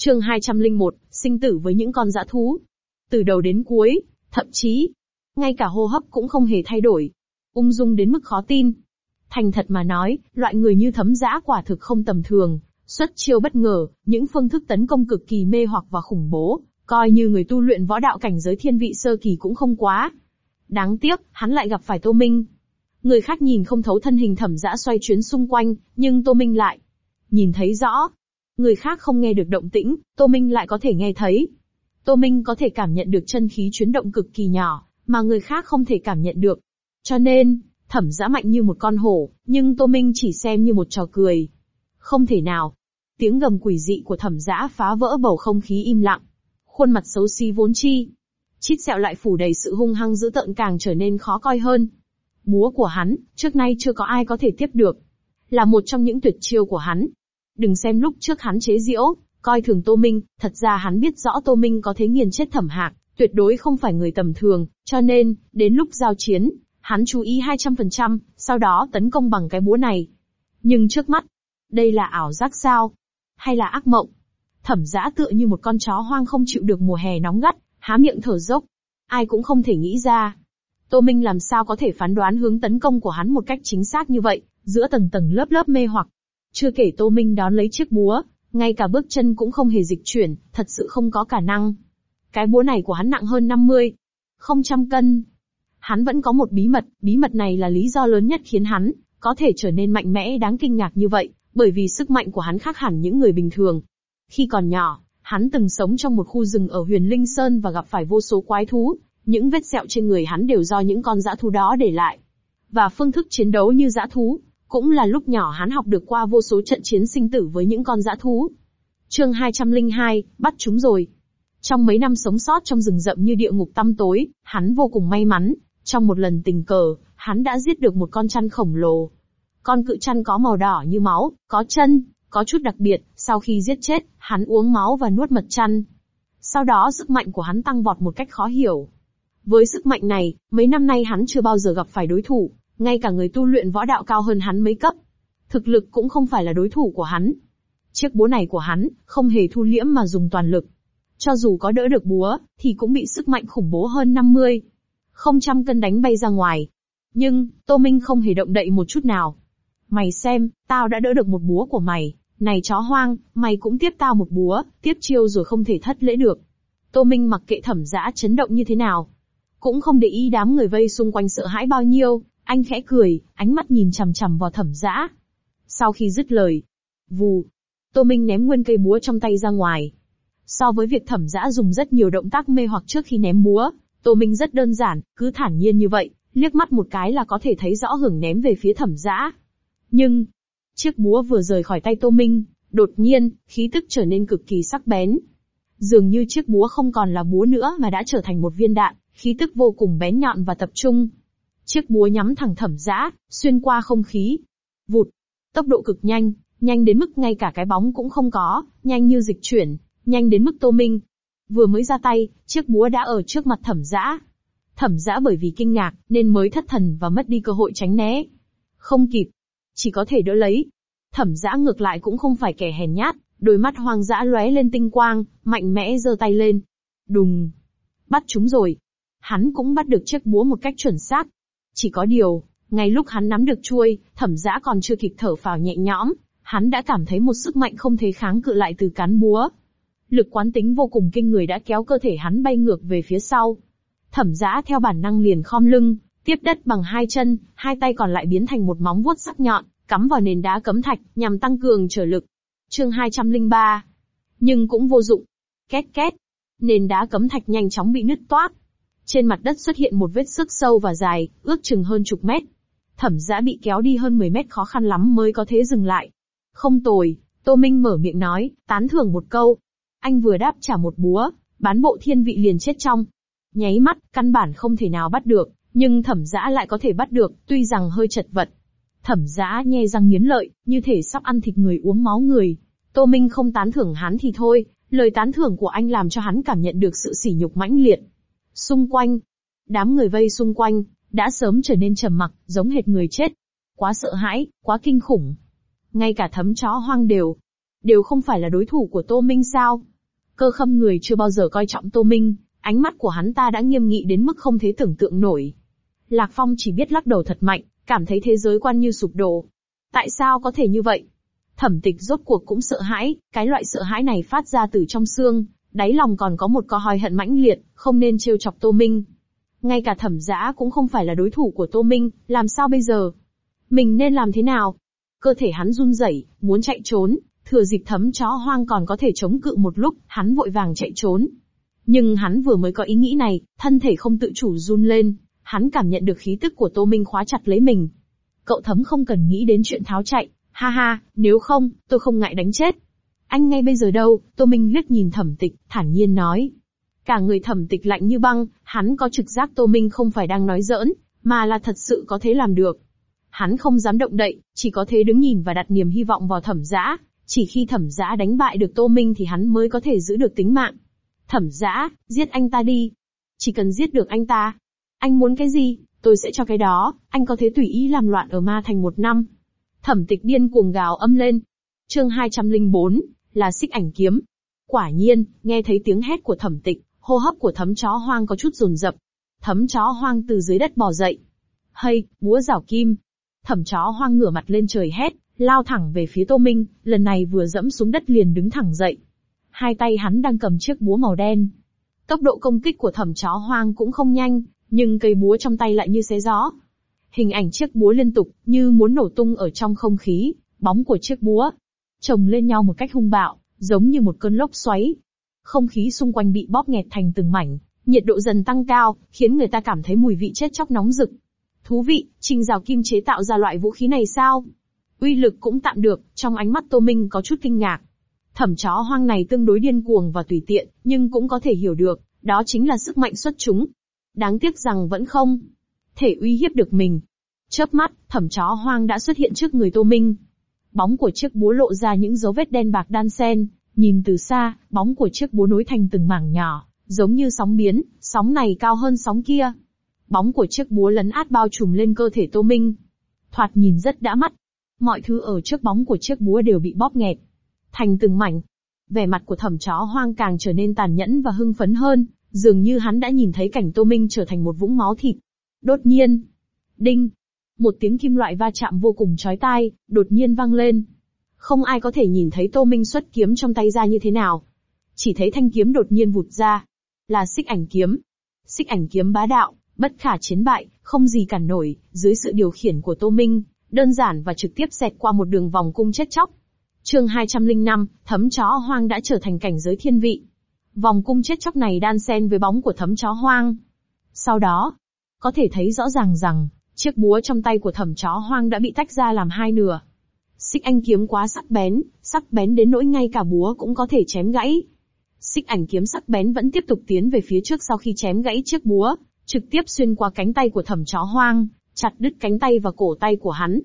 Chương 201, sinh tử với những con dã thú. Từ đầu đến cuối, thậm chí, ngay cả hô hấp cũng không hề thay đổi. Ung dung đến mức khó tin. Thành thật mà nói, loại người như Thấm Dã quả thực không tầm thường, xuất chiêu bất ngờ, những phương thức tấn công cực kỳ mê hoặc và khủng bố, coi như người tu luyện võ đạo cảnh giới thiên vị sơ kỳ cũng không quá. Đáng tiếc, hắn lại gặp phải Tô Minh. Người khác nhìn không thấu thân hình Thẩm Dã xoay chuyến xung quanh, nhưng Tô Minh lại nhìn thấy rõ. Người khác không nghe được động tĩnh, Tô Minh lại có thể nghe thấy. Tô Minh có thể cảm nhận được chân khí chuyển động cực kỳ nhỏ, mà người khác không thể cảm nhận được. Cho nên, Thẩm Dã mạnh như một con hổ, nhưng Tô Minh chỉ xem như một trò cười. Không thể nào. Tiếng gầm quỷ dị của Thẩm Dã phá vỡ bầu không khí im lặng. Khuôn mặt xấu xí vốn chi, chít sẹo lại phủ đầy sự hung hăng dữ tợn càng trở nên khó coi hơn. Búa của hắn, trước nay chưa có ai có thể tiếp được. Là một trong những tuyệt chiêu của hắn. Đừng xem lúc trước hắn chế giễu, coi thường Tô Minh, thật ra hắn biết rõ Tô Minh có thể nghiền chết Thẩm Hạc, tuyệt đối không phải người tầm thường, cho nên, đến lúc giao chiến, hắn chú ý 200%, sau đó tấn công bằng cái búa này. Nhưng trước mắt, đây là ảo giác sao? Hay là ác mộng? Thẩm Dã tựa như một con chó hoang không chịu được mùa hè nóng gắt, há miệng thở dốc. Ai cũng không thể nghĩ ra. Tô Minh làm sao có thể phán đoán hướng tấn công của hắn một cách chính xác như vậy, giữa tầng tầng lớp lớp mê hoặc. Chưa kể Tô Minh đón lấy chiếc búa, ngay cả bước chân cũng không hề dịch chuyển, thật sự không có khả năng. Cái búa này của hắn nặng hơn 000 cân. Hắn vẫn có một bí mật này là lý do lớn nhất khiến hắn có thể trở nên mạnh mẽ đáng kinh ngạc như vậy, bởi vì sức mạnh của hắn khác hẳn những người bình thường. Khi còn nhỏ, hắn từng sống trong một khu rừng ở Huyền Linh Sơn và gặp phải vô số quái thú, những vết sẹo trên người hắn đều do những con dã thú đó để lại. Và phương thức chiến đấu như dã thú, cũng là lúc nhỏ hắn học được qua vô số trận chiến sinh tử với những con dã thú. Chương 202, bắt chúng rồi. Trong mấy năm sống sót trong rừng rậm như địa ngục tăm tối, hắn vô cùng may mắn. Trong một lần tình cờ, hắn đã giết được một con chăn khổng lồ. Con cự chăn có màu đỏ như máu, có chân, có chút đặc biệt, sau khi giết chết, hắn uống máu và nuốt mật chăn. Sau đó sức mạnh của hắn tăng vọt một cách khó hiểu. Với sức mạnh này, mấy năm nay hắn chưa bao giờ gặp phải đối thủ, ngay cả người tu luyện võ đạo cao hơn hắn mấy cấp. Thực lực cũng không phải là đối thủ của hắn. Chiếc búa này của hắn, không hề thu liễm mà dùng toàn lực. Cho dù có đỡ được búa, thì cũng bị sức mạnh khủng bố hơn 000 cân đánh bay ra ngoài. Nhưng, Tô Minh không hề động đậy một chút nào. Mày xem, tao đã đỡ được một búa của mày, này chó hoang, mày cũng tiếp tao một búa, tiếp chiêu rồi không thể thất lễ được. Tô Minh mặc kệ Thẩm Dã chấn động như thế nào. Cũng không để ý đám người vây xung quanh sợ hãi bao nhiêu, anh khẽ cười, ánh mắt nhìn chằm chằm vào Thẩm Dã. Sau khi dứt lời, vù, Tô Minh ném nguyên cây búa trong tay ra ngoài. So với việc Thẩm Dã dùng rất nhiều động tác mê hoặc trước khi ném búa, Tô Minh rất đơn giản, cứ thản nhiên như vậy, liếc mắt một cái là có thể thấy rõ hưởng ném về phía Thẩm Dã. Nhưng, chiếc búa vừa rời khỏi tay Tô Minh, đột nhiên, khí tức trở nên cực kỳ sắc bén. Dường như chiếc búa không còn là búa nữa mà đã trở thành một viên đạn, khí tức vô cùng bén nhọn và tập trung. Chiếc búa nhắm thẳng Thẩm Dã, xuyên qua không khí. Vụt, tốc độ cực nhanh, nhanh đến mức ngay cả cái bóng cũng không có, nhanh như dịch chuyển, nhanh đến mức Tô Minh vừa mới ra tay, chiếc búa đã ở trước mặt Thẩm Dã. Thẩm Dã bởi vì kinh ngạc, nên mới thất thần và mất đi cơ hội tránh né. Không kịp, chỉ có thể đỡ lấy. Thẩm Dã ngược lại cũng không phải kẻ hèn nhát, đôi mắt hoang dã lóe lên tinh quang, mạnh mẽ giơ tay lên. Đùng, bắt chúng rồi. Hắn cũng bắt được chiếc búa một cách chuẩn xác. Chỉ có điều, ngay lúc hắn nắm được chuôi, Thẩm Dã còn chưa kịp thở phào nhẹ nhõm, hắn đã cảm thấy một sức mạnh không thể kháng cự lại từ cán búa. Lực quán tính vô cùng kinh người đã kéo cơ thể hắn bay ngược về phía sau. Thẩm Dã theo bản năng liền khom lưng, tiếp đất bằng hai chân, hai tay còn lại biến thành một móng vuốt sắc nhọn, cắm vào nền đá cấm thạch, nhằm tăng cường trở lực. Chương 203. Nhưng cũng vô dụng. Két két. Nền đá cấm thạch nhanh chóng bị nứt toác. Trên mặt đất xuất hiện một vết xước sâu và dài, ước chừng hơn chục mét. Thẩm Dã bị kéo đi hơn 10 mét khó khăn lắm mới có thể dừng lại. Không tồi, Tô Minh mở miệng nói, tán thưởng một câu. Anh vừa đáp trả một búa, bán bộ thiên vị liền chết trong nháy mắt, căn bản không thể nào bắt được, nhưng Thẩm Dã lại có thể bắt được, tuy rằng hơi chật vật. Thẩm Dã nhe răng nghiến lợi, như thể sắp ăn thịt người uống máu người. Tô Minh không tán thưởng hắn thì thôi, lời tán thưởng của anh làm cho hắn cảm nhận được sự sỉ nhục mãnh liệt. Xung quanh, đám người vây xung quanh, đã sớm trở nên trầm mặc, giống hệt người chết. Quá sợ hãi, quá kinh khủng. Ngay cả Thấm chó hoang đều không phải là đối thủ của Tô Minh sao? Cơ Khâm người chưa bao giờ coi trọng Tô Minh, ánh mắt của hắn ta đã nghiêm nghị đến mức không thể tưởng tượng nổi. Lạc Phong chỉ biết lắc đầu thật mạnh, cảm thấy thế giới quan như sụp đổ. Tại sao có thể như vậy? Thẩm Tịch rốt cuộc cũng sợ hãi, cái loại sợ hãi này phát ra từ trong xương, đáy lòng còn có một cò hòi hận mãnh liệt, không nên trêu chọc Tô Minh. Ngay cả Thẩm Dã cũng không phải là đối thủ của Tô Minh, làm sao bây giờ? Mình nên làm thế nào? Cơ thể hắn run rẩy, muốn chạy trốn, thừa dịp Thấm Chó Hoang còn có thể chống cự một lúc, hắn vội vàng chạy trốn. Nhưng hắn vừa mới có ý nghĩ này, thân thể không tự chủ run lên, hắn cảm nhận được khí tức của Tô Minh khóa chặt lấy mình. Cậu Thấm không cần nghĩ đến chuyện tháo chạy, ha ha, nếu không, tôi không ngại đánh chết. Anh ngay bây giờ đâu? Tô Minh liếc nhìn Thẩm Tịch, thản nhiên nói. Cả người Thẩm Tịch lạnh như băng, hắn có trực giác Tô Minh không phải đang nói giỡn, mà là thật sự có thể làm được. Hắn không dám động đậy, chỉ có thể đứng nhìn và đặt niềm hy vọng vào Thẩm Dã. Chỉ khi Thẩm Dã đánh bại được Tô Minh thì hắn mới có thể giữ được tính mạng. Thẩm Dã, giết anh ta đi. Chỉ cần giết được anh ta. Anh muốn cái gì, tôi sẽ cho cái đó, anh có thể tùy ý làm loạn ở Ma Thành 1 năm. Thẩm Tịch điên cuồng gào âm lên. Chương 204, là Xích Ảnh Kiếm. Quả nhiên, nghe thấy tiếng hét của Thẩm Tịch, hô hấp của Thấm Chó Hoang có chút dồn dập. Thấm Chó Hoang từ dưới đất bò dậy. Hây, búa rảo kim. Thẩm Chó Hoang ngửa mặt lên trời hét, lao thẳng về phía Tô Minh, lần này vừa dẫm xuống đất liền đứng thẳng dậy. Hai tay hắn đang cầm chiếc búa màu đen. Tốc độ công kích của Thẩm Chó Hoang cũng không nhanh, nhưng cây búa trong tay lại như xé gió. Hình ảnh chiếc búa liên tục, như muốn nổ tung ở trong không khí, bóng của chiếc búa chồng lên nhau một cách hung bạo, giống như một cơn lốc xoáy. Không khí xung quanh bị bóp nghẹt thành từng mảnh, nhiệt độ dần tăng cao, khiến người ta cảm thấy mùi vị chết chóc nóng rực. Thú vị, Trình Giảo Kim chế tạo ra loại vũ khí này sao? Uy lực cũng tạm được, trong ánh mắt Tô Minh có chút kinh ngạc. Thẩm Chó Hoang này tương đối điên cuồng và tùy tiện, nhưng cũng có thể hiểu được, đó chính là sức mạnh xuất chúng. Đáng tiếc rằng vẫn không thể uy hiếp được mình. Chớp mắt, Thẩm Chó Hoang đã xuất hiện trước người Tô Minh. Bóng của chiếc búa lộ ra những dấu vết đen bạc đan xen, nhìn từ xa, bóng của chiếc búa nối thành từng mảng nhỏ, giống như sóng biến, sóng này cao hơn sóng kia. Bóng của chiếc búa lấn át bao trùm lên cơ thể Tô Minh. Thoạt nhìn rất đã mắt. Mọi thứ ở trước bóng của chiếc búa đều bị bóp nghẹt thành từng mảnh. Vẻ mặt của Thẩm Chó Hoang càng trở nên tàn nhẫn và hưng phấn hơn, dường như hắn đã nhìn thấy cảnh Tô Minh trở thành một vũng máu thịt. Đột nhiên, đinh, một tiếng kim loại va chạm vô cùng chói tai, đột nhiên vang lên. Không ai có thể nhìn thấy Tô Minh xuất kiếm trong tay ra như thế nào. Chỉ thấy thanh kiếm đột nhiên vụt ra. Là Xích Ảnh Kiếm. Xích Ảnh Kiếm bá đạo, bất khả chiến bại, không gì cản nổi, dưới sự điều khiển của Tô Minh, đơn giản và trực tiếp xẹt qua một đường vòng cung chết chóc. Chương 205, Thấm Chó Hoang đã trở thành cảnh giới thiên vị. Vòng cung chết chóc này đan xen với bóng của Thấm Chó Hoang. Sau đó, có thể thấy rõ ràng rằng, chiếc búa trong tay của Thẩm Chó Hoang đã bị tách ra làm hai nửa. Xích Ảnh Kiếm quá sắc bén đến nỗi ngay cả búa cũng có thể chém gãy. Xích Ảnh Kiếm sắc bén vẫn tiếp tục tiến về phía trước sau khi chém gãy chiếc búa, trực tiếp xuyên qua cánh tay của Thẩm Chó Hoang, chặt đứt cánh tay và cổ tay của hắn.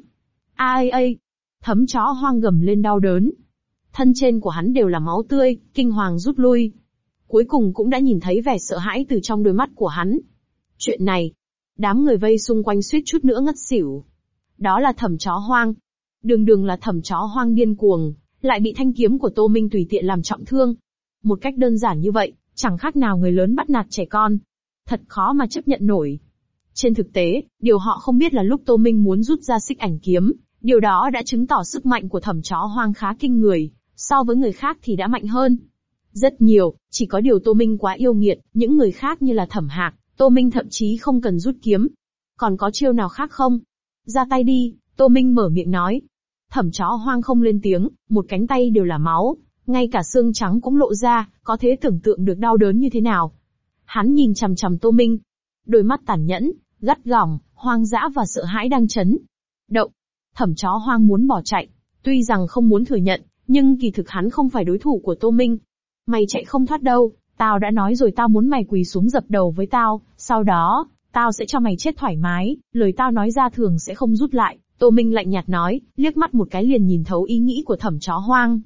Ai! Thấm Chó Hoang gầm lên đau đớn. Thân trên của hắn đều là máu tươi, kinh hoàng rút lui. Cuối cùng cũng đã nhìn thấy vẻ sợ hãi từ trong đôi mắt của hắn. Chuyện này, đám người vây xung quanh suýt chút nữa ngất xỉu. Đó là Thẩm Chó Hoang. Đường là Thẩm Chó Hoang điên cuồng, lại bị thanh kiếm của Tô Minh tùy tiện làm trọng thương. Một cách đơn giản như vậy, chẳng khác nào người lớn bắt nạt trẻ con. Thật khó mà chấp nhận nổi. Trên thực tế, điều họ không biết là lúc Tô Minh muốn rút ra Xích Ảnh Kiếm, điều đó đã chứng tỏ sức mạnh của Thẩm Chó Hoang khá kinh người, so với người khác thì đã mạnh hơn rất nhiều, chỉ có điều Tô Minh quá yêu nghiệt, những người khác như là Thẩm Hạc, Tô Minh thậm chí không cần rút kiếm. Còn có chiêu nào khác không? Ra tay đi, Tô Minh mở miệng nói. Thẩm Chó Hoang không lên tiếng, một cánh tay đều là máu, ngay cả xương trắng cũng lộ ra, có thể tưởng tượng được đau đớn như thế nào. Hắn nhìn chằm chằm Tô Minh, đôi mắt tàn nhẫn, gắt gỏng, hoang dã và sợ hãi đang chấn động. Thẩm Chó Hoang muốn bỏ chạy, tuy rằng không muốn thừa nhận, nhưng kỳ thực hắn không phải đối thủ của Tô Minh. Mày chạy không thoát đâu, tao đã nói rồi, tao muốn mày quỳ xuống dập đầu với tao, sau đó, tao sẽ cho mày chết thoải mái, lời tao nói ra thường sẽ không rút lại. Tô Minh lạnh nhạt nói, liếc mắt một cái liền nhìn thấu ý nghĩ của Thẩm Chó Hoang.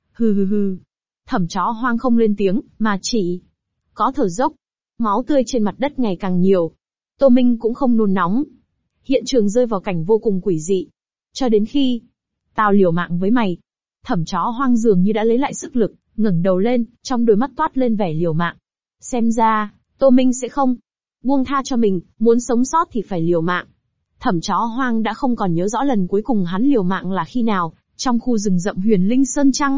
Hừ. Thẩm Chó Hoang không lên tiếng, mà chỉ có thở dốc. Máu tươi trên mặt đất ngày càng nhiều. Tô Minh cũng không nôn nóng. Hiện trường rơi vào cảnh vô cùng quỷ dị. Cho đến khi tao liều mạng với mày. Thẩm Chó Hoang dường như đã lấy lại sức lực, ngẩng đầu lên, trong đôi mắt toát lên vẻ liều mạng. Xem ra, Tô Minh sẽ không buông tha cho mình, muốn sống sót thì phải liều mạng. Thẩm Chó Hoang đã không còn nhớ rõ lần cuối cùng hắn liều mạng là khi nào, trong khu rừng rậm Huyền Linh Sơn chăng?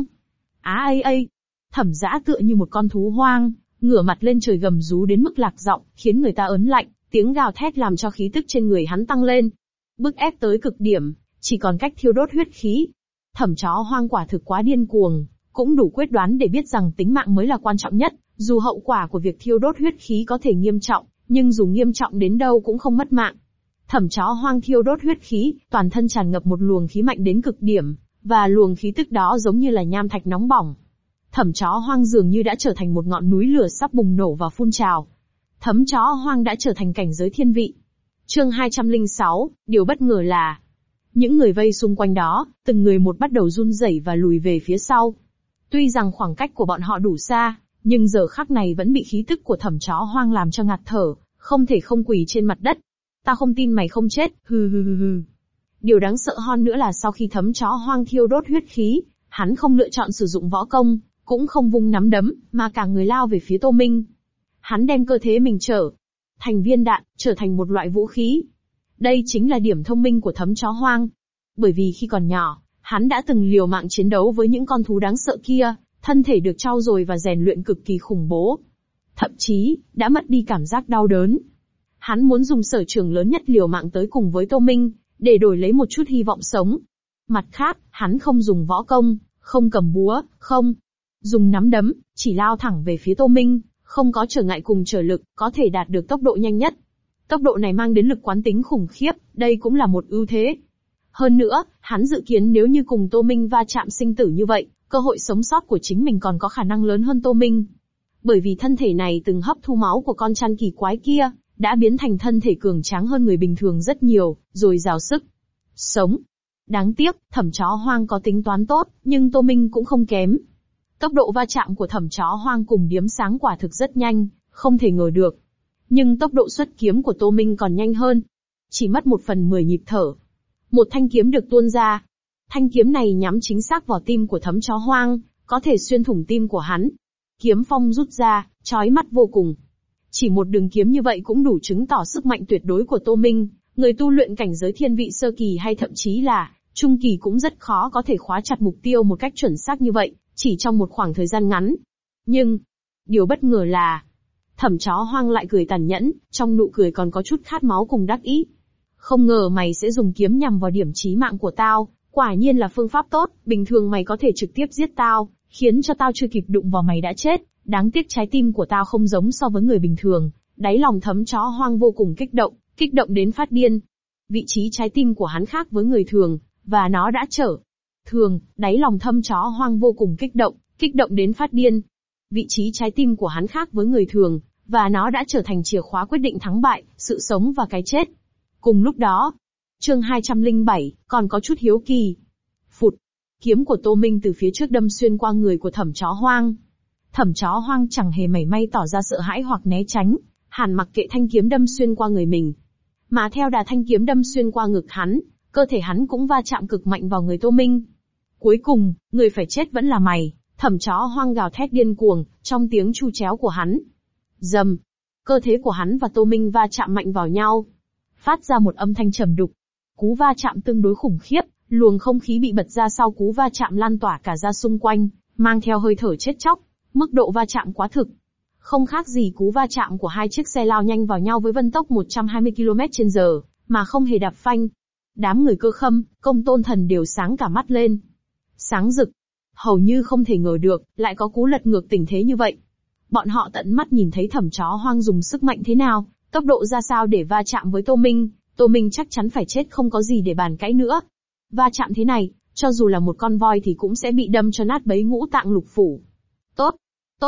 Thẩm Dã tựa như một con thú hoang, ngửa mặt lên trời gầm rú đến mức lạc giọng, khiến người ta ớn lạnh, tiếng gào thét làm cho khí tức trên người hắn tăng lên. Bức ép tới cực điểm, chỉ còn cách thiêu đốt huyết khí. Thẩm Chó Hoang quả thực quá điên cuồng, cũng đủ quyết đoán để biết rằng tính mạng mới là quan trọng nhất, dù hậu quả của việc thiêu đốt huyết khí có thể nghiêm trọng, nhưng dù nghiêm trọng đến đâu cũng không mất mạng. Thẩm Chó Hoang thiêu đốt huyết khí, toàn thân tràn ngập một luồng khí mạnh đến cực điểm, và luồng khí tức đó giống như là nham thạch nóng bỏng. Thẩm Chó Hoang dường như đã trở thành một ngọn núi lửa sắp bùng nổ và phun trào. Thẩm Chó Hoang đã trở thành cảnh giới thiên vị. Chương 206, điều bất ngờ là những người vây xung quanh đó, từng người một bắt đầu run rẩy và lùi về phía sau. Tuy rằng khoảng cách của bọn họ đủ xa, nhưng giờ khắc này vẫn bị khí tức của Thẩm Chó Hoang làm cho ngạt thở, không thể không quỳ trên mặt đất. Ta không tin mày không chết, hừ hừ hừ hừ. Điều đáng sợ hơn nữa là sau khi Thẩm Chó Hoang thiêu đốt huyết khí, hắn không lựa chọn sử dụng võ công, cũng không vung nắm đấm, mà cả người lao về phía Tô Minh. Hắn đem cơ thể mình trở thành viên đạn, trở thành một loại vũ khí. Đây chính là điểm thông minh của Thẩm Chó Hoang. Bởi vì khi còn nhỏ, hắn đã từng liều mạng chiến đấu với những con thú đáng sợ kia, thân thể được trau dồi và rèn luyện cực kỳ khủng bố. Thậm chí, đã mất đi cảm giác đau đớn. Hắn muốn dùng sở trường lớn nhất liều mạng tới cùng với Tô Minh, để đổi lấy một chút hy vọng sống. Mặt khác, hắn không dùng võ công, không cầm búa, không dùng nắm đấm, chỉ lao thẳng về phía Tô Minh, không có trở ngại cùng trở lực, có thể đạt được tốc độ nhanh nhất. Tốc độ này mang đến lực quán tính khủng khiếp, đây cũng là một ưu thế. Hơn nữa, hắn dự kiến nếu như cùng Tô Minh va chạm sinh tử như vậy, cơ hội sống sót của chính mình còn có khả năng lớn hơn Tô Minh. Bởi vì thân thể này từng hấp thu máu của con chăn kỳ quái kia, đã biến thành thân thể cường tráng hơn người bình thường rất nhiều, rồi dào sức sống. Đáng tiếc, Thẩm Chó Hoang có tính toán tốt, nhưng Tô Minh cũng không kém. Tốc độ va chạm của Thẩm Chó Hoang cùng Điếm Sáng quả thực rất nhanh, không thể ngờ được. Nhưng tốc độ xuất kiếm của Tô Minh còn nhanh hơn. Chỉ mất 1/10 nhịp thở. Một thanh kiếm được tuôn ra. Thanh kiếm này nhắm chính xác vào tim của Thẩm Chó Hoang, có thể xuyên thủng tim của hắn. Kiếm phong rút ra, chói mắt vô cùng. Chỉ một đường kiếm như vậy cũng đủ chứng tỏ sức mạnh tuyệt đối của Tô Minh, người tu luyện cảnh giới thiên vị sơ kỳ hay thậm chí là trung kỳ cũng rất khó có thể khóa chặt mục tiêu một cách chuẩn xác như vậy, chỉ trong một khoảng thời gian ngắn. Nhưng, điều bất ngờ là, Thẩm Chó Hoang lại cười tàn nhẫn, trong nụ cười còn có chút khát máu cùng đắc ý. Không ngờ mày sẽ dùng kiếm nhằm vào điểm chí mạng của tao, quả nhiên là phương pháp tốt, bình thường mày có thể trực tiếp giết tao, khiến cho tao chưa kịp đụng vào mày đã chết, đáng tiếc trái tim của tao không giống so với người bình thường. Đáy lòng Thẩm Chó Hoang vô cùng kích động đến phát điên. Vị trí trái tim của hắn khác với người thường, và nó đã trở thường, đáy lòng Thẩm Chó Hoang vô cùng kích động đến phát điên. Vị trí trái tim của hắn khác với người thường, và nó đã trở thành chìa khóa quyết định thắng bại, sự sống và cái chết. Cùng lúc đó, chương 207, còn có chút hiếu kỳ. Phụt, kiếm của Tô Minh từ phía trước đâm xuyên qua người của Thẩm Chó Hoang. Thẩm Chó Hoang chẳng hề mảy may tỏ ra sợ hãi hoặc né tránh, hàn mặc kệ thanh kiếm đâm xuyên qua người mình. Mà theo đà thanh kiếm đâm xuyên qua ngực hắn, cơ thể hắn cũng va chạm cực mạnh vào người Tô Minh. Cuối cùng, người phải chết vẫn là mày, Thẩm Chó Hoang gào thét điên cuồng, trong tiếng chu chéo của hắn. Rầm, cơ thể của hắn và Tô Minh va chạm mạnh vào nhau, phát ra một âm thanh trầm đục. Cú va chạm tương đối khủng khiếp, luồng không khí bị bật ra sau cú va chạm lan tỏa cả ra xung quanh, mang theo hơi thở chết chóc. Mức độ va chạm quá thực. Không khác gì cú va chạm của hai chiếc xe lao nhanh vào nhau với vận tốc 120 km/h, mà không hề đạp phanh. Đám người Cơ Khâm, Công Tôn Thần đều sáng cả mắt lên. Sáng rực. Hầu như không thể ngờ được, lại có cú lật ngược tình thế như vậy. Bọn họ tận mắt nhìn thấy Thẩm Chó Hoang dùng sức mạnh thế nào, tốc độ ra sao để va chạm với Tô Minh. Tô Minh chắc chắn phải chết không có gì để bàn cãi nữa. Va chạm thế này, cho dù là một con voi thì cũng sẽ bị đâm cho nát bấy ngũ tạng lục phủ. Tốt.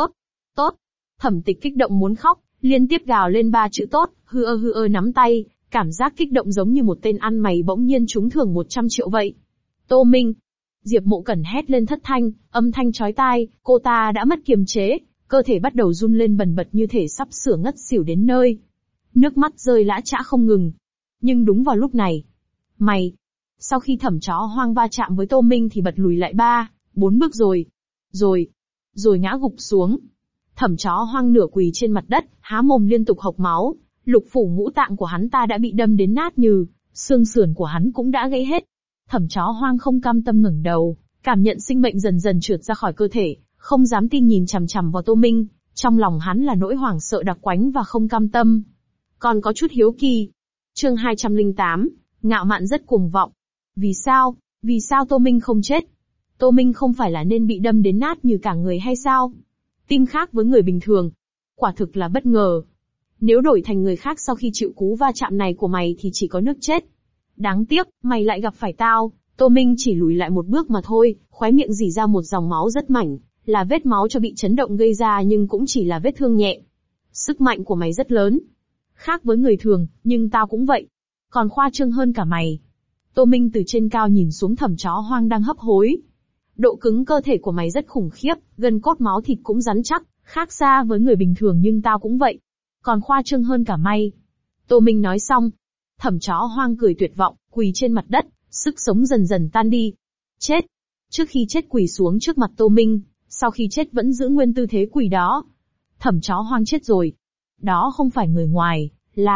Thẩm Tịch kích động muốn khóc, liên tiếp gào lên 3 chữ tốt, hư ơ nắm tay, cảm giác kích động giống như một tên ăn mày bỗng nhiên trúng thưởng 100 triệu vậy. Tô Minh. Diệp Mộ Cẩn hét lên thất thanh, âm thanh chói tai, cô ta đã mất kiềm chế, cơ thể bắt đầu run lên bần bật như thể sắp sửa ngất xỉu đến nơi. Nước mắt rơi lã chã không ngừng. Nhưng đúng vào lúc này, sau khi Thẩm Chó Hoang va chạm với Tô Minh thì bật lùi lại 3, 4 bước rồi rồi ngã gục xuống. Thẩm Chó Hoang nửa quỳ trên mặt đất, há mồm liên tục hộc máu, lục phủ ngũ tạng của hắn ta đã bị đâm đến nát nhừ, xương sườn của hắn cũng đã gãy hết. Thẩm Chó Hoang không cam tâm ngẩng đầu, cảm nhận sinh mệnh dần dần trượt ra khỏi cơ thể, không dám tin nhìn chằm chằm vào Tô Minh, trong lòng hắn là nỗi hoảng sợ đặc quánh và không cam tâm. Còn có chút hiếu kỳ. Chương 208, ngạo mạn rất cuồng vọng. Vì sao? Vì sao Tô Minh không chết? Tô Minh không phải là nên bị đâm đến nát như cả người hay sao? Tim khác với người bình thường. Quả thực là bất ngờ. Nếu đổi thành người khác sau khi chịu cú va chạm này của mày thì chỉ có nước chết. Đáng tiếc, mày lại gặp phải tao. Tô Minh chỉ lùi lại một bước mà thôi, khóe miệng rỉ ra một dòng máu rất mảnh, là vết máu cho bị chấn động gây ra nhưng cũng chỉ là vết thương nhẹ. Sức mạnh của mày rất lớn. Khác với người thường, nhưng tao cũng vậy. Còn khoa trương hơn cả mày. Tô Minh từ trên cao nhìn xuống Thẩm Chó Hoang đang hấp hối. Độ cứng cơ thể của mày rất khủng khiếp, gân cốt máu thịt cũng rắn chắc, khác xa với người bình thường nhưng tao cũng vậy. Còn khoa trương hơn cả mày. Tô Minh nói xong. Thẩm Chó Hoang cười tuyệt vọng, quỳ trên mặt đất, sức sống dần dần tan đi. Chết. Trước khi chết quỳ xuống trước mặt Tô Minh, sau khi chết vẫn giữ nguyên tư thế quỳ đó. Thẩm Chó Hoang chết rồi. Đó không phải người ngoài,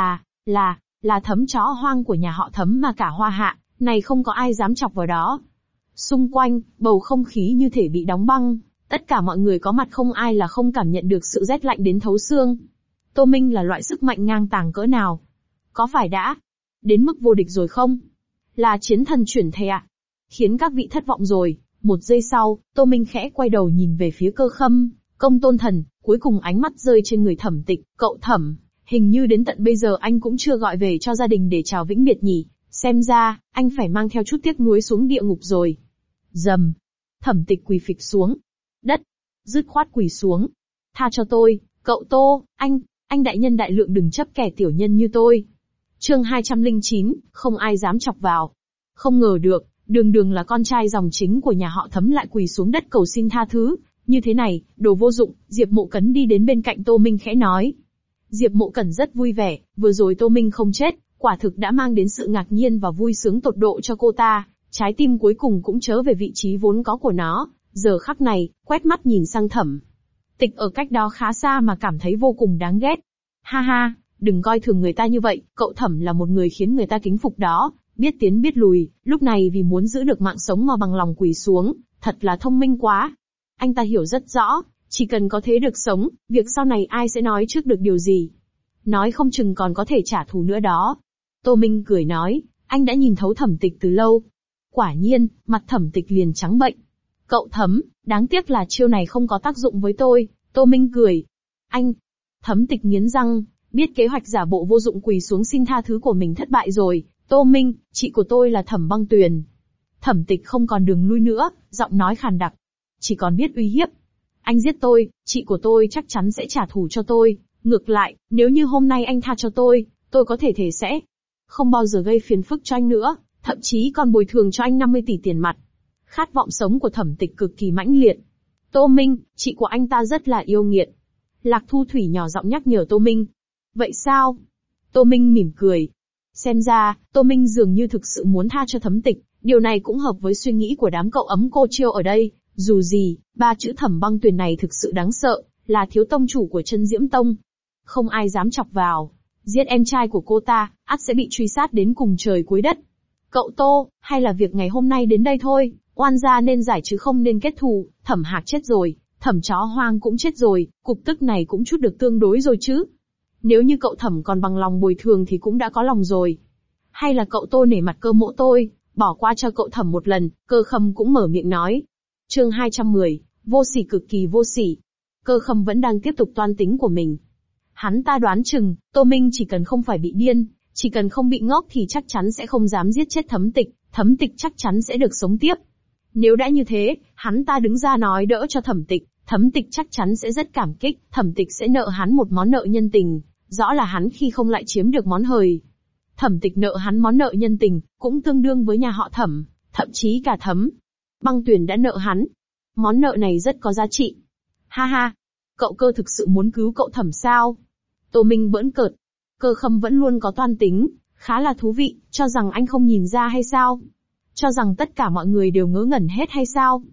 là Thẩm Chó Hoang của nhà họ Thẩm mà cả Hoa Hạ, này không có ai dám chọc vào đó. Xung quanh, bầu không khí như thể bị đóng băng, tất cả mọi người có mặt không ai là không cảm nhận được sự rét lạnh đến thấu xương. Tô Minh là loại sức mạnh ngang tàng cỡ nào? Có phải đã đến mức vô địch rồi không? Là chiến thần chuyển thể ạ? Khiến các vị thất vọng rồi. Một giây sau, Tô Minh khẽ quay đầu nhìn về phía Cơ Khâm, Công Tôn Thần, cuối cùng ánh mắt rơi trên người Thẩm Tịch. Cậu Thẩm, hình như đến tận bây giờ anh cũng chưa gọi về cho gia đình để chào vĩnh biệt nhỉ? Xem ra, anh phải mang theo chút tiếc nuối xuống địa ngục rồi. Rầm. Thẩm Tịch quỳ phịch xuống đất, dứt khoát quỳ xuống. Tha cho tôi, cậu Tô, anh đại nhân đại lượng đừng chấp kẻ tiểu nhân như tôi. Chương 209, không ai dám chọc vào. Không ngờ được, đường là con trai dòng chính của nhà họ Thẩm lại quỳ xuống đất cầu xin tha thứ. Như thế này, đồ vô dụng. Diệp Mộ Cẩn đi đến bên cạnh Tô Minh khẽ nói. Diệp Mộ Cẩn rất vui vẻ, vừa rồi Tô Minh không chết, quả thực đã mang đến sự ngạc nhiên và vui sướng tột độ cho cô ta. Trái tim cuối cùng cũng trở về vị trí vốn có của nó. Giờ khắc này, quét mắt nhìn sang Thẩm Tịch ở cách đó khá xa mà cảm thấy vô cùng đáng ghét. Ha ha, đừng coi thường người ta như vậy, cậu Thẩm là một người khiến người ta kính phục đó, biết tiến biết lùi, lúc này vì muốn giữ được mạng sống mà bằng lòng quỳ xuống, thật là thông minh quá. Anh ta hiểu rất rõ, chỉ cần có thế được sống, việc sau này ai sẽ nói trước được điều gì. Nói không chừng còn có thể trả thù nữa đó. Tô Minh cười nói, anh đã nhìn thấu Thẩm Tịch từ lâu. Quả nhiên, mặt Thẩm Tịch liền trắng bệch. Cậu Thẩm, đáng tiếc là chiêu này không có tác dụng với tôi. Tô Minh cười. Anh. Thẩm Tịch nghiến răng, biết kế hoạch giả bộ vô dụng quỳ xuống xin tha thứ của mình thất bại rồi. Tô Minh, chị của tôi là Thẩm Băng Tuyền. Thẩm Tịch không còn đường lui nữa, giọng nói khàn đặc. Chỉ còn biết uy hiếp. Anh giết tôi, chị của tôi chắc chắn sẽ trả thù cho tôi. Ngược lại, nếu như hôm nay anh tha cho tôi có thể sẽ không bao giờ gây phiền phức cho anh nữa, thậm chí còn bồi thường cho anh 50 tỷ tiền mặt. Khát vọng sống của Thẩm Tịch cực kỳ mãnh liệt. Tô Minh, chị của anh ta rất là yêu nghiệt. Lạc Thu Thủy nhỏ giọng nhắc nhở Tô Minh. Vậy sao? Tô Minh mỉm cười. Xem ra, Tô Minh dường như thực sự muốn tha cho Thẩm Tịch, điều này cũng hợp với suy nghĩ của đám cậu ấm cô chiêu ở đây. Dù gì, ba chữ Thẩm Băng Tuyền này thực sự đáng sợ, là thiếu tông chủ của Chân Diễm Tông. Không ai dám chọc vào. Giết em trai của cô ta, ắt sẽ bị truy sát đến cùng trời cuối đất. Cậu Tô, hay là việc ngày hôm nay đến đây thôi, oan gia nên giải chứ không nên kết thù. Thẩm Hạc chết rồi, Thẩm Chó Hoang cũng chết rồi, cục tức này cũng chút được tương đối rồi chứ. Nếu như cậu Thẩm còn bằng lòng bồi thường thì cũng đã có lòng rồi. Hay là cậu Tô nể mặt Cơ Mỗ tôi, bỏ qua cho cậu Thẩm một lần. Cơ Khâm cũng mở miệng nói. Chương 210, vô sỉ cực kỳ vô sỉ. Cơ Khâm vẫn đang tiếp tục toan tính của mình. Hắn ta đoán chừng, Tô Minh chỉ cần không phải bị điên, chỉ cần không bị ngốc thì chắc chắn sẽ không dám giết chết Thẩm Tịch chắc chắn sẽ được sống tiếp. Nếu đã như thế, hắn ta đứng ra nói đỡ cho Thẩm Tịch chắc chắn sẽ rất cảm kích, Thẩm Tịch sẽ nợ hắn một món nợ nhân tình, rõ là hắn khi không lại chiếm được món hời. Thẩm Tịch nợ hắn món nợ nhân tình, cũng tương đương với nhà họ Thẩm, thậm chí cả Thẩm Băng Tuyền đã nợ hắn. Món nợ này rất có giá trị. Ha ha, cậu Cơ thực sự muốn cứu cậu Thẩm sao? Tô Minh bỡn cợt. Cơ Khâm vẫn luôn có toan tính, khá là thú vị, cho rằng anh không nhìn ra hay sao? Cho rằng tất cả mọi người đều ngớ ngẩn hết hay sao?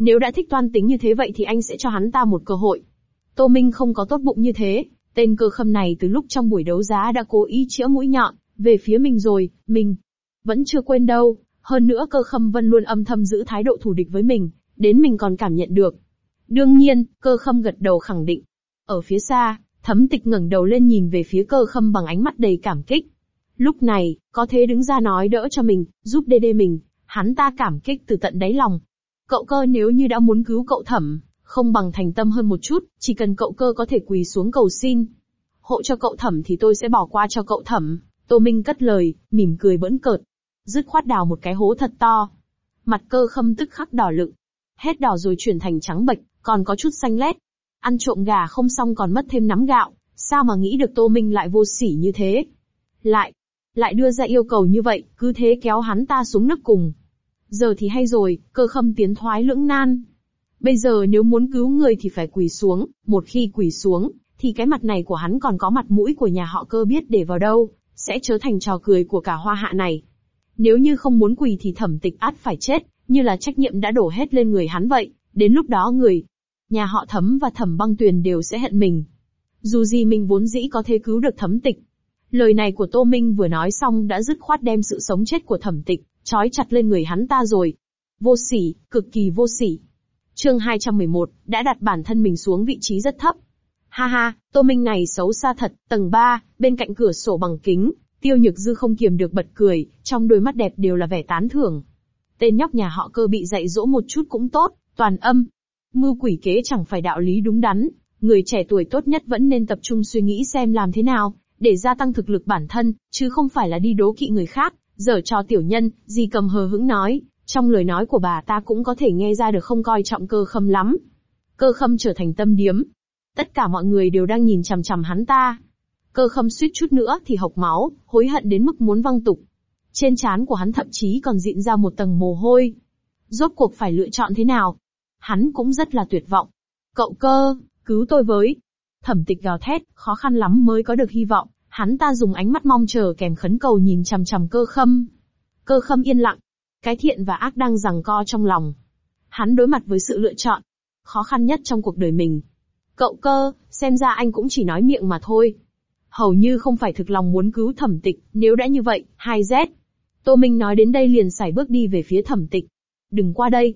Nếu đã thích toan tính như thế vậy thì anh sẽ cho hắn ta một cơ hội. Tô Minh không có tốt bụng như thế, tên Cơ Khâm này từ lúc trong buổi đấu giá đã cố ý chĩa mũi nhọn về phía mình rồi, mình vẫn chưa quên đâu, hơn nữa Cơ Khâm Vân luôn âm thầm giữ thái độ thù địch với mình, đến mình còn cảm nhận được. Đương nhiên, Cơ Khâm gật đầu khẳng định. Ở phía xa, Thẩm Tịch ngẩng đầu lên nhìn về phía Cơ Khâm bằng ánh mắt đầy cảm kích. Lúc này, có thế đứng ra nói đỡ cho mình, giúp đê đê mình, hắn ta cảm kích từ tận đáy lòng. Cậu Cơ nếu như đã muốn cứu cậu Thẩm, không bằng thành tâm hơn một chút, chỉ cần cậu Cơ có thể quỳ xuống cầu xin hộ cho cậu Thẩm thì tôi sẽ bỏ qua cho cậu Thẩm. Tô Minh cất lời, mỉm cười bỡn cợt, dứt khoát đào một cái hố thật to. Mặt Cơ Khâm tức khắc đỏ lựng, hết đỏ rồi chuyển thành trắng bệch, còn có chút xanh lét. Ăn trộm gà không xong còn mất thêm nắm gạo, sao mà nghĩ được Tô Minh lại vô sỉ như thế? Lại đưa ra yêu cầu như vậy, cứ thế kéo hắn ta xuống nước cùng. Giờ thì hay rồi, Cơ Khâm tiến thoái lưỡng nan. Bây giờ nếu muốn cứu người thì phải quỳ xuống, một khi quỳ xuống, thì cái mặt này của hắn còn có mặt mũi của nhà họ Cơ biết để vào đâu, sẽ trở thành trò cười của cả hoa hạ này. Nếu như không muốn quỳ thì Thẩm Tịch ắt phải chết, như là trách nhiệm đã đổ hết lên người hắn vậy, đến lúc đó người nhà họ Thẩm và Thẩm Băng Tuyền đều sẽ hận mình. Dù gì mình vốn dĩ có thể cứu được Thẩm Tịch. Lời này của Tô Minh vừa nói xong đã dứt khoát đem sự sống chết của Thẩm Tịch trói chặt lên người hắn ta rồi. Vô sỉ, cực kỳ vô sỉ. Chương 211, đã đặt bản thân mình xuống vị trí rất thấp. Ha ha, Tô Minh này xấu xa thật. Tầng 3, bên cạnh cửa sổ bằng kính, Tiêu Nhược Dư không kiềm được bật cười, trong đôi mắt đẹp đều là vẻ tán thưởng. Tên nhóc nhà họ Cơ bị dạy dỗ một chút cũng tốt, toàn âm. Mưu quỷ kế chẳng phải đạo lý đúng đắn, người trẻ tuổi tốt nhất vẫn nên tập trung suy nghĩ xem làm thế nào, để gia tăng thực lực bản thân, chứ không phải là đi đố kỵ người khác, giở trò tiểu nhân. Di Cầm hờ hững nói, trong lời nói của bà ta cũng có thể nghe ra được không coi trọng Cơ Khâm lắm. Cơ Khâm trở thành tâm điếm. Tất cả mọi người đều đang nhìn chằm chằm hắn ta. Cơ Khâm suýt chút nữa thì hộc máu, hối hận đến mức muốn văng tục. Trên trán của hắn thậm chí còn dịn ra một tầng mồ hôi. Rốt cuộc phải lựa chọn thế nào? Hắn cũng rất là tuyệt vọng. Cậu Cơ, cứu tôi với. Thẩm Tịch gào thét, khó khăn lắm mới có được hy vọng. Hắn ta dùng ánh mắt mong chờ kèm khấn cầu nhìn chằm chằm Cơ Khâm. Cơ Khâm yên lặng. Cái thiện và ác đang giằng co trong lòng. Hắn đối mặt với sự lựa chọn khó khăn nhất trong cuộc đời mình. Cậu Cơ, xem ra anh cũng chỉ nói miệng mà thôi. Hầu như không phải thực lòng muốn cứu Thẩm Tịch, nếu đã như vậy, 2Z. Tô Minh nói đến đây liền sải bước đi về phía Thẩm Tịch. Đừng qua đây,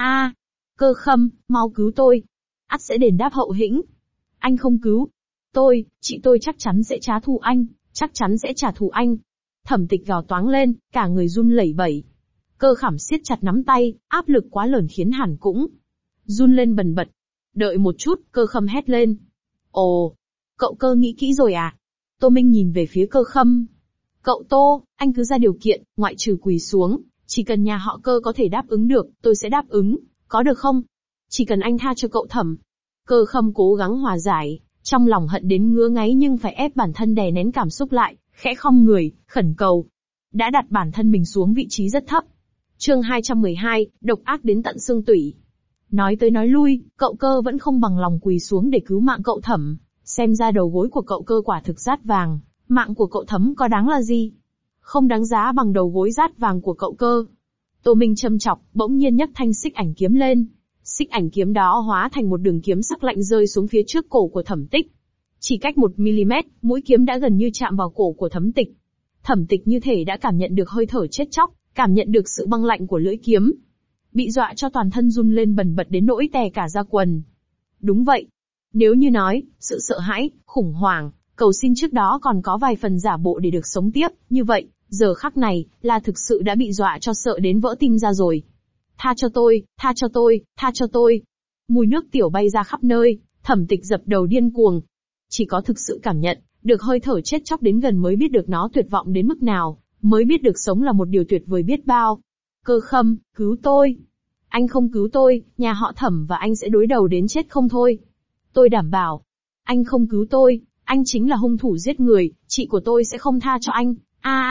Cơ Khâm, mau cứu tôi. Ắt sẽ đền đáp hậu hĩnh. Anh không cứu tôi, chị tôi chắc chắn sẽ trả thù anh, chắc chắn sẽ trả thù anh. Thẩm Tịch gào toáng lên, cả người run lẩy bẩy. Cơ Khảm siết chặt nắm tay, áp lực quá lớn khiến hắn cũng run lên bần bật. Đợi một chút, Cơ Khâm hét lên. Ồ, cậu Cơ nghĩ kỹ rồi à? Tô Minh nhìn về phía Cơ Khâm. Cậu Tô, anh cứ ra điều kiện, ngoại trừ quỳ xuống, chỉ cần nhà họ Cơ có thể đáp ứng được, tôi sẽ đáp ứng, có được không? Chỉ cần anh tha cho cậu Thẩm. Cơ Khâm cố gắng hòa giải, trong lòng hận đến ngứa ngáy nhưng phải ép bản thân đè nén cảm xúc lại, khẽ khom người, khẩn cầu. Đã đặt bản thân mình xuống vị trí rất thấp. Chương 212, độc ác đến tận xương tủy. Nói tới nói lui, cậu Cơ vẫn không bằng lòng quỳ xuống để cứu mạng cậu Thẩm. Xem ra đầu gối của cậu Cơ quả thực rát vàng, mạng của cậu Thẩm có đáng là gì? Không đáng giá bằng đầu gối rát vàng của cậu Cơ. Tô Minh châm chọc, bỗng nhiên nhấc thanh xích ảnh kiếm lên. Xích ảnh kiếm đó hóa thành một đường kiếm sắc lạnh rơi xuống phía trước cổ của Thẩm Tịch. Chỉ cách 1mm, mũi kiếm đã gần như chạm vào cổ của Thẩm Tịch. Thẩm Tịch như thể đã cảm nhận được hơi thở chết chóc, cảm nhận được sự băng lạnh của lưỡi kiếm. Bị dọa cho toàn thân run lên bần bật đến nỗi tè cả da quần. Đúng vậy. Nếu như nói, sự sợ hãi, khủng hoảng, cầu xin trước đó còn có vài phần giả bộ để được sống tiếp, như vậy, giờ khắc này, là thực sự đã bị dọa cho sợ đến vỡ tim ra rồi. Tha cho tôi, tha cho tôi, tha cho tôi. Mùi nước tiểu bay ra khắp nơi, Thẩm Tịch dập đầu điên cuồng. Chỉ có thực sự cảm nhận được hơi thở chết chóc đến gần mới biết được nó tuyệt vọng đến mức nào, mới biết được sống là một điều tuyệt vời biết bao. Cơ Khâm, cứu tôi. Anh không cứu tôi, nhà họ Thẩm và anh sẽ đối đầu đến chết không thôi. Tôi đảm bảo. Anh không cứu tôi, anh chính là hung thủ giết người, chị của tôi sẽ không tha cho anh.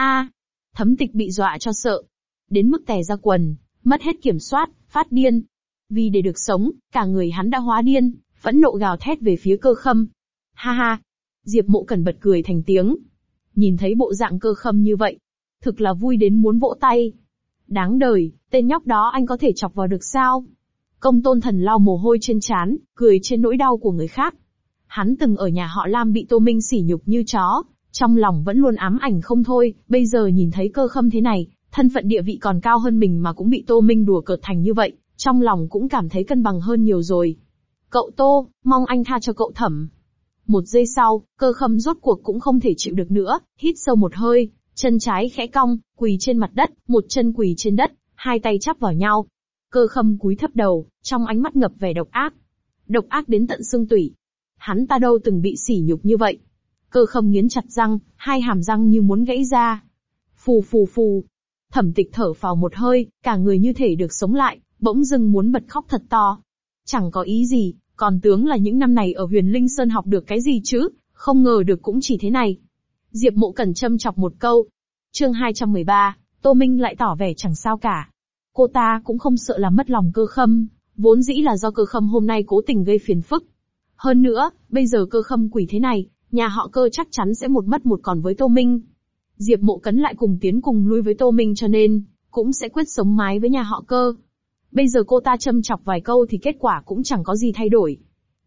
Thẩm Tịch bị dọa cho sợ. Đến mức tè ra quần, mất hết kiểm soát, phát điên. Vì để được sống, cả người hắn đã hóa điên, phẫn nộ gào thét về phía Cơ Khâm. Ha ha. Diệp Mộ Cẩn bật cười thành tiếng. Nhìn thấy bộ dạng Cơ Khâm như vậy, thực là vui đến muốn vỗ tay. Đáng đời, tên nhóc đó anh có thể chọc vào được sao? Công Tôn Thần lau mồ hôi trên trán, cười trên nỗi đau của người khác. Hắn từng ở nhà họ Lam bị Tô Minh sỉ nhục như chó, trong lòng vẫn luôn ám ảnh không thôi, bây giờ nhìn thấy Cơ Khâm thế này, thân phận địa vị còn cao hơn mình mà cũng bị Tô Minh đùa cợt thành như vậy, trong lòng cũng cảm thấy cân bằng hơn nhiều rồi. Cậu Tô, mong anh tha cho cậu Thẩm. Một giây sau, Cơ Khâm rốt cuộc cũng không thể chịu được nữa, hít sâu một hơi, chân trái khẽ cong, quỳ trên mặt đất, một chân quỳ trên đất, hai tay chắp vào nhau. Cơ Khâm cúi thấp đầu, trong ánh mắt ngập vẻ độc ác. Độc ác đến tận xương tủy. Hắn ta đâu từng bị sỉ nhục như vậy. Cơ Khâm nghiến chặt răng, hai hàm răng như muốn gãy ra. Phù phù phù. Thẩm Tịch thở phào một hơi, cả người như thể được sống lại, bỗng dưng muốn bật khóc thật to. Chẳng có ý gì, còn tướng là những năm này ở Huyền Linh Sơn học được cái gì chứ, không ngờ được cũng chỉ thế này. Diệp Mộ Cẩn châm chọc một câu. Chương 213, Tô Minh lại tỏ vẻ chẳng sao cả. Cô ta cũng không sợ làm mất lòng Cơ Khâm, vốn dĩ là do Cơ Khâm hôm nay cố tình gây phiền phức. Hơn nữa, bây giờ Cơ Khâm quỷ thế này, nhà họ Cơ chắc chắn sẽ một mất một còn với Tô Minh. Diệp Mộ Cẩn lại cùng tiến cùng lui với Tô Minh cho nên, cũng sẽ quyết sống mái với nhà họ Cơ. Bây giờ cô ta châm chọc vài câu thì kết quả cũng chẳng có gì thay đổi.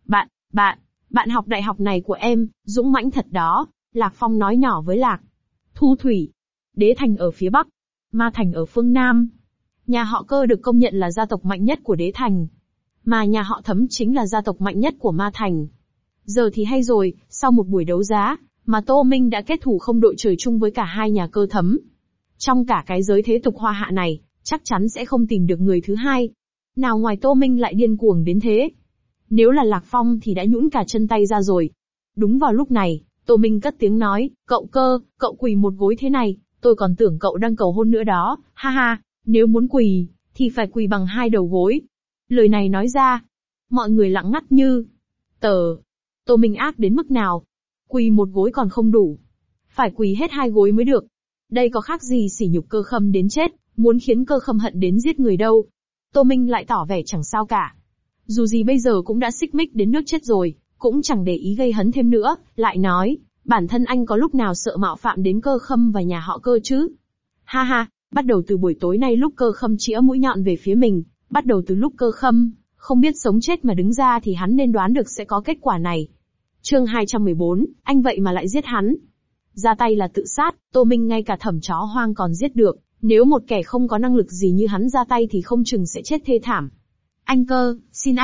Bạn học đại học này của em, dũng mãnh thật đó, Lạc Phong nói nhỏ với Lạc Thu Thủy. Đế Thành ở phía Bắc, Ma Thành ở phương Nam. Nhà họ Cơ được công nhận là gia tộc mạnh nhất của Đế Thành. Mà nhà họ Thấm chính là gia tộc mạnh nhất của Ma Thành. Giờ thì hay rồi, sau một buổi đấu giá, mà Tô Minh đã kết thủ không đội trời chung với cả hai nhà Cơ Thấm. Trong cả cái giới thế tục hoa hạ này, chắc chắn sẽ không tìm được người thứ hai. Nào ngoài Tô Minh lại điên cuồng đến thế. Nếu là Lạc Phong thì đã nhũn cả chân tay ra rồi. Đúng vào lúc này, Tô Minh cất tiếng nói, cậu Cơ, cậu quỳ một gối thế này, tôi còn tưởng cậu đang cầu hôn nữa đó, ha ha, nếu muốn quỳ, thì phải quỳ bằng hai đầu gối. Lời này nói ra, mọi người lặng ngắt như tờ. Tô Minh ác đến mức nào? Quỳ một gối còn không đủ. Phải quỳ hết hai gối mới được. Đây có khác gì sỉ nhục Cơ Khâm đến chết, muốn khiến Cơ Khâm hận đến giết người đâu. Tô Minh lại tỏ vẻ chẳng sao cả. Dù gì bây giờ cũng đã xích mích đến nước chết rồi, cũng chẳng để ý gây hấn thêm nữa, lại nói, bản thân anh có lúc nào sợ mạo phạm đến Cơ Khâm và nhà họ Cơ chứ? Ha ha, bắt đầu từ buổi tối nay lúc Cơ Khâm chĩa mũi nhọn về phía mình, bắt đầu từ lúc Cơ Khâm không biết sống chết mà đứng ra thì hắn nên đoán được sẽ có kết quả này. Chương 214, anh vậy mà lại giết hắn. Ra tay là tự sát, Tô Minh ngay cả Thẩm chó hoang còn giết được, nếu một kẻ không có năng lực gì như hắn ra tay thì không chừng sẽ chết thê thảm. Anh Cơ, xin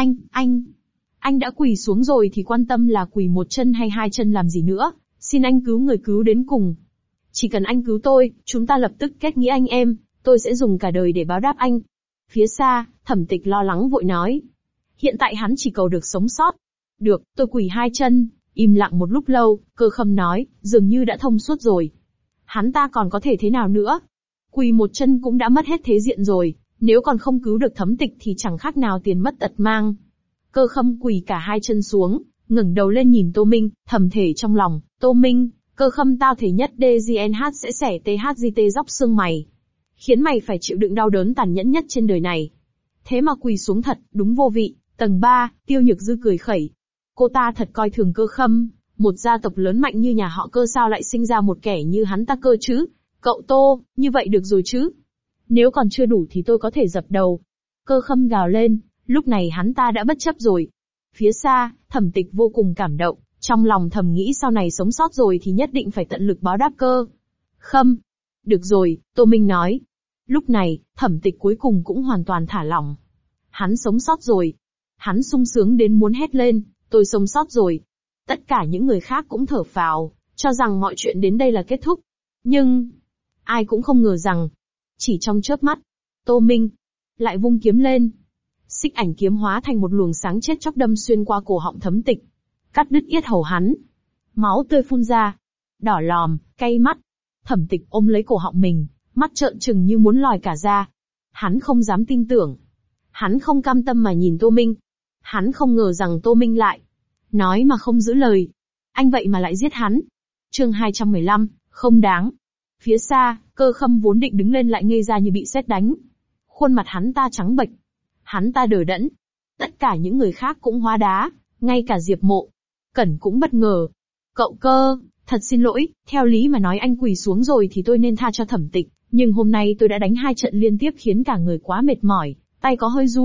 anh đã quỳ xuống rồi thì quan tâm là quỳ một chân hay hai chân làm gì nữa, xin anh cứu người cứu đến cùng. Chỉ cần anh cứu tôi, chúng ta lập tức kết nghĩa anh em, tôi sẽ dùng cả đời để báo đáp anh. Phía xa, Thẩm Tịch lo lắng vội nói. Hiện tại hắn chỉ cầu được sống sót. Được, tôi quỳ hai chân. Im lặng một lúc lâu, Cơ Khâm nói, dường như đã thông suốt rồi. Hắn ta còn có thể thế nào nữa? Quỳ một chân cũng đã mất hết thế diện rồi, nếu còn không cứu được Thẩm Tịch thì chẳng khác nào tiền mất tật mang. Cơ Khâm quỳ cả hai chân xuống, ngẩng đầu lên nhìn Tô Minh, thầm thể trong lòng, Tô Minh, Cơ Khâm tao thể nhất DGNH sẽ xẻ THGT dóc xương mày. Khiến mày phải chịu đựng đau đớn tàn nhẫn nhất trên đời này. Thế mà quỳ xuống thật, đúng vô vị. Tầng 3, Tiêu Nhược Dư cười khẩy. Cô ta thật coi thường Cơ Khâm, một gia tộc lớn mạnh như nhà họ Cơ sao lại sinh ra một kẻ như hắn ta cơ chứ? Cậu Tô, như vậy được rồi chứ? Nếu còn chưa đủ thì tôi có thể dập đầu. Cơ Khâm gào lên, lúc này hắn ta đã bất chấp rồi. Phía xa, Thẩm Tịch vô cùng cảm động, trong lòng thầm nghĩ sau này sống sót rồi thì nhất định phải tận lực báo đáp Cơ Khâm. Được rồi, Tô Minh nói. Lúc này, Thẩm Tịch cuối cùng cũng hoàn toàn thả lỏng. Hắn sống sót rồi. Hắn sung sướng đến muốn hét lên, tôi sống sót rồi. Tất cả những người khác cũng thở phào, cho rằng mọi chuyện đến đây là kết thúc. Nhưng, ai cũng không ngờ rằng, chỉ trong chớp mắt, Tô Minh lại vung kiếm lên. Xích ảnh kiếm hóa thành một luồng sáng chết chóc đâm xuyên qua cổ họng Thẩm Tịch, cắt đứt yết hầu hắn. Máu tươi phun ra, đỏ lòm, cay mắt. Thẩm Tịch ôm lấy cổ họng mình, mắt trợn trừng như muốn lòi cả ra. Hắn không dám tin tưởng. Hắn không cam tâm mà nhìn Tô Minh. Hắn không ngờ rằng Tô Minh lại nói mà không giữ lời. Anh vậy mà lại giết hắn. Chương 215, không đáng. Phía xa, Cơ Khâm vốn định đứng lên lại ngây ra như bị sét đánh. Khuôn mặt hắn ta trắng bệch. Hắn ta đờ đẫn. Tất cả những người khác cũng hóa đá, ngay cả Diệp Mộ Cẩn cũng bất ngờ. Cậu Cơ, thật xin lỗi, theo lý mà nói anh quỳ xuống rồi thì tôi nên tha cho Thẩm Tịch, nhưng hôm nay tôi đã đánh 2 trận liên tiếp khiến cả người quá mệt mỏi, tay có hơi run,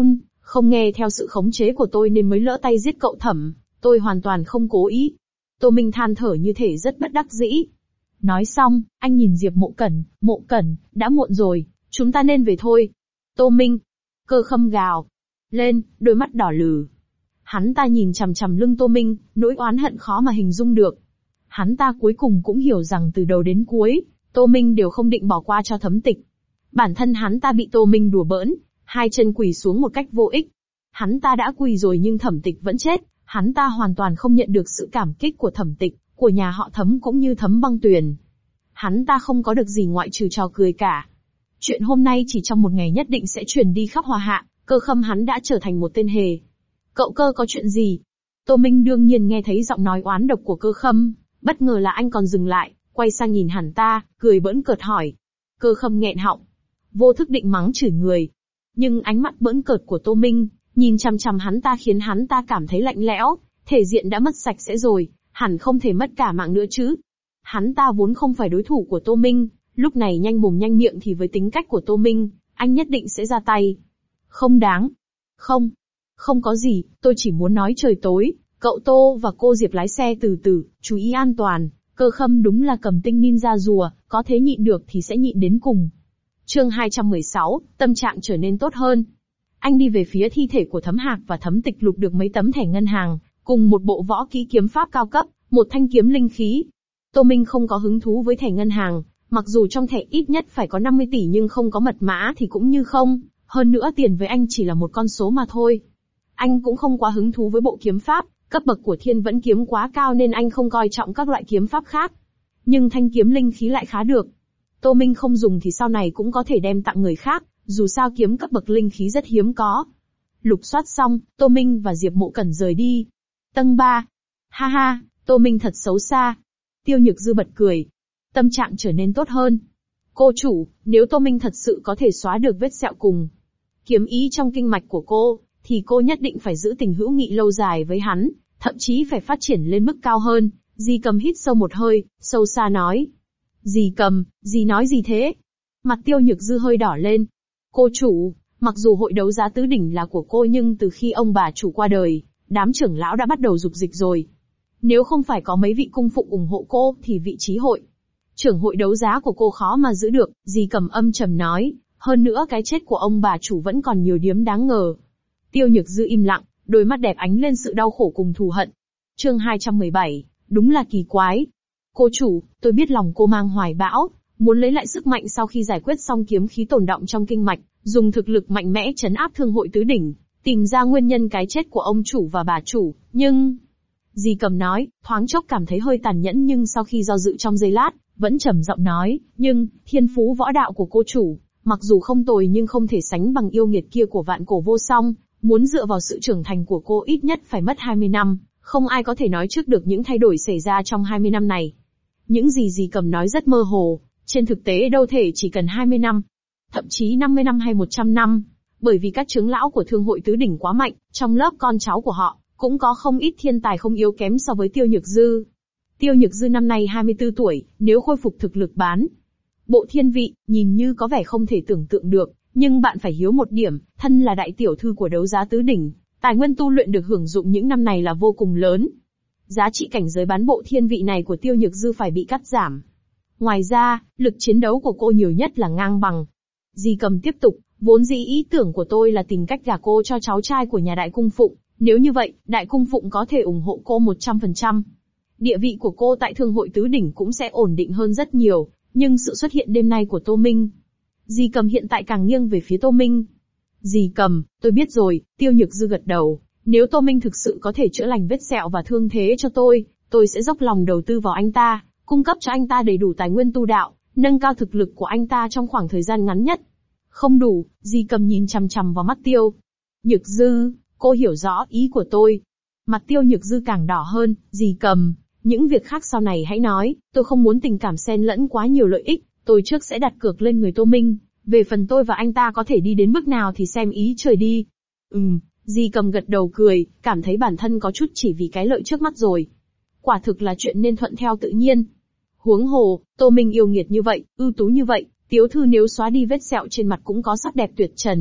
Không nghe theo sự khống chế của tôi nên mới lỡ tay giết cậu Thẩm, tôi hoàn toàn không cố ý. Tô Minh than thở như thể rất bất đắc dĩ. Nói xong, anh nhìn Diệp Mộ Cẩn, đã muộn rồi, chúng ta nên về thôi. Tô Minh. Cơ Khâm gào lên, đôi mắt đỏ lừ. Hắn ta nhìn chằm chằm lưng Tô Minh, nỗi oán hận khó mà hình dung được. Hắn ta cuối cùng cũng hiểu rằng từ đầu đến cuối, Tô Minh đều không định bỏ qua cho Thấm Tịch. Bản thân hắn ta bị Tô Minh đùa bỡn, hai chân quỳ xuống một cách vô ích. Hắn ta đã quỳ rồi nhưng Thẩm Tịch vẫn chết, hắn ta hoàn toàn không nhận được sự cảm kích của Thẩm Tịch, của nhà họ Thấm cũng như Thấm Băng Tuyền. Hắn ta không có được gì ngoại trừ trò cười cả. Chuyện hôm nay chỉ trong một ngày nhất định sẽ truyền đi khắp Hoa Hạ, Cơ Khâm hắn đã trở thành một tên hề. Cậu Cơ có chuyện gì? Tô Minh đương nhiên nghe thấy giọng nói oán độc của Cơ Khâm, bất ngờ là anh còn dừng lại, quay sang nhìn hắn ta, cười bỡn cợt hỏi. Cơ Khâm nghẹn họng, vô thức định mắng chửi người. Nhưng ánh mắt bỡn cợt của Tô Minh, nhìn chằm chằm hắn ta khiến hắn ta cảm thấy lạnh lẽo, thể diện đã mất sạch sẽ rồi, hẳn không thể mất cả mạng nữa chứ. Hắn ta vốn không phải đối thủ của Tô Minh, lúc này nhanh mồm nhanh miệng thì với tính cách của Tô Minh, anh nhất định sẽ ra tay. Không đáng. Không có gì, tôi chỉ muốn nói trời tối, cậu Tô và cô Diệp lái xe từ từ, chú ý an toàn. Cơ Khâm đúng là cầm tinh ninja rùa, có thế nhịn được thì sẽ nhịn đến cùng. Chương 216, tâm trạng trở nên tốt hơn. Anh đi về phía thi thể của Thấm Hạc và Thấm Tịch lục được mấy tấm thẻ ngân hàng, cùng một bộ võ kỹ kiếm pháp cao cấp, một thanh kiếm linh khí. Tô Minh không có hứng thú với thẻ ngân hàng, mặc dù trong thẻ ít nhất phải có 50 tỷ nhưng không có mật mã thì cũng như không, hơn nữa tiền với anh chỉ là một con số mà thôi. Anh cũng không quá hứng thú với bộ kiếm pháp, cấp bậc của Thiên Vẫn kiếm quá cao nên anh không coi trọng các loại kiếm pháp khác. Nhưng thanh kiếm linh khí lại khá được. Tô Minh không dùng thì sau này cũng có thể đem tặng người khác, dù sao kiếm cấp bậc linh khí rất hiếm có. Lục soát xong, Tô Minh và Diệp Mộ Cẩn rời đi. Tầng 3. Ha ha, Tô Minh thật xấu xa. Tiêu Nhược Dư bật cười. Tâm trạng trở nên tốt hơn. Cô chủ, nếu Tô Minh thật sự có thể xóa được vết sẹo cùng kiếm ý trong kinh mạch của cô, thì cô nhất định phải giữ tình hữu nghị lâu dài với hắn, thậm chí phải phát triển lên mức cao hơn. Dì Cầm hít sâu một hơi, sâu xa nói. Dì Cầm, dì nói gì thế? Mặt Tiêu Nhược Dư hơi đỏ lên. Cô chủ, mặc dù hội đấu giá tứ đỉnh là của cô nhưng từ khi ông bà chủ qua đời, đám trưởng lão đã bắt đầu dục dịch rồi. Nếu không phải có mấy vị cung phụng ủng hộ cô thì vị trí trưởng hội đấu giá của cô khó mà giữ được, dì Cầm âm trầm nói. Hơn nữa cái chết của ông bà chủ vẫn còn nhiều điểm đáng ngờ. Tiêu Nhược Dư im lặng, đôi mắt đẹp ánh lên sự đau khổ cùng thù hận. Chương 217, đúng là kỳ quái. Cô chủ, tôi biết lòng cô mang hoài bão, muốn lấy lại sức mạnh sau khi giải quyết xong kiếm khí tồn đọng trong kinh mạch, dùng thực lực mạnh mẽ trấn áp thương hội tứ đỉnh, tìm ra nguyên nhân cái chết của ông chủ và bà chủ, nhưng... Dì Cầm nói, thoáng chốc cảm thấy hơi tàn nhẫn nhưng sau khi do dự trong giây lát, vẫn trầm giọng nói, nhưng, thiên phú võ đạo của cô chủ, mặc dù không tồi nhưng không thể sánh bằng yêu nghiệt kia của vạn cổ vô song, muốn dựa vào sự trưởng thành của cô ít nhất phải mất 20 năm, không ai có thể nói trước được những thay đổi xảy ra trong 20 năm này. Những gì dì Cầm nói rất mơ hồ, trên thực tế đâu thể chỉ cần 20 năm, thậm chí 50 năm hay 100 năm, bởi vì các trưởng lão của thương hội tứ đỉnh quá mạnh, trong lớp con cháu của họ, cũng có không ít thiên tài không yếu kém so với Tiêu Nhược Dư. Tiêu Nhược Dư năm nay 24 tuổi, nếu khôi phục thực lực bán bộ thiên vị, nhìn như có vẻ không thể tưởng tượng được, nhưng bạn phải hiếu một điểm, thân là đại tiểu thư của đấu giá tứ đỉnh, tài nguyên tu luyện được hưởng dụng những năm này là vô cùng lớn. Giá trị cảnh giới bán bộ thiên vị này của Tiêu Nhược Dư phải bị cắt giảm. Ngoài ra, lực chiến đấu của cô nhiều nhất là ngang bằng. Dì Cầm tiếp tục, vốn dĩ ý tưởng của tôi là tìm cách gả cô cho cháu trai của nhà đại cung phụng, nếu như vậy, đại cung phụng có thể ủng hộ cô 100%. Địa vị của cô tại thương hội tứ đỉnh cũng sẽ ổn định hơn rất nhiều, nhưng sự xuất hiện đêm nay của Tô Minh. Dì Cầm hiện tại càng nghiêng về phía Tô Minh. Dì Cầm, tôi biết rồi, Tiêu Nhược Dư gật đầu, nếu Tô Minh thực sự có thể chữa lành vết sẹo và thương thế cho tôi sẽ dốc lòng đầu tư vào anh ta, cung cấp cho anh ta đầy đủ tài nguyên tu đạo, nâng cao thực lực của anh ta trong khoảng thời gian ngắn nhất. Không đủ, dì Cầm nhìn chằm chằm vào mắt Tiêu Nhược Dư, cô hiểu rõ ý của tôi. Mặt Tiêu Nhược Dư càng đỏ hơn, dì Cầm, những việc khác sau này hãy nói, tôi không muốn tình cảm xen lẫn quá nhiều lợi ích, tôi trước sẽ đặt cược lên người Tô Minh, về phần tôi và anh ta có thể đi đến bước nào thì xem ý trời đi. Dì Cầm gật đầu cười, cảm thấy bản thân có chút chỉ vì cái lợi trước mắt rồi. Quả thực là chuyện nên thuận theo tự nhiên. Huống hồ, Tô Minh yêu nghiệt như vậy, ưu tú như vậy, tiểu thư nếu xóa đi vết sẹo trên mặt cũng có sắc đẹp tuyệt trần,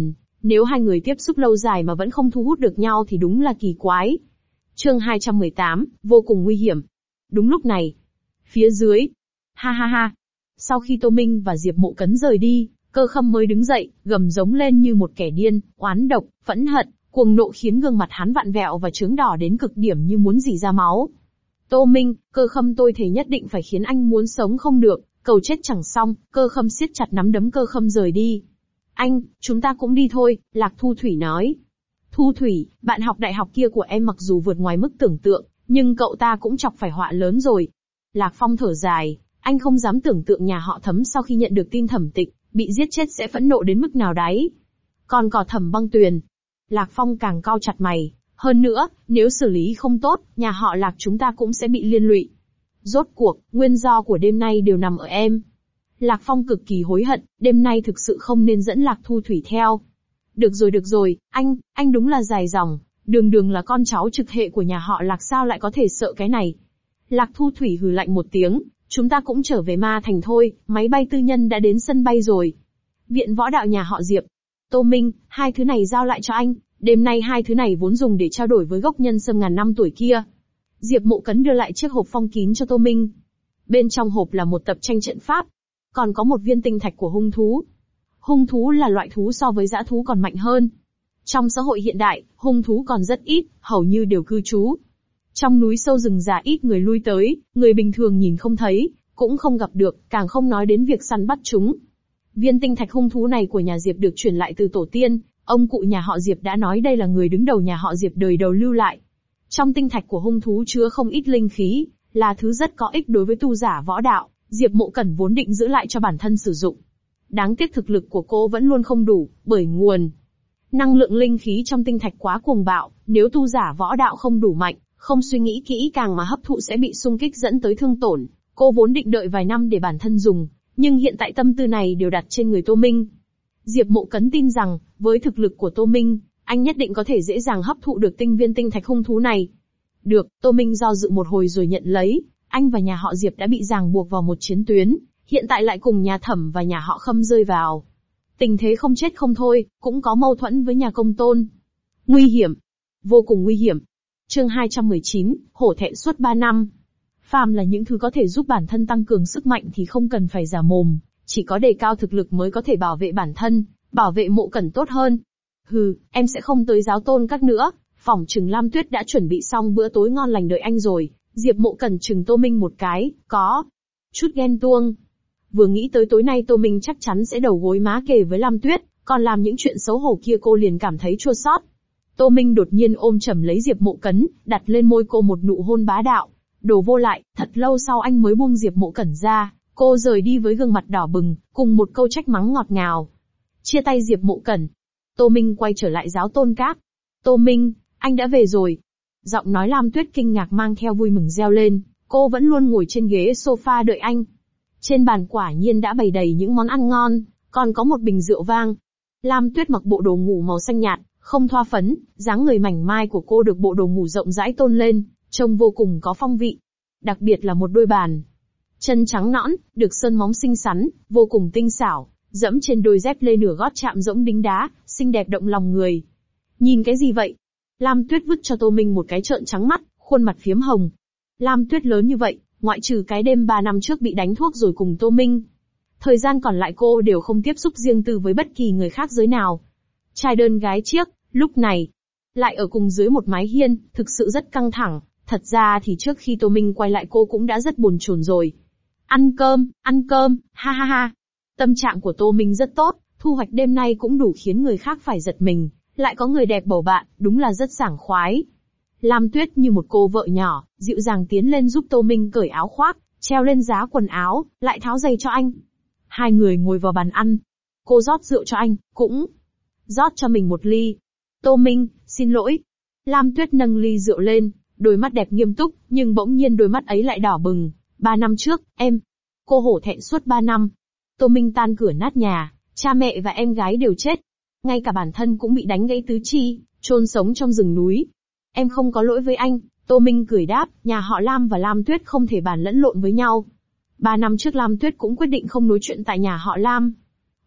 Nếu hai người tiếp xúc lâu dài mà vẫn không thu hút được nhau thì đúng là kỳ quái. Chương 218, vô cùng nguy hiểm. Đúng lúc này, phía dưới, ha ha ha. Sau khi Tô Minh và Diệp Mộ Cấn rời đi, Cơ Khâm mới đứng dậy, gầm giống lên như một kẻ điên, oán độc, phẫn hận, cuồng nộ khiến gương mặt hắn vặn vẹo và chướng đỏ đến cực điểm như muốn rỉ ra máu. Tô Minh, Cơ Khâm tôi thề nhất định phải khiến anh muốn sống không được, cầu chết chẳng xong. Cơ Khâm siết chặt nắm đấm. Cơ Khâm rời đi. Anh, chúng ta cũng đi thôi, Lạc Thu Thủy nói. Thu Thủy, bạn học đại học kia của em mặc dù vượt ngoài mức tưởng tượng, nhưng cậu ta cũng chọc phải họa lớn rồi. Lạc Phong thở dài, anh không dám tưởng tượng nhà họ Thấm sau khi nhận được tin Thẩm Tịch bị giết chết sẽ phẫn nộ đến mức nào đấy. Còn có Thẩm Băng Tuyền. Lạc Phong càng cau chặt mày, hơn nữa, nếu xử lý không tốt, nhà họ Lạc chúng ta cũng sẽ bị liên lụy. Rốt cuộc, nguyên do của đêm nay đều nằm ở em. Lạc Phong cực kỳ hối hận, đêm nay thực sự không nên dẫn Lạc Thu Thủy theo. Được rồi, anh đúng là dài dòng, đường là con cháu trực hệ của nhà họ Lạc sao lại có thể sợ cái này. Lạc Thu Thủy hừ lạnh một tiếng, chúng ta cũng trở về Ma Thành thôi, máy bay tư nhân đã đến sân bay rồi. Viện võ đạo nhà họ Diệp. Tô Minh, hai thứ này giao lại cho anh, đêm nay hai thứ này vốn dùng để trao đổi với gốc nhân sâm ngàn năm tuổi kia. Diệp Mộ Cấn đưa lại chiếc hộp phong kín cho Tô Minh. Bên trong hộp là một tập tranh trận pháp, còn có một viên tinh thạch của hung thú. Hung thú là loại thú so với dã thú còn mạnh hơn. Trong xã hội hiện đại, hung thú còn rất ít, hầu như đều cư trú trong núi sâu rừng già, ít người lui tới, người bình thường nhìn không thấy, cũng không gặp được, càng không nói đến việc săn bắt chúng. Viên tinh thạch hung thú này của nhà Diệp được truyền lại từ tổ tiên, ông cụ nhà họ Diệp đã nói đây là người đứng đầu nhà họ Diệp đời đầu lưu lại. Trong tinh thạch của hung thú chứa không ít linh khí, là thứ rất có ích đối với tu giả võ đạo, Diệp Mộ Cẩn vốn định giữ lại cho bản thân sử dụng. Đáng tiếc thực lực của cô vẫn luôn không đủ, bởi nguồn năng lượng linh khí trong tinh thạch quá cuồng bạo, nếu tu giả võ đạo không đủ mạnh, không suy nghĩ kỹ càng mà hấp thụ sẽ bị xung kích dẫn tới thương tổn. Cô vốn định đợi vài năm để bản thân dùng, nhưng hiện tại tâm tư này đều đặt trên người Tô Minh. Diệp Mộ Cấn tin rằng, với thực lực của Tô Minh, anh nhất định có thể dễ dàng hấp thụ được tinh viên tinh thạch hung thú này. Được, Tô Minh do dự một hồi rồi nhận lấy, anh và nhà họ Diệp đã bị ràng buộc vào một chiến tuyến, hiện tại lại cùng nhà Thẩm và nhà họ Khâm rơi vào tình thế không chết không thôi, cũng có mâu thuẫn với nhà Công Tôn. Nguy hiểm, vô cùng nguy hiểm. Chương 219, hổ thẹn suốt 3 năm. Phàm là những thứ có thể giúp bản thân tăng cường sức mạnh thì không cần phải giả mồm, chỉ có đề cao thực lực mới có thể bảo vệ bản thân, bảo vệ Mộ Cẩn tốt hơn. Hừ, em sẽ không tới giáo tôn các nữa, phỏng chừng Lam Tuyết đã chuẩn bị xong bữa tối ngon lành đợi anh rồi. Diệp Mộ Cẩn chừng Tô Minh một cái, có chút ghen tuông. Vừa nghĩ tới tối nay Tô Minh chắc chắn sẽ đầu gối má kề với Lam Tuyết, còn làm những chuyện xấu hổ kia cô liền cảm thấy chua xót. Tô Minh đột nhiên ôm chầm lấy Diệp Mộ Cẩn, đặt lên môi cô một nụ hôn bá đạo. Đồ vô lại, thật lâu sau anh mới buông Diệp Mộ Cẩn ra, cô rời đi với gương mặt đỏ bừng, cùng một câu trách mắng ngọt ngào. Chia tay Diệp Mộ Cẩn, Tô Minh quay trở lại giáo tôn các. Tô Minh, anh đã về rồi. Giọng nói Lam Tuyết kinh ngạc mang theo vui mừng reo lên, cô vẫn luôn ngồi trên ghế sofa đợi anh. Trên bàn quả nhiên đã bày đầy những món ăn ngon, còn có một bình rượu vang. Lam Tuyết mặc bộ đồ ngủ màu xanh nhạt, không thoa phấn, dáng người mảnh mai của cô được bộ đồ ngủ rộng rãi tôn lên, trông vô cùng có phong vị. Đặc biệt là một đôi bàn chân trắng nõn, được sơn móng xinh xắn, vô cùng tinh xảo, dẫm trên đôi dép lê nửa gót chạm rỗng đính đá, xinh đẹp động lòng người. Nhìn cái gì vậy? Lam Tuyết vứt cho Tô Minh một cái trợn trắng mắt, khuôn mặt phiếm hồng. Lam Tuyết lớn như vậy, ngoại trừ cái đêm 3 năm trước bị đánh thuốc rồi cùng Tô Minh, thời gian còn lại cô đều không tiếp xúc riêng tư với bất kỳ người khác giới nào. Trai đơn gái chiếc, lúc này lại ở cùng dưới một mái hiên, thực sự rất căng thẳng. Thật ra thì trước khi Tô Minh quay lại cô cũng đã rất buồn chồn rồi. Ăn cơm, ha ha ha. Tâm trạng của Tô Minh rất tốt, thu hoạch đêm nay cũng đủ khiến người khác phải giật mình, lại có người đẹp bầu bạn, đúng là rất sảng khoái. Lam Tuyết như một cô vợ nhỏ, dịu dàng tiến lên giúp Tô Minh cởi áo khoác, treo lên giá quần áo, lại tháo giày cho anh. Hai người ngồi vào bàn ăn. Cô rót rượu cho anh, cũng rót cho mình một ly. Tô Minh, xin lỗi. Lam Tuyết nâng ly rượu lên, đôi mắt đẹp nghiêm túc, nhưng bỗng nhiên đôi mắt ấy lại đỏ bừng. 3 năm trước, cô hổ thẹn suốt 3 năm. Tô Minh tan cửa nát nhà, cha mẹ và em gái đều chết. Ngay cả bản thân cũng bị đánh gãy tứ chi, chôn sống trong rừng núi. Em không có lỗi với anh, Tô Minh cười đáp, nhà họ Lam và Lam Tuyết không thể bàn lẫn lộn với nhau. 3 năm trước Lam Tuyết cũng quyết định không nói chuyện tại nhà họ Lam.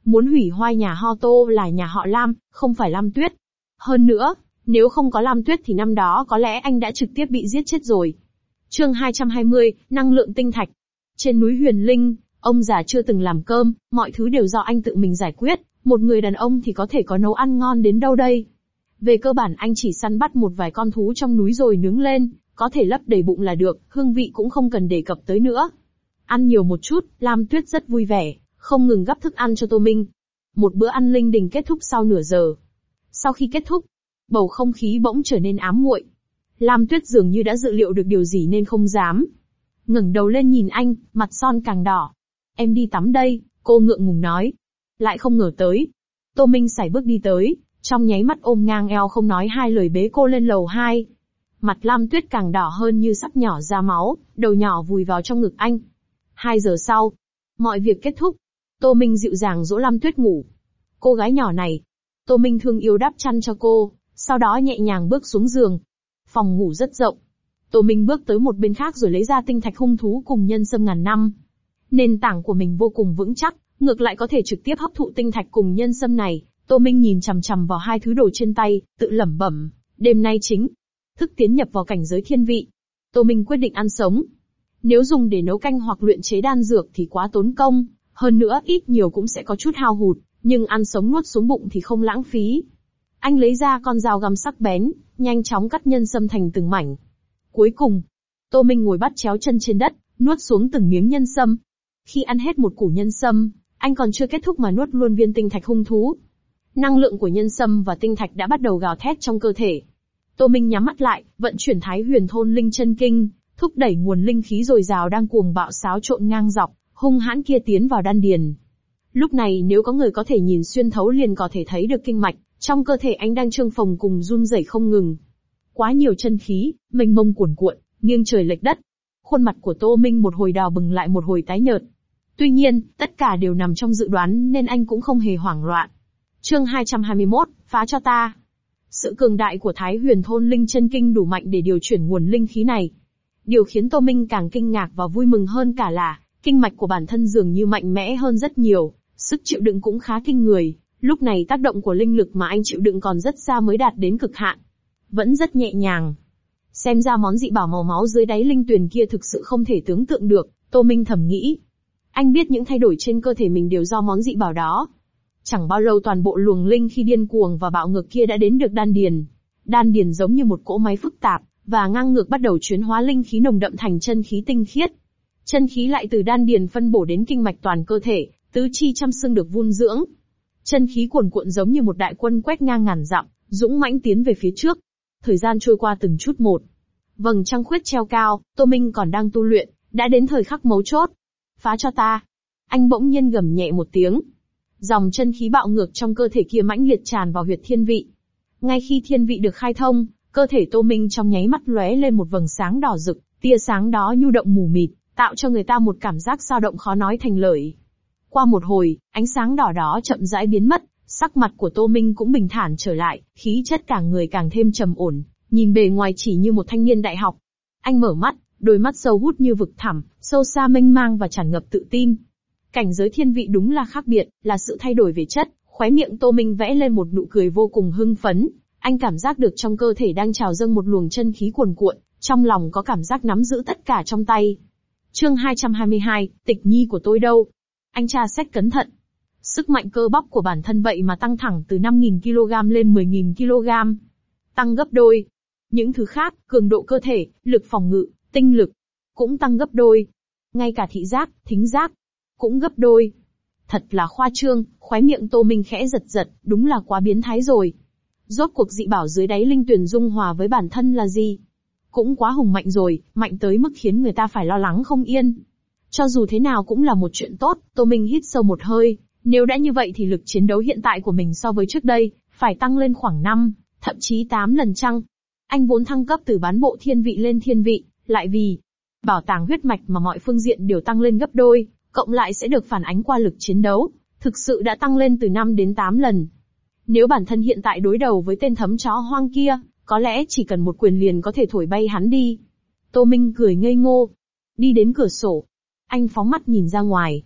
Muốn hủy hoại nhà họ Tô là nhà họ Lam, không phải Lam Tuyết. Hơn nữa, nếu không có Lam Tuyết thì năm đó có lẽ anh đã trực tiếp bị giết chết rồi. Chương 220, năng lượng tinh thạch. Trên núi Huyền Linh, ông già chưa từng làm cơm, mọi thứ đều do anh tự mình giải quyết, một người đàn ông thì có thể có nấu ăn ngon đến đâu đây. Về cơ bản anh chỉ săn bắt một vài con thú trong núi rồi nướng lên, có thể lấp đầy bụng là được, hương vị cũng không cần đề cập tới nữa. Ăn nhiều một chút, Lam Tuyết rất vui vẻ, không ngừng gắp thức ăn cho Tô Minh. Một bữa ăn linh đình kết thúc sau nửa giờ. Sau khi kết thúc, bầu không khí bỗng trở nên ám muội. Lam Tuyết dường như đã dự liệu được điều gì nên không dám ngẩng đầu lên nhìn anh, mặt son càng đỏ. Em đi tắm đây, cô ngượng ngùng nói. Lại không ngờ tới. Tô Minh sải bước đi tới, trong nháy mắt ôm ngang eo không nói hai lời bế cô lên lầu 2. Mặt Lam Tuyết càng đỏ hơn như sắp nhỏ ra máu, đầu nhỏ vùi vào trong ngực anh. 2 giờ sau, mọi việc kết thúc. Tô Minh dịu dàng dỗ Lam Tuyết ngủ. Cô gái nhỏ này. Tô Minh thương yêu đắp chăn cho cô, sau đó nhẹ nhàng bước xuống giường. Phòng ngủ rất rộng. Tô Minh bước tới một bên khác rồi lấy ra tinh thạch hung thú cùng nhân sâm ngàn năm. Nền tảng của mình vô cùng vững chắc, ngược lại có thể trực tiếp hấp thụ tinh thạch cùng nhân sâm này. Tô Minh nhìn chằm chằm vào hai thứ đồ trên tay, tự lẩm bẩm, đêm nay chính thức tiến nhập vào cảnh giới thiên vị. Tô Minh quyết định ăn sống. Nếu dùng để nấu canh hoặc luyện chế đan dược thì quá tốn công, hơn nữa ít nhiều cũng sẽ có chút hao hụt, nhưng ăn sống nuốt xuống bụng thì không lãng phí. Anh lấy ra con dao găm sắc bén, nhanh chóng cắt nhân sâm thành từng mảnh. Cuối cùng, Tô Minh ngồi bắt chéo chân trên đất, nuốt xuống từng miếng nhân sâm. Khi ăn hết một củ nhân sâm, anh còn chưa kết thúc mà nuốt luôn viên tinh thạch hung thú. Năng lượng của nhân sâm và tinh thạch đã bắt đầu gào thét trong cơ thể. Tô Minh nhắm mắt lại, vận chuyển Thái Huyền Thôn Linh Chân Kinh, thúc đẩy nguồn linh khí dồi dào đang cuồng bạo xáo trộn ngang dọc, hung hãn kia tiến vào đan điền. Lúc này nếu có người có thể nhìn xuyên thấu liền có thể thấy được kinh mạch, trong cơ thể anh đang trương phồng cùng run rẩy không ngừng. Quá nhiều chân khí, mênh mông cuồn cuộn, nghiêng trời lệch đất. Khuôn mặt của Tô Minh một hồi đỏ bừng lại một hồi tái nhợt. Tuy nhiên, tất cả đều nằm trong dự đoán nên anh cũng không hề hoảng loạn. Chương 221, phá cho ta. Sự cường đại của Thái Huyền Thôn Linh Chân Kinh đủ mạnh để điều chuyển nguồn linh khí này. Điều khiến Tô Minh càng kinh ngạc và vui mừng hơn cả là, kinh mạch của bản thân dường như mạnh mẽ hơn rất nhiều, sức chịu đựng cũng khá kinh người. Lúc này tác động của linh lực mà anh chịu đựng còn rất xa mới đạt đến cực hạn. Vẫn rất nhẹ nhàng. Xem ra món dị bảo màu máu dưới đáy linh tuyền kia thực sự không thể tưởng tượng được, Tô Minh thầm nghĩ. Anh biết những thay đổi trên cơ thể mình đều do món dị bảo đó. Chẳng bao lâu toàn bộ luồng linh khi điên cuồng và bạo ngược kia đã đến được đan điền. Đan điền giống như một cỗ máy phức tạp, và ngang ngược bắt đầu chuyển hóa linh khí nồng đậm thành chân khí tinh khiết. Chân khí lại từ đan điền phân bổ đến kinh mạch toàn cơ thể, tứ chi trăm xương được vun dưỡng. Chân khí cuồn cuộn giống như một đại quân quét ngang ngàn dặm, dũng mãnh tiến về phía trước. Thời gian trôi qua từng chút một. Vầng trăng khuyết treo cao, Tô Minh còn đang tu luyện, đã đến thời khắc mấu chốt. Phá cho ta. Anh bỗng nhiên gầm nhẹ một tiếng. Dòng chân khí bạo ngược trong cơ thể kia mãnh liệt tràn vào huyệt thiên vị. Ngay khi thiên vị được khai thông, cơ thể Tô Minh trong nháy mắt lóe lên một vầng sáng đỏ rực, tia sáng đó nhu động mù mịt, tạo cho người ta một cảm giác dao động khó nói thành lời. Qua một hồi, ánh sáng đỏ đó chậm rãi biến mất, sắc mặt của Tô Minh cũng bình thản trở lại, khí chất cả người càng thêm trầm ổn, nhìn bề ngoài chỉ như một thanh niên đại học. Anh mở mắt, đôi mắt sâu hút như vực thẳm, sâu xa mênh mang và tràn ngập tự tin. Cảnh giới thiên vị đúng là khác biệt, là sự thay đổi về chất. Khóe miệng Tô Minh vẽ lên một nụ cười vô cùng hưng phấn. Anh cảm giác được trong cơ thể đang trào dâng một luồng chân khí cuồn cuộn, trong lòng có cảm giác nắm giữ tất cả trong tay. Chương 222, Tịch nhi của tôi đâu? Anh tra xét cẩn thận. Sức mạnh cơ bắp của bản thân vậy mà tăng thẳng từ 5.000 kg lên 10.000 kg. Tăng gấp đôi. Những thứ khác, cường độ cơ thể, lực phòng ngự, tinh lực, cũng tăng gấp đôi. Ngay cả thị giác, thính giác, cũng gấp đôi. Thật là khoa trương, khóe miệng Tô Minh khẽ giật giật, đúng là quá biến thái rồi. Rốt cuộc dị bảo dưới đáy linh tuyền dung hòa với bản thân là gì? Cũng quá hùng mạnh rồi, mạnh tới mức khiến người ta phải lo lắng không yên. Cho dù thế nào cũng là một chuyện tốt, Tô Minh hít sâu một hơi, nếu đã như vậy thì lực chiến đấu hiện tại của mình so với trước đây, phải tăng lên khoảng 5, thậm chí 8 lần chăng. Anh vốn thăng cấp từ bán bộ thiên vị lên thiên vị, lại vì bảo tàng huyết mạch mà mọi phương diện đều tăng lên gấp đôi, cộng lại sẽ được phản ánh qua lực chiến đấu, thực sự đã tăng lên từ 5 đến 8 lần. Nếu bản thân hiện tại đối đầu với tên thấm chó hoang kia, có lẽ chỉ cần một quyền liền có thể thổi bay hắn đi. Tô Minh cười ngây ngô, đi đến cửa sổ. Anh phóng mắt nhìn ra ngoài.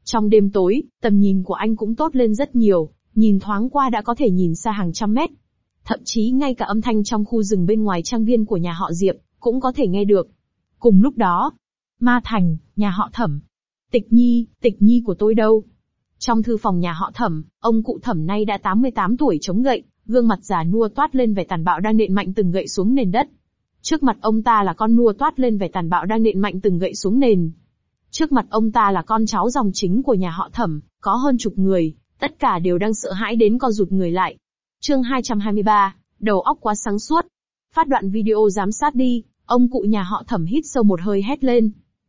Trong đêm tối, tầm nhìn của anh cũng tốt lên rất nhiều, nhìn thoáng qua đã có thể nhìn xa hàng trăm mét. Thậm chí ngay cả âm thanh trong khu rừng bên ngoài trang viên của nhà họ Diệp, cũng có thể nghe được. Cùng lúc đó, Ma Thành, nhà họ Thẩm. Tịch Nhi của tôi đâu? Trong thư phòng nhà họ Thẩm, ông cụ Thẩm nay đã 88 tuổi chống gậy, gương mặt già nua toát lên vẻ tàn bạo đang nện mạnh từng gậy xuống nền đất. Trước mặt ông ta là con nua toát lên vẻ tàn bạo đang nện mạnh từng gậy xuống nền. Trước mặt ông ta là con cháu dòng chính của nhà họ Thẩm, có hơn chục người, tất cả đều đang sợ hãi đến co rụt người lại. Chương 223, đầu óc quá sáng suốt. Phát đoạn video giám sát đi, ông cụ nhà họ Thẩm hít sâu một hơi hét lên.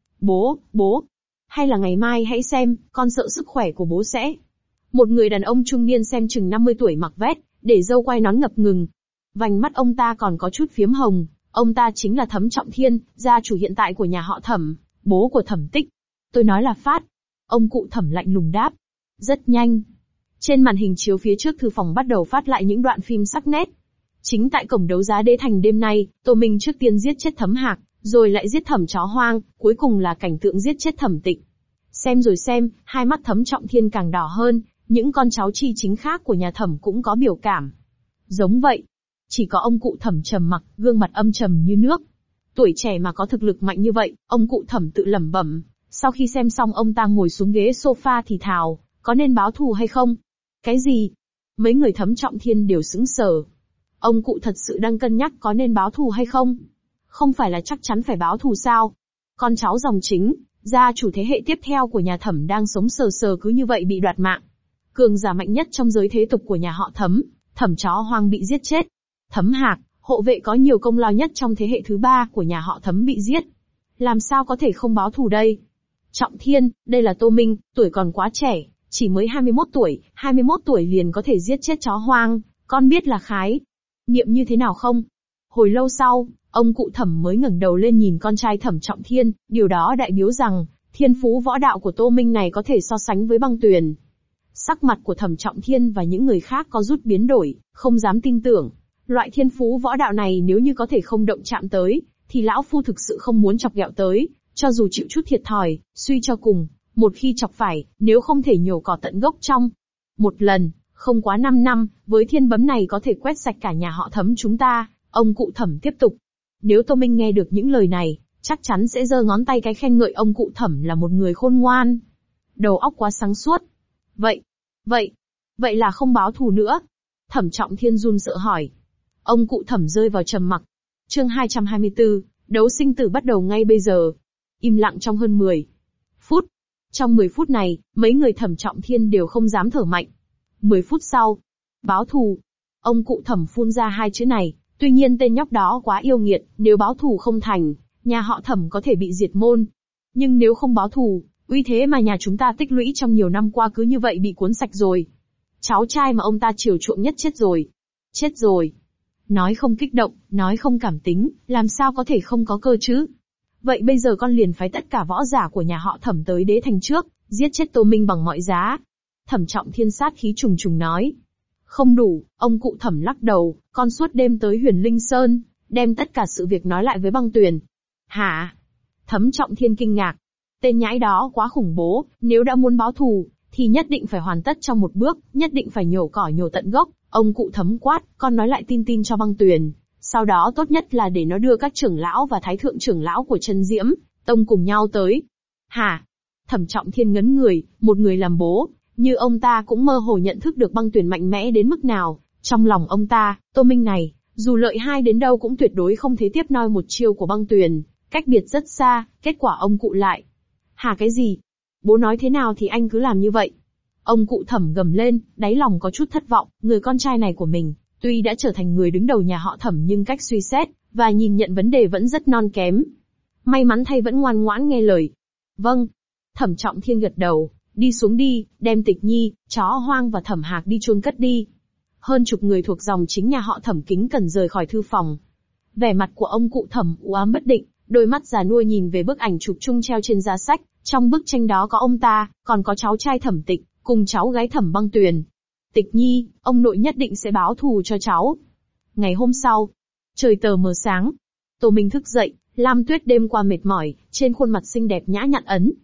Bố, hay là ngày mai hãy xem, con sợ sức khỏe của bố sẽ. Một người đàn ông trung niên xem chừng 50 tuổi mặc vest, để râu quai nón ngập ngừng. Vành mắt ông ta còn có chút phiếm hồng, ông ta chính là Thẩm Trọng Thiên, gia chủ hiện tại của nhà họ Thẩm, bố của Thẩm Tích. Tôi nói là Phát. Ông cụ Thẩm lạnh lùng đáp. Rất nhanh. Trên màn hình chiếu phía trước thư phòng bắt đầu phát lại những đoạn phim sắc nét. Chính tại cổng đấu giá Đế Thành đêm nay, Tô Minh trước tiên giết chết Thẩm Hạc, rồi lại giết Thẩm Chó Hoang, cuối cùng là cảnh tượng giết chết Thẩm Tịch. Xem rồi xem, hai mắt Thẩm Trọng Thiên càng đỏ hơn, những con cháu chi chính khác của nhà Thẩm cũng có biểu cảm. Giống vậy. Chỉ có ông cụ Thẩm trầm mặc, gương mặt âm trầm như nước. Tuổi trẻ mà có thực lực mạnh như vậy, ông cụ Thẩm tự lẩm bẩm. Sau khi xem xong ông ta ngồi xuống ghế sofa thì thào, có nên báo thù hay không? Cái gì? Mấy người Thẩm Trọng Thiên đều sững sờ. Ông cụ thật sự đang cân nhắc có nên báo thù hay không? Không phải là chắc chắn phải báo thù sao? Con cháu dòng chính, gia chủ thế hệ tiếp theo của nhà Thẩm đang sống sờ sờ cứ như vậy bị đoạt mạng. Cường giả mạnh nhất trong giới thế tục của nhà họ Thẩm, Thẩm Chó Hoang bị giết chết. Thẩm Hạc, hộ vệ có nhiều công lao nhất trong thế hệ thứ 3 của nhà họ Thẩm bị giết. Làm sao có thể không báo thù đây? Trọng Thiên, đây là Tô Minh, tuổi còn quá trẻ, chỉ mới 21 tuổi liền có thể giết chết Chó Hoang, con biết là khái niệm như thế nào không? Hồi lâu sau, ông cụ Thẩm mới ngẩng đầu lên nhìn con trai Thẩm Trọng Thiên, điều đó đại biểu rằng, thiên phú võ đạo của Tô Minh này có thể so sánh với Băng Tuyền. Sắc mặt của Thẩm Trọng Thiên và những người khác có chút biến đổi, không dám tin tưởng. Loại thiên phú võ đạo này nếu như có thể không động chạm tới, thì lão phu thực sự không muốn chọc ghẹo tới, cho dù chịu chút thiệt thòi, suy cho cùng, một khi chọc phải, nếu không thể nhổ cỏ tận gốc trong một lần, không quá 5 năm, với thiên bấm này có thể quét sạch cả nhà họ Thẩm chúng ta. Ông cụ Thẩm tiếp tục. Nếu Tô Minh nghe được những lời này, chắc chắn sẽ giơ ngón tay cái khen ngợi ông cụ Thẩm là một người khôn ngoan. Đầu óc quá sáng suốt. Vậy là không báo thù nữa? Thẩm Trọng Thiên run sợ hỏi. Ông cụ Thẩm rơi vào trầm mặc. Chương 224, đấu sinh tử bắt đầu ngay bây giờ. Im lặng trong hơn 10 phút. Trong 10 phút này, mấy người Thẩm Trọng Thiên đều không dám thở mạnh. 10 phút sau, báo thù. Ông cụ Thẩm phun ra hai chữ này, tuy nhiên tên nhóc đó quá yêu nghiệt, nếu báo thù không thành, nhà họ Thẩm có thể bị diệt môn. Nhưng nếu không báo thù, uy thế mà nhà chúng ta tích lũy trong nhiều năm qua cứ như vậy bị cuốn sạch rồi. Cháu trai mà ông ta chiều chuộng nhất chết rồi. Chết rồi. Nói không kích động, nói không cảm tính, làm sao có thể không có cơ chứ? Vậy bây giờ con liền phái tất cả võ giả của nhà họ Thẩm tới Đế Thành trước, giết chết Tô Minh bằng mọi giá. Thẩm Trọng Thiên sát khí trùng trùng nói. Không đủ, ông cụ Thẩm lắc đầu, con suốt đêm tới Huyền Linh Sơn, đem tất cả sự việc nói lại với Băng Tuyền. Hả? Thẩm Trọng Thiên kinh ngạc. Tên nhãi đó quá khủng bố, nếu đã muốn báo thù, thì nhất định phải hoàn tất trong một bước, nhất định phải nhổ cỏ nhổ tận gốc. Ông cụ Thẩm quát, con nói lại tin cho Băng Tuyền. Sau đó tốt nhất là để nó đưa các trưởng lão và thái thượng trưởng lão của Chân Diễm Tông cùng nhau tới. Hả? Thẩm Trọng Thiên ngấn người, một người làm bố, như ông ta cũng mơ hồ nhận thức được Băng Tuyền mạnh mẽ đến mức nào. Trong lòng ông ta, Tô Minh này, dù lợi hai đến đâu cũng tuyệt đối không thể tiếp noi một chiêu của Băng Tuyền, cách biệt rất xa, kết quả ông cụ lại. Hả cái gì? Bố nói thế nào thì anh cứ làm như vậy. Ông cụ Thẩm gầm lên, đáy lòng có chút thất vọng, người con trai này của mình, tuy đã trở thành người đứng đầu nhà họ Thẩm nhưng cách suy xét, và nhìn nhận vấn đề vẫn rất non kém. May mắn thay vẫn ngoan ngoãn nghe lời. Vâng. Thẩm Trọng Thiên gật đầu, đi xuống đi, đem Tịch Nhi, Chó Hoang và Thẩm Hạc đi chôn cất đi. Hơn chục người thuộc dòng chính nhà họ Thẩm kính cẩn rời khỏi thư phòng. Vẻ mặt của ông cụ Thẩm u ám bất định, đôi mắt già nua nhìn về bức ảnh chụp chung treo trên giá sách, trong bức tranh đó có ông ta, còn có cháu trai Thẩm Tịch, cùng cháu gái Thẩm Băng Tuyền. Tịch Nhi, ông nội nhất định sẽ báo thù cho cháu. Ngày hôm sau, trời tờ mờ sáng. Tô Minh thức dậy, Lam Tuyết đêm qua mệt mỏi, trên khuôn mặt xinh đẹp nhã nhặn ấn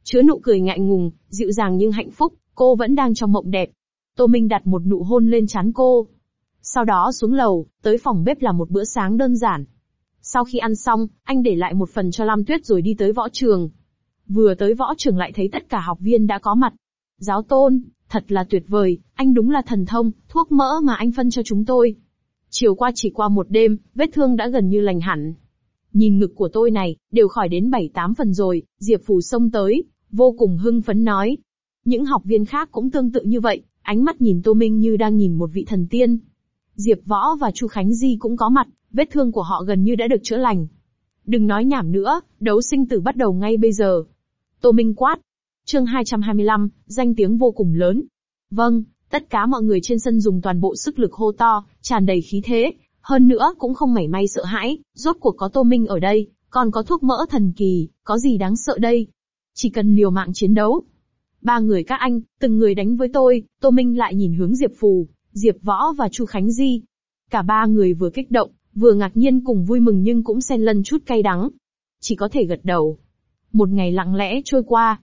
chứa nụ cười ngại ngùng, dịu dàng nhưng hạnh phúc, cô vẫn đang trong mộng đẹp. Tô Minh đặt một nụ hôn lên trán cô. Sau đó xuống lầu, tới phòng bếp làm một bữa sáng đơn giản. Sau khi ăn xong, anh để lại một phần cho Lam Tuyết rồi đi tới võ trường. Vừa tới võ trường lại thấy tất cả học viên đã có mặt. Giáo tôn, thật là tuyệt vời, anh đúng là thần thông, thuốc mỡ mà anh phân cho chúng tôi. Chiều qua chỉ qua một đêm, vết thương đã gần như lành hẳn. Nhìn ngực của tôi này, đều khỏi đến 7-8 phần rồi, Diệp Phù xông tới, vô cùng hưng phấn nói. Những học viên khác cũng tương tự như vậy, ánh mắt nhìn Tô Minh như đang nhìn một vị thần tiên. Diệp Võ và Chu Khánh Di cũng có mặt, vết thương của họ gần như đã được chữa lành. Đừng nói nhảm nữa, đấu sinh tử bắt đầu ngay bây giờ. Tô Minh quát. Chương 225, danh tiếng vô cùng lớn. Vâng, tất cả mọi người trên sân dùng toàn bộ sức lực hô to, tràn đầy khí thế, hơn nữa cũng không mảy may sợ hãi, rốt cuộc có Tô Minh ở đây, còn có thuốc mỡ thần kỳ, có gì đáng sợ đây? Chỉ cần liều mạng chiến đấu. 3 người các anh, từng người đánh với tôi, Tô Minh lại nhìn hướng Diệp Phù, Diệp Võ và Chu Khánh Di. Cả 3 người vừa kích động, vừa ngạc nhiên cùng vui mừng nhưng cũng xen lẫn chút cay đắng. Chỉ có thể gật đầu. Một ngày lặng lẽ trôi qua.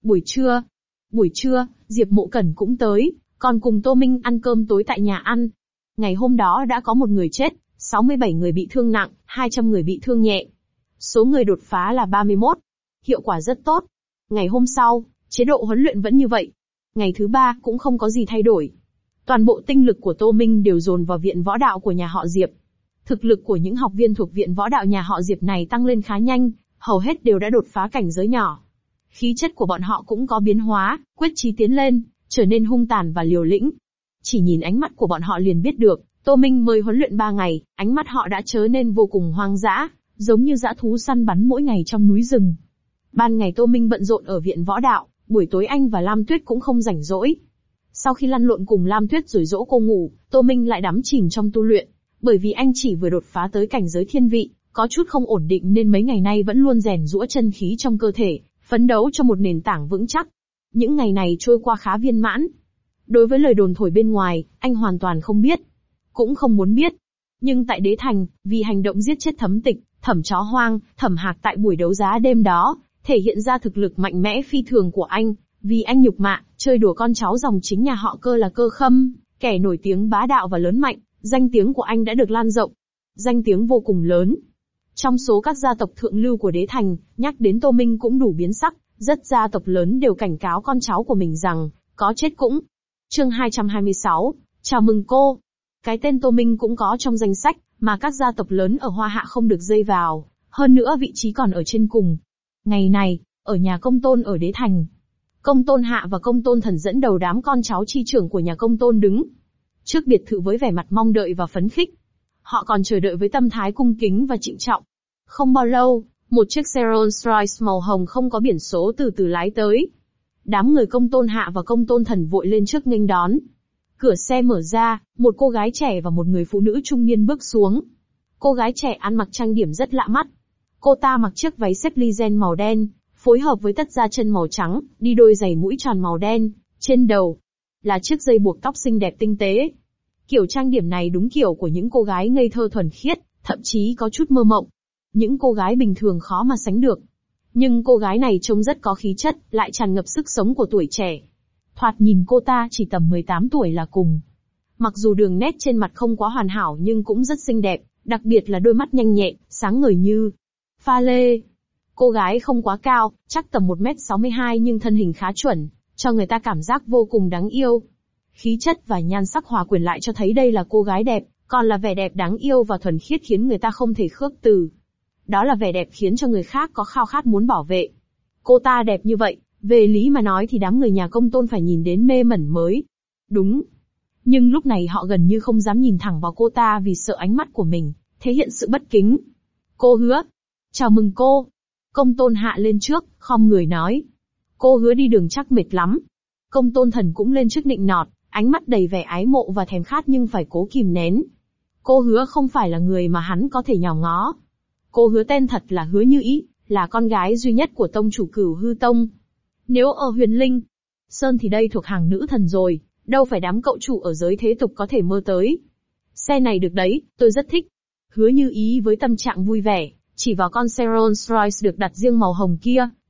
Buổi trưa, Diệp Mộ Cẩn cũng tới, còn cùng Tô Minh ăn cơm tối tại nhà ăn. Ngày hôm đó đã có 1 người chết, 67 người bị thương nặng, 200 người bị thương nhẹ. Số người đột phá là 31. Hiệu quả rất tốt. Ngày hôm sau, chế độ huấn luyện vẫn như vậy. Ngày thứ 3 cũng không có gì thay đổi. Toàn bộ tinh lực của Tô Minh đều dồn vào viện võ đạo của nhà họ Diệp. Thực lực của những học viên thuộc viện võ đạo nhà họ Diệp này tăng lên khá nhanh, hầu hết đều đã đột phá cảnh giới nhỏ. Khí chất của bọn họ cũng có biến hóa, quyết chí tiến lên, trở nên hung tàn và liều lĩnh. Chỉ nhìn ánh mắt của bọn họ liền biết được, Tô Minh mới huấn luyện 3 ngày, ánh mắt họ đã trở nên vô cùng hoang dã, giống như dã thú săn bắn mỗi ngày trong núi rừng. Ban ngày Tô Minh bận rộn ở viện võ đạo, buổi tối anh và Lam Tuyết cũng không rảnh rỗi. Sau khi lăn lộn cùng Lam Tuyết rồi dỗ cô ngủ, Tô Minh lại đắm chìm trong tu luyện, bởi vì anh chỉ vừa đột phá tới cảnh giới thiên vị, có chút không ổn định nên mấy ngày nay vẫn luôn rèn giũa chân khí trong cơ thể, phấn đấu cho một nền tảng vững chắc. Những ngày này trôi qua khá viên mãn. Đối với lời đồn thổi bên ngoài, anh hoàn toàn không biết, cũng không muốn biết. Nhưng tại Đế Thành, vì hành động giết chết Thẩm Tịch, Thẩm Chó Hoang, Thẩm Hạc tại buổi đấu giá đêm đó, thể hiện ra thực lực mạnh mẽ phi thường của anh, vì anh nhục mạ, chơi đùa con cháu dòng chính nhà họ Cơ là Cơ Khâm, kẻ nổi tiếng bá đạo và lớn mạnh, danh tiếng của anh đã được lan rộng. Danh tiếng vô cùng lớn. Trong số các gia tộc thượng lưu của Đế Thành, nhắc đến Tô Minh cũng đủ biến sắc, rất gia tộc lớn đều cảnh cáo con cháu của mình rằng, có chết cũng. Chương 226, chào mừng cô. Cái tên Tô Minh cũng có trong danh sách, mà các gia tộc lớn ở Hoa Hạ không được dây vào, hơn nữa vị trí còn ở trên cùng. Ngày này, ở nhà Công Tôn ở Đế Thành, Công Tôn Hạ và Công Tôn Thần dẫn đầu đám con cháu chi trưởng của nhà Công Tôn đứng trước biệt thự với vẻ mặt mong đợi và phấn khích. Họ còn chờ đợi với tâm thái cung kính và trịnh trọng. Không bao lâu, một chiếc xe Rolls-Royce màu hồng không có biển số từ từ lái tới. Đám người Công Tôn Hạ và Công Tôn Thần vội lên trước nghênh đón. Cửa xe mở ra, một cô gái trẻ và một người phụ nữ trung niên bước xuống. Cô gái trẻ ăn mặc trang điểm rất lạ mắt. Cô ta mặc chiếc váy xếp ly ren màu đen, phối hợp với tất da chân màu trắng, đi đôi giày mũi tròn màu đen, trên đầu là chiếc dây buộc tóc xinh đẹp tinh tế. Kiểu trang điểm này đúng kiểu của những cô gái ngây thơ thuần khiết, thậm chí có chút mơ mộng. Những cô gái bình thường khó mà sánh được. Nhưng cô gái này trông rất có khí chất, lại tràn ngập sức sống của tuổi trẻ. Thoạt nhìn cô ta chỉ tầm 18 tuổi là cùng. Mặc dù đường nét trên mặt không quá hoàn hảo nhưng cũng rất xinh đẹp, đặc biệt là đôi mắt nhanh nhẹn, sáng ngời như pha lê. Cô gái không quá cao, chắc tầm 1m62 nhưng thân hình khá chuẩn, cho người ta cảm giác vô cùng đáng yêu. Khí chất và nhan sắc hòa quyện lại cho thấy đây là cô gái đẹp, còn là vẻ đẹp đáng yêu và thuần khiết khiến người ta không thể khước từ. Đó là vẻ đẹp khiến cho người khác có khao khát muốn bảo vệ. Cô ta đẹp như vậy, về lý mà nói thì đám người nhà Công Tôn phải nhìn đến mê mẩn mới. Đúng. Nhưng lúc này họ gần như không dám nhìn thẳng vào cô ta vì sợ ánh mắt của mình thể hiện sự bất kính. Cô Hứa. Chào mừng cô. Công Tôn Hạ lên trước, khom người nói. Cô Hứa đi đường chắc mệt lắm. Công Tôn Thần cũng lên trước nịnh nọt, ánh mắt đầy vẻ ái mộ và thèm khát nhưng phải cố kìm nén. Cô Hứa không phải là người mà hắn có thể nhào ngó. Cô Hứa tên thật là Hứa Như Ý, là con gái duy nhất của tông chủ Cửu Hư Tông. Nếu ở Huyền Linh Sơn thì đây thuộc hàng nữ thần rồi, đâu phải đám cậu chủ ở giới thế tục có thể mơ tới. Xe này được đấy, tôi rất thích. Hứa Như Ý với tâm trạng vui vẻ, chỉ vào con xe Rolls-Royce được đặt riêng màu hồng kia,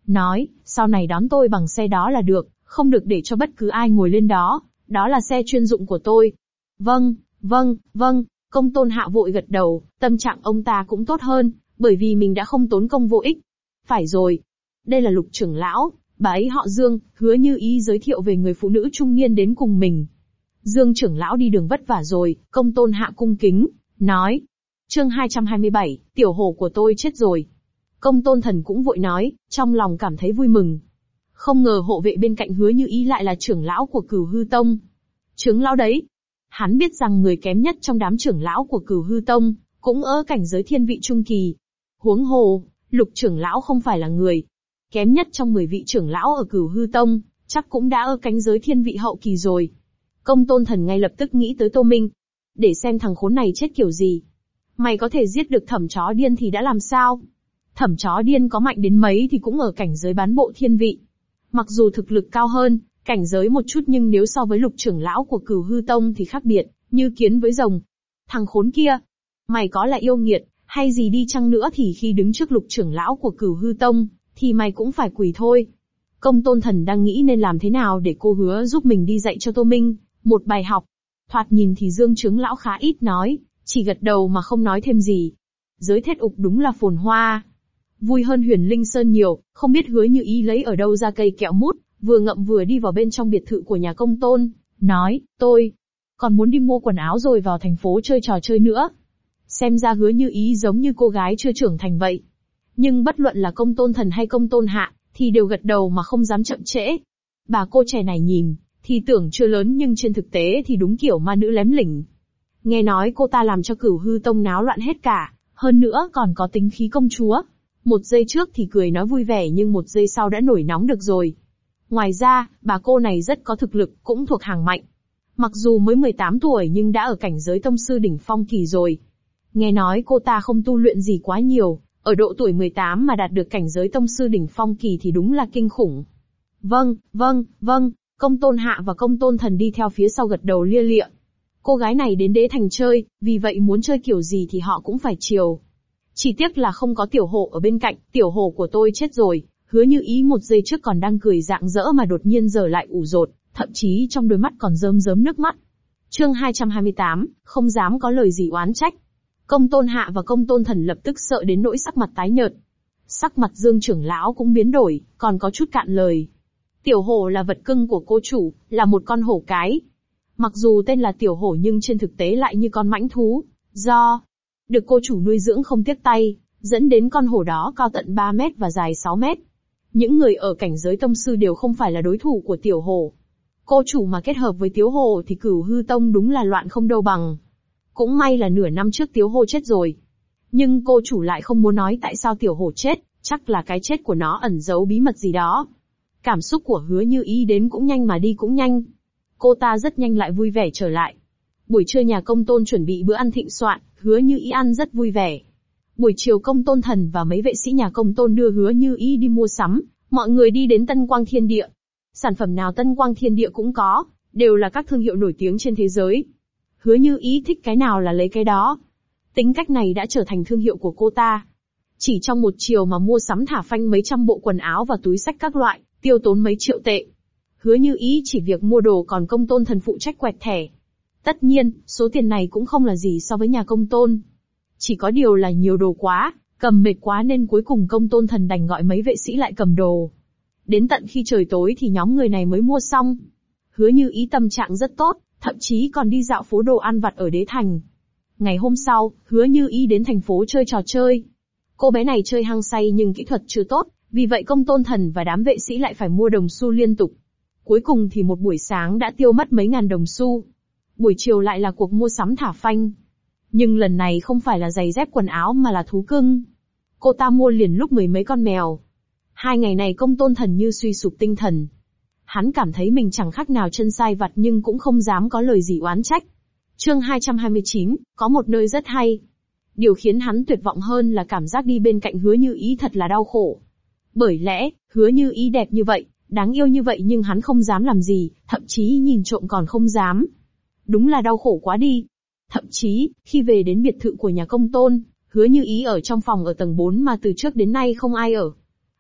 nói, sau này đón tôi bằng xe đó là được, không được để cho bất cứ ai ngồi lên đó, đó là xe chuyên dụng của tôi. Vâng, vâng, vâng, Công Tôn Hạ vội gật đầu, tâm trạng ông ta cũng tốt hơn, bởi vì mình đã không tốn công vô ích. Phải rồi, đây là Lục trưởng lão, bà ấy họ Dương, Hứa Như Ý giới thiệu về người phụ nữ trung niên đến cùng mình. Dương trưởng lão đi đường vất vả rồi, Công Tôn Hạ cung kính, nói. Chương 227, tiểu hổ của tôi chết rồi. Công Tôn Thần cũng vội nói, trong lòng cảm thấy vui mừng. Không ngờ hộ vệ bên cạnh Hứa Như Ý lại là trưởng lão của Cửu Hư Tông. Trưởng lão đấy. Hắn biết rằng người kém nhất trong đám trưởng lão của Cửu Hư Tông, cũng ở cảnh giới thiên vị trung kỳ. Huống hồ, Lục trưởng lão không phải là người kém nhất trong 10 vị trưởng lão ở Cửu Hư Tông, chắc cũng đã ở cảnh giới thiên vị hậu kỳ rồi. Công Tôn Thần ngay lập tức nghĩ tới Tô Minh. Để xem thằng khốn này chết kiểu gì. Mày có thể giết được Thẩm Chó Điên thì đã làm sao? Thẩm Chó Điên có mạnh đến mấy thì cũng ở cảnh giới bán bộ thiên vị. Mặc dù thực lực cao hơn, cảnh giới một chút nhưng nếu so với Lục trưởng lão của Cửu Hư Tông thì khác biệt, như kiến với rồng. Thằng khốn kia, mày có là yêu nghiệt, hay gì đi chăng nữa thì khi đứng trước Lục trưởng lão của Cửu Hư Tông, thì mày cũng phải quỳ thôi. Công Tôn Thần đang nghĩ nên làm thế nào để cô Hứa giúp mình đi dạy cho Tô Minh một bài học. Thoạt nhìn thì Dương trưởng lão khá ít nói, chỉ gật đầu mà không nói thêm gì. Giới Thiết Ục đúng là phồn hoa, vui hơn Huyền Linh Sơn nhiều, không biết Hứa Như Ý lấy ở đâu ra cây kẹo mút, vừa ngậm vừa đi vào bên trong biệt thự của nhà Công Tôn, nói, tôi còn muốn đi mua quần áo rồi vào thành phố chơi trò chơi nữa. Xem ra Hứa Như Ý giống như cô gái chưa trưởng thành vậy. Nhưng bất luận là Công Tôn Thần hay Công Tôn Hạ, thì đều gật đầu mà không dám chậm trễ. Bà cô trẻ này nhìn, thì tưởng chưa lớn nhưng trên thực tế thì đúng kiểu ma nữ lém lỉnh. Nghe nói cô ta làm cho Cửu Hư Tông náo loạn hết cả, hơn nữa còn có tính khí công chúa. Một giây trước thì cười nói vui vẻ nhưng một giây sau đã nổi nóng được rồi. Ngoài ra, bà cô này rất có thực lực, cũng thuộc hàng mạnh. Mặc dù mới 18 tuổi nhưng đã ở cảnh giới tông sư đỉnh phong kỳ rồi. Nghe nói cô ta không tu luyện gì quá nhiều, ở độ tuổi 18 mà đạt được cảnh giới tông sư đỉnh phong kỳ thì đúng là kinh khủng. Vâng, vâng, vâng, Công Tôn Hạ và Công Tôn Thần đi theo phía sau gật đầu lia lịa. Cô gái này đến Đế Thành chơi, vì vậy muốn chơi kiểu gì thì họ cũng phải chiều. Chỉ tiếc là không có tiểu hổ ở bên cạnh, tiểu hổ của tôi chết rồi. Hứa Như Ý một giây trước còn đang cười rạng rỡ mà đột nhiên giờ lại ủ rột, thậm chí trong đôi mắt còn rơm rớm nước mắt. Chương 228, không dám có lời gì oán trách. Công Tôn Hạ và Công Tôn Thần lập tức sợ đến nỗi sắc mặt tái nhợt. Sắc mặt Dương trưởng lão cũng biến đổi, còn có chút cạn lời. Tiểu hổ là vật cưng của cô chủ, là một con hổ cái. Mặc dù tên là tiểu hổ nhưng trên thực tế lại như con mãnh thú, do được cô chủ nuôi dưỡng không tiếc tay, dẫn đến con hổ đó cao tận 3 mét và dài 6 mét. Những người ở cảnh giới tông sư đều không phải là đối thủ của tiểu hổ. Cô chủ mà kết hợp với Tiếu Hổ thì Cửu Hư Tông đúng là loạn không đâu bằng. Cũng may là nửa năm trước Tiếu Hổ chết rồi. Nhưng cô chủ lại không muốn nói tại sao tiểu hổ chết, chắc là cái chết của nó ẩn giấu bí mật gì đó. Cảm xúc của Hứa Như Ý đến cũng nhanh mà đi cũng nhanh. Cô ta rất nhanh lại vui vẻ trở lại. Buổi trưa nhà Công Tôn chuẩn bị bữa ăn thịnh soạn, Hứa Như Ý ăn rất vui vẻ. Buổi chiều Công Tôn Thần và mấy vệ sĩ nhà Công Tôn đưa Hứa Như Ý đi mua sắm, mọi người đi đến Tân Quang Thiên Địa. Sản phẩm nào Tân Quang Thiên Địa cũng có, đều là các thương hiệu nổi tiếng trên thế giới. Hứa Như Ý thích cái nào là lấy cái đó. Tính cách này đã trở thành thương hiệu của cô ta. Chỉ trong một chiều mà mua sắm thả phanh mấy trăm bộ quần áo và túi xách các loại, tiêu tốn mấy triệu tệ. Hứa Như Ý chỉ việc mua đồ còn Công Tôn Thần phụ trách quẹt thẻ. Tất nhiên, số tiền này cũng không là gì so với nhà Công Tôn. Chỉ có điều là nhiều đồ quá, cầm mệt quá nên cuối cùng Công Tôn Thần đành gọi mấy vệ sĩ lại cầm đồ. Đến tận khi trời tối thì nhóm người này mới mua xong. Hứa Như Ý tâm trạng rất tốt, thậm chí còn đi dạo phố đồ ăn vặt ở Đế Thành. Ngày hôm sau, Hứa Như Ý đến thành phố chơi trò chơi. Cô bé này chơi hăng say nhưng kỹ thuật chưa tốt, vì vậy Công Tôn Thần và đám vệ sĩ lại phải mua đồng xu liên tục. Cuối cùng thì một buổi sáng đã tiêu mất mấy ngàn đồng xu. Buổi chiều lại là cuộc mua sắm thả phanh. Nhưng lần này không phải là giày dép quần áo mà là thú cưng. Cô ta mua liền lúc 10 mấy con mèo. 2 ngày này Công Tôn Thần như suy sụp tinh thần. Hắn cảm thấy mình chẳng khác nào chân sai vặt nhưng cũng không dám có lời gì oán trách. Chương 229, có một nơi rất hay. Điều khiến hắn tuyệt vọng hơn là cảm giác đi bên cạnh Hứa Như Ý thật là đau khổ. Bởi lẽ, Hứa Như Ý đẹp như vậy, đáng yêu như vậy nhưng hắn không dám làm gì, thậm chí nhìn trộm còn không dám. Đúng là đau khổ quá đi. Thậm chí, khi về đến biệt thự của nhà Công Tôn, Hứa Như Ý ở trong phòng ở tầng 4 mà từ trước đến nay không ai ở.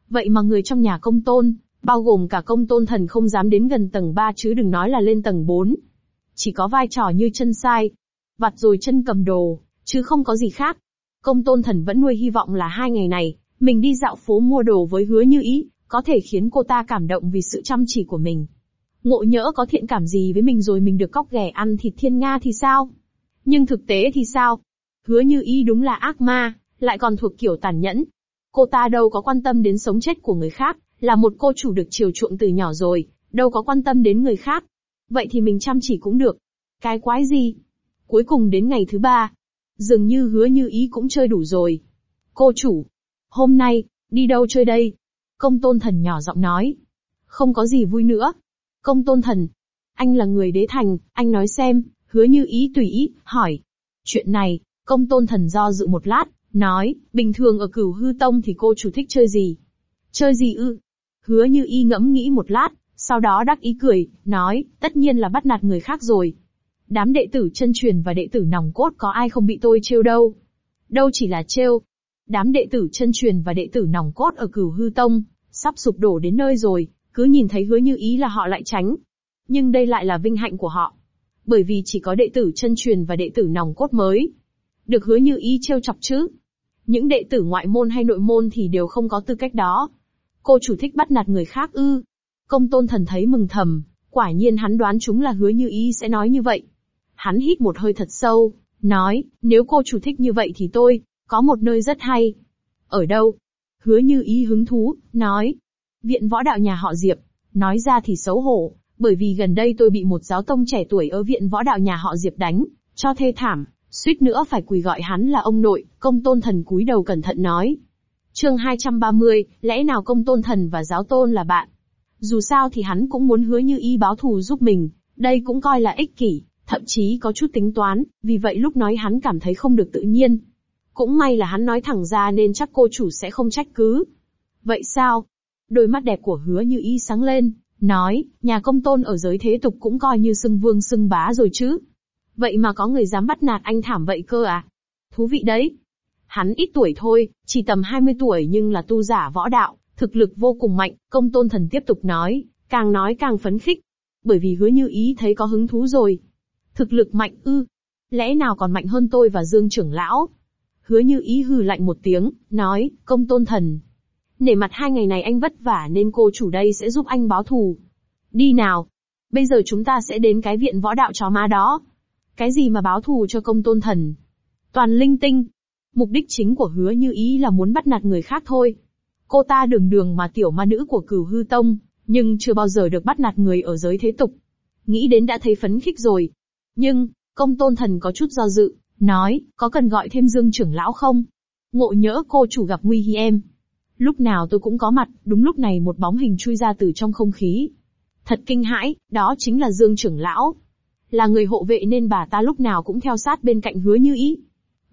Vậy mà người trong nhà công tôn, bao gồm cả công tôn thần không dám đến gần tầng 3 chứ đừng nói là lên tầng 4. Chỉ có vai trò như chân sai, vặt rồi chân cầm đồ, chứ không có gì khác. Công tôn thần vẫn nuôi hy vọng là 2 ngày này, mình đi dạo phố mua đồ với Hứa Như Ý, có thể khiến cô ta cảm động vì sự chăm chỉ của mình. Ngộ nhỡ có thiện cảm gì với mình rồi mình được cóc ghẻ ăn thịt thiên nga thì sao? Nhưng thực tế thì sao? Hứa Như Ý đúng là ác ma, lại còn thuộc kiểu tàn nhẫn. Cô ta đâu có quan tâm đến sống chết của người khác, là một cô chủ được chiều chuộng từ nhỏ rồi, đâu có quan tâm đến người khác. Vậy thì mình chăm chỉ cũng được. Cái quái gì? Cuối cùng đến ngày thứ 3, dường như Hứa Như Ý cũng chơi đủ rồi. Cô chủ, hôm nay, đi đâu chơi đây? Công tôn thần nhỏ giọng nói. Không có gì vui nữa. Công tôn thần, anh là người đế thành, anh nói xem. Hứa Như Ý tùy ý, hỏi. Chuyện này, công tôn thần do dự một lát, nói, bình thường ở Cửu Hư Tông thì cô chủ thích chơi gì? Chơi gì ư? Hứa Như Ý ngẫm nghĩ một lát, sau đó đắc ý cười, nói, tất nhiên là bắt nạt người khác rồi. Đám đệ tử chân truyền và đệ tử nòng cốt có ai không bị tôi trêu đâu. Đâu chỉ là trêu. Đám đệ tử chân truyền và đệ tử nòng cốt ở Cửu Hư Tông, sắp sụp đổ đến nơi rồi, cứ nhìn thấy Hứa Như Ý là họ lại tránh. Nhưng đây lại là vinh hạnh của họ. Bởi vì chỉ có đệ tử chân truyền và đệ tử nòng cốt mới được Hứa Như Ý trêu chọc chứ. Những đệ tử ngoại môn hay nội môn thì đều không có tư cách đó. Cô chủ thích bắt nạt người khác ư? Công tôn thần thấy mừng thầm, quả nhiên hắn đoán chúng là Hứa Như Ý sẽ nói như vậy. Hắn hít một hơi thật sâu, nói, nếu cô chủ thích như vậy thì tôi có một nơi rất hay. Ở đâu? Hứa Như Ý hứng thú, nói. Viện võ đạo nhà họ Diệp. Nói ra thì xấu hổ, bởi vì gần đây tôi bị một giáo tông trẻ tuổi ở viện võ đạo nhà họ Diệp đánh, cho thê thảm, suýt nữa phải quỳ gọi hắn là ông nội. Công tôn thần cúi đầu cẩn thận nói. Chương 230, lẽ nào công tôn thần và giáo tôn là bạn? Dù sao thì hắn cũng muốn Hứa Như Ý báo thù giúp mình, đây cũng coi là ích kỷ, thậm chí có chút tính toán, vì vậy lúc nói hắn cảm thấy không được tự nhiên. Cũng may là hắn nói thẳng ra nên chắc cô chủ sẽ không trách cứ. Vậy sao? Đôi mắt đẹp của Hứa Như Ý sáng lên, nói, nhà công tôn ở giới thế tục cũng coi như xưng vương xưng bá rồi chứ. Vậy mà có người dám bắt nạt anh thảm vậy cơ à? Thú vị đấy. Hắn ít tuổi thôi, chỉ tầm 20 tuổi nhưng là tu giả võ đạo, thực lực vô cùng mạnh. Công tôn thần tiếp tục nói càng phấn khích. Bởi vì Hứa Như Ý thấy có hứng thú rồi. Thực lực mạnh ư? Lẽ nào còn mạnh hơn tôi và Dương trưởng lão? Hứa Như Ý hừ lạnh một tiếng, nói, công tôn thần. Nể mặt 2 ngày này anh vất vả nên cô chủ đây sẽ giúp anh báo thù. Đi nào. Bây giờ chúng ta sẽ đến cái viện võ đạo chó má đó. Cái gì mà báo thù cho công tôn thần? Toàn linh tinh. Mục đích chính của Hứa Như Ý là muốn bắt nạt người khác thôi. Cô ta đường đường mà tiểu ma nữ của Cửu Hư Tông, nhưng chưa bao giờ được bắt nạt người ở giới thế tục. Nghĩ đến đã thấy phấn khích rồi. Nhưng, công tôn thần có chút do dự, nói, có cần gọi thêm Dương trưởng lão không? Ngộ nhỡ cô chủ gặp nguy hiểm. Lúc nào tôi cũng có mặt, đúng lúc này một bóng hình chui ra từ trong không khí. Thật kinh hãi, đó chính là Dương trưởng lão. Là người hộ vệ nên bà ta lúc nào cũng theo sát bên cạnh Hứa Như Ý.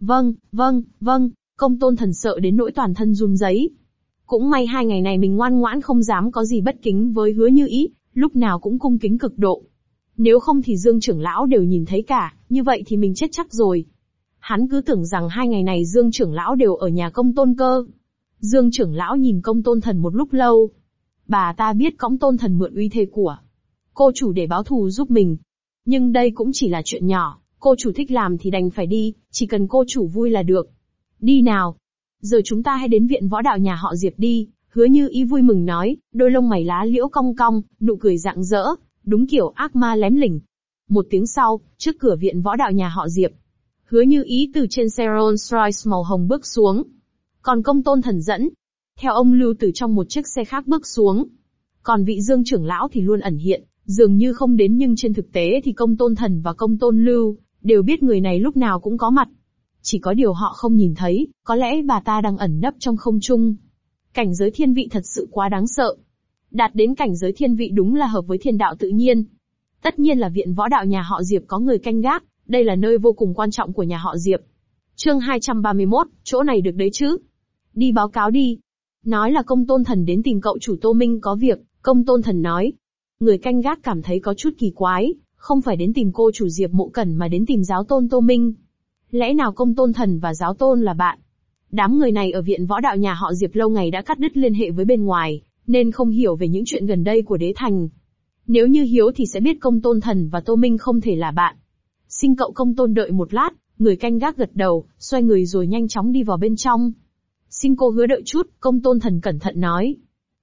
Vâng, công tôn thần sợ đến nỗi toàn thân run rẩy. Cũng may 2 ngày này mình ngoan ngoãn không dám có gì bất kính với Hứa Như Ý, lúc nào cũng cung kính cực độ. Nếu không thì Dương trưởng lão đều nhìn thấy cả, như vậy thì mình chết chắc rồi. Hắn cứ tưởng rằng 2 ngày này Dương trưởng lão đều ở nhà công tôn cơ. Dương trưởng lão nhìn công tôn thần một lúc lâu. Bà ta biết công tôn thần mượn uy thế của cô chủ để báo thù giúp mình. Nhưng đây cũng chỉ là chuyện nhỏ, cô chủ thích làm thì đành phải đi, chỉ cần cô chủ vui là được. Đi nào. Giờ chúng ta hãy đến viện võ đạo nhà họ Diệp đi. Hứa Như Ý vui mừng nói, đôi lông mày lá liễu cong cong, nụ cười rạng rỡ, đúng kiểu ác ma lém lỉnh. Một tiếng sau, trước cửa viện võ đạo nhà họ Diệp, Hứa Như Ý từ trên xe Rolls Royce màu hồng bước xuống. Còn công tôn thần dẫn theo ông Lưu từ trong một chiếc xe khác bước xuống. Còn vị Dương trưởng lão thì luôn ẩn hiện, dường như không đến nhưng trên thực tế thì công tôn thần và công tôn Lưu đều biết người này lúc nào cũng có mặt. Chỉ có điều họ không nhìn thấy, có lẽ bà ta đang ẩn nấp trong không trung. Cảnh giới thiên vị thật sự quá đáng sợ. Đạt đến cảnh giới thiên vị đúng là hợp với thiên đạo tự nhiên. Tất nhiên là viện võ đạo nhà họ Diệp có người canh gác, đây là nơi vô cùng quan trọng của nhà họ Diệp. Chương 231, chỗ này được đấy chứ? Đi báo cáo đi. Nói là công tôn thần đến tìm cậu chủ Tô Minh có việc, công tôn thần nói. Người canh gác cảm thấy có chút kỳ quái, không phải đến tìm cô chủ Diệp Mộ Cẩn mà đến tìm giáo tôn Tô Minh. Lẽ nào công tôn thần và giáo tôn là bạn? Đám người này ở viện võ đạo nhà họ Diệp lâu ngày đã cắt đứt liên hệ với bên ngoài, nên không hiểu về những chuyện gần đây của đế thành. Nếu như hiếu thì sẽ biết Công Tôn Thần và Tô Minh không thể là bạn. Xin cậu Công Tôn đợi một lát, người canh gác gật đầu, xoay người rồi nhanh chóng đi vào bên trong. Xin cô hứa đợi chút, Công Tôn Thần cẩn thận nói.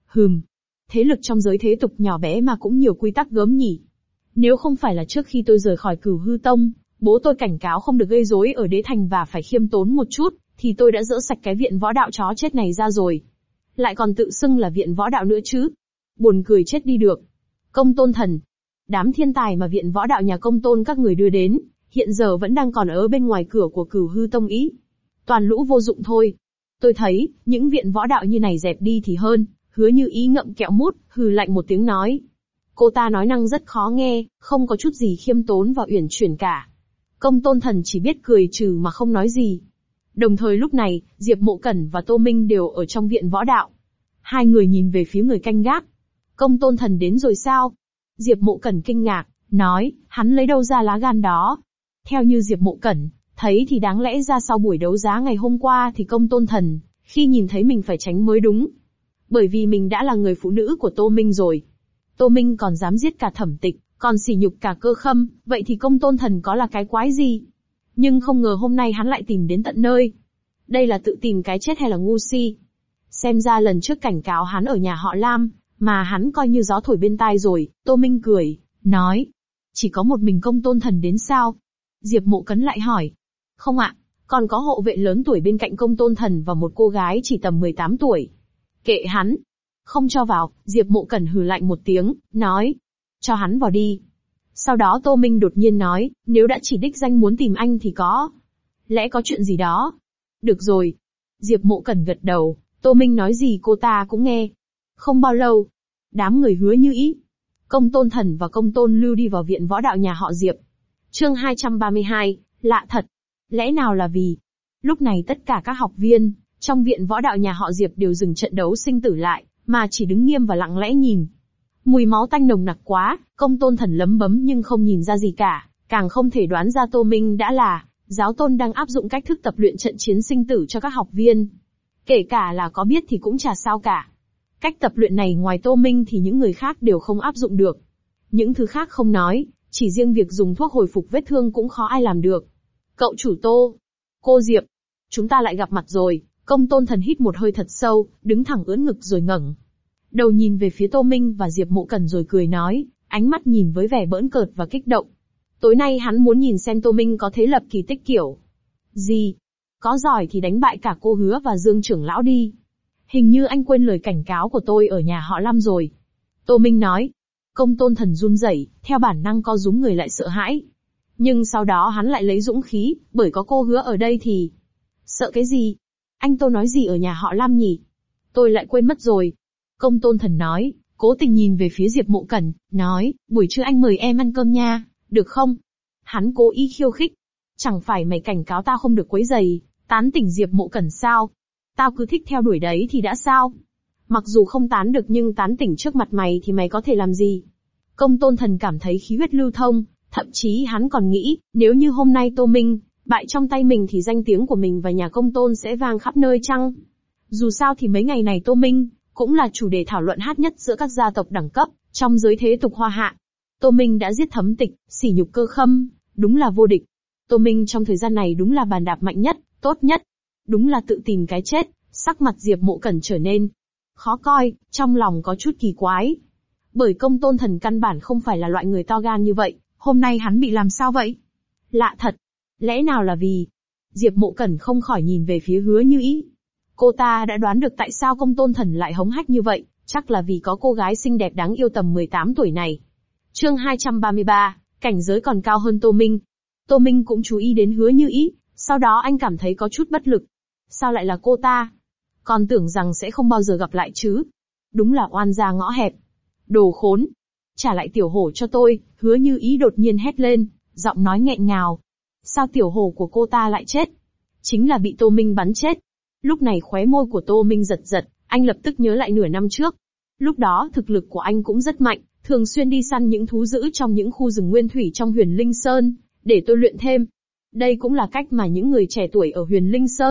Thế lực trong giới thế tục nhỏ bé mà cũng nhiều quy tắc gớm nhỉ. Nếu không phải là trước khi tôi rời khỏi Cửu Hư Tông, bố tôi cảnh cáo không được gây rối ở đế thành và phải khiêm tốn một chút, thì tôi đã dỡ sạch cái viện võ đạo chó chết này ra rồi. Lại còn tự xưng là viện võ đạo nữa chứ. Buồn cười chết đi được. Công Tôn Thần. Đám thiên tài mà viện võ đạo nhà Công Tôn các người đưa đến, hiện giờ vẫn đang còn ở bên ngoài cửa của Cửu Hư Tông ý. Toàn lũ vô dụng thôi. Tôi thấy, những viện võ đạo như này dẹp đi thì hơn. Hứa Như Ý ngậm kẹo mút, hừ lạnh một tiếng nói. Cô ta nói năng rất khó nghe, không có chút gì khiêm tốn và uyển chuyển cả. Công Tôn Thần chỉ biết cười trừ mà không nói gì. Đồng thời lúc này, Diệp Mộ Cẩn và Tô Minh đều ở trong viện võ đạo. Hai người nhìn về phía người canh gác. Công Tôn Thần đến rồi sao? Diệp Mộ Cẩn kinh ngạc, nói, hắn lấy đâu ra lá gan đó? Theo như Diệp Mộ Cẩn, thấy thì đáng lẽ ra sau buổi đấu giá ngày hôm qua thì Công Tôn Thần, khi nhìn thấy mình phải tránh mới đúng. Bởi vì mình đã là người phụ nữ của Tô Minh rồi. Tô Minh còn dám giết cả Thẩm Tịch, còn sỉ nhục cả Cơ Khâm, vậy thì Công Tôn Thần có là cái quái gì? Nhưng không ngờ hôm nay hắn lại tìm đến tận nơi. Đây là tự tìm cái chết hay là ngu si? Xem ra lần trước cảnh cáo hắn ở nhà họ Lam, mà hắn coi như gió thổi bên tai rồi. Tô Minh cười, nói. Chỉ có một mình Công Tôn Thần đến sao? Diệp Mộ Cấn lại hỏi. Không ạ, còn có hộ vệ lớn tuổi bên cạnh Công Tôn Thần và một cô gái chỉ tầm 18 tuổi. Kệ hắn. Không cho vào, Diệp Mộ Cẩn hừ lạnh một tiếng, nói. Cho hắn vào đi. Sau đó Tô Minh đột nhiên nói, nếu đã chỉ đích danh muốn tìm anh thì có. Lẽ có chuyện gì đó? Được rồi. Diệp Mộ Cẩn gật đầu, Tô Minh nói gì cô ta cũng nghe. Không bao lâu, đám người Hứa Như Ý, Công Tôn Thần và Công Tôn Lưu đi vào viện võ đạo nhà họ Diệp. Chương 232, lạ thật. Lẽ nào là vì? Lúc này tất cả các học viên trong viện võ đạo nhà họ Diệp đều dừng trận đấu sinh tử lại, mà chỉ đứng nghiêm và lặng lẽ nhìn. Mùi máu tanh nồng nặc quá, Công Tôn Thần lấm bấm nhưng không nhìn ra gì cả, càng không thể đoán ra Tô Minh đã là giáo tôn đang áp dụng cách thức tập luyện trận chiến sinh tử cho các học viên. Kể cả là có biết thì cũng chả sao cả. Cách tập luyện này ngoài Tô Minh thì những người khác đều không áp dụng được. Những thứ khác không nói, chỉ riêng việc dùng thuốc hồi phục vết thương cũng khó ai làm được. Cậu chủ Tô, cô Diệp, chúng ta lại gặp mặt rồi. Công Tôn Thần hít một hơi thật sâu, đứng thẳng ưỡn ngực rồi ngẩng đầu nhìn về phía Tô Minh và Diệp Mộ Cẩn rồi cười nói, ánh mắt nhìn với vẻ bỡn cợt và kích động. Tối nay hắn muốn nhìn xem Tô Minh có thế lập kỳ tích kiểu gì. Có giỏi thì đánh bại cả cô Hứa và Dương trưởng lão đi. Hình như anh quên lời cảnh cáo của tôi ở nhà họ Lâm rồi. Tô Minh nói. Công Tôn Thần run rẩy, theo bản năng co rúm người lại sợ hãi. Nhưng sau đó hắn lại lấy dũng khí, bởi có cô Hứa ở đây thì... Sợ cái gì? Anh Tô nói gì ở nhà họ Lam nhỉ? Tôi lại quên mất rồi. Công Tôn Thần nói, cố tình nhìn về phía Diệp Mộ Cẩn, nói, buổi trưa anh mời em ăn cơm nha, được không? Hắn cố ý khiêu khích. Chẳng phải mày cảnh cáo tao không được quấy rầy, tán tỉnh Diệp Mộ Cẩn sao? Tao cứ thích theo đuổi đấy thì đã sao? Mặc dù không tán được nhưng tán tỉnh trước mặt mày thì mày có thể làm gì? Công Tôn Thần cảm thấy khí huyết lưu thông, thậm chí hắn còn nghĩ, nếu như hôm nay Tô Minh bại trong tay mình thì danh tiếng của mình và nhà Công Tôn sẽ vang khắp nơi chăng? Dù sao thì mấy ngày này Tô Minh cũng là chủ đề thảo luận hot nhất giữa các gia tộc đẳng cấp trong giới thế tục Hoa Hạ. Tô Minh đã giết Thấm Tịch, sỉ nhục Cơ Khâm, đúng là vô địch. Tô Minh trong thời gian này đúng là bàn đạp mạnh nhất, tốt nhất. Đúng là tự tìm cái chết. Sắc mặt Diệp Mộ Cẩn trở nên khó coi, trong lòng có chút kỳ quái. Bởi Công Tôn Thần căn bản không phải là loại người to gan như vậy, hôm nay hắn bị làm sao vậy? Lạ thật. Lẽ nào là vì... Diệp Mộ Cẩn không khỏi nhìn về phía Hứa Như Ý. Cô ta đã đoán được tại sao Công Tôn Thần lại hống hách như vậy, chắc là vì có cô gái xinh đẹp đáng yêu tầm 18 tuổi này. Chương 233, cảnh giới còn cao hơn Tô Minh. Tô Minh cũng chú ý đến Hứa Như Ý, sau đó anh cảm thấy có chút bất lực. Sao lại là cô ta? Còn tưởng rằng sẽ không bao giờ gặp lại chứ. Đúng là oan gia ngõ hẹp. Đồ khốn. Trả lại tiểu hổ cho tôi, Hứa Như Ý đột nhiên hét lên, giọng nói nghẹn ngào. Sao tiểu hổ của cô ta lại chết? Chính là bị Tô Minh bắn chết. Lúc này khóe môi của Tô Minh giật giật, anh lập tức nhớ lại nửa năm trước. Lúc đó thực lực của anh cũng rất mạnh, thường xuyên đi săn những thú dữ trong những khu rừng nguyên thủy trong Huyền Linh Sơn, để tôi luyện thêm. Đây cũng là cách mà những người trẻ tuổi ở Huyền Linh Sơn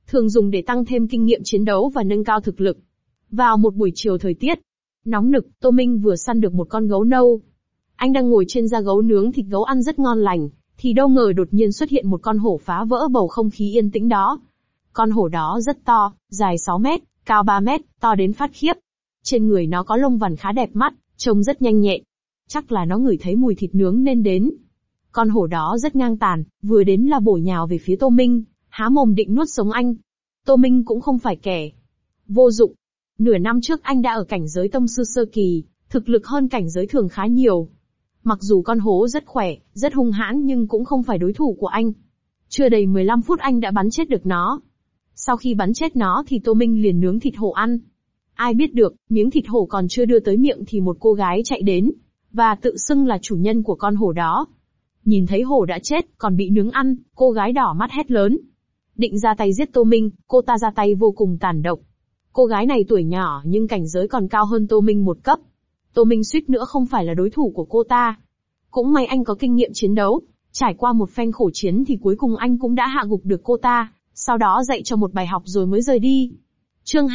thường dùng để tăng thêm kinh nghiệm chiến đấu và nâng cao thực lực. Vào một buổi chiều thời tiết nóng nực, Tô Minh vừa săn được một con gấu nâu. Anh đang ngồi trên da gấu nướng thịt gấu ăn rất ngon lành, thì đâu ngờ đột nhiên xuất hiện một con hổ phá vỡ bầu không khí yên tĩnh đó. Con hổ đó rất to, dài 6 mét, cao 3 mét, to đến phát khiếp. Trên người nó có lông vằn khá đẹp mắt, trông rất nhanh nhẹn. Chắc là nó ngửi thấy mùi thịt nướng nên đến. Con hổ đó rất ngang tàn, vừa đến là bổ nhào về phía Tô Minh, há mồm định nuốt sống anh. Tô Minh cũng không phải kẻ vô dụng. Nửa năm trước anh đã ở cảnh giới tông sư sơ kỳ, thực lực hơn cảnh giới thường khá nhiều. Mặc dù con hổ rất khỏe, rất hung hãn nhưng cũng không phải đối thủ của anh. Chưa đầy 15 phút anh đã bắn chết được nó. Sau khi bắn chết nó thì Tô Minh liền nướng thịt hổ ăn. Ai biết được, miếng thịt hổ còn chưa đưa tới miệng thì một cô gái chạy đến, và tự xưng là chủ nhân của con hổ đó. Nhìn thấy hổ đã chết, còn bị nướng ăn, cô gái đỏ mắt hét lớn. Định ra tay giết Tô Minh, cô ta ra tay vô cùng tàn độc. Cô gái này tuổi nhỏ nhưng cảnh giới còn cao hơn Tô Minh một cấp. Tô Minh suýt nữa không phải là đối thủ của cô ta. Cũng may anh có kinh nghiệm chiến đấu, trải qua một phen khổ chiến thì cuối cùng anh cũng đã hạ gục được cô ta, sau đó dạy cho một bài học rồi mới rời đi. Chương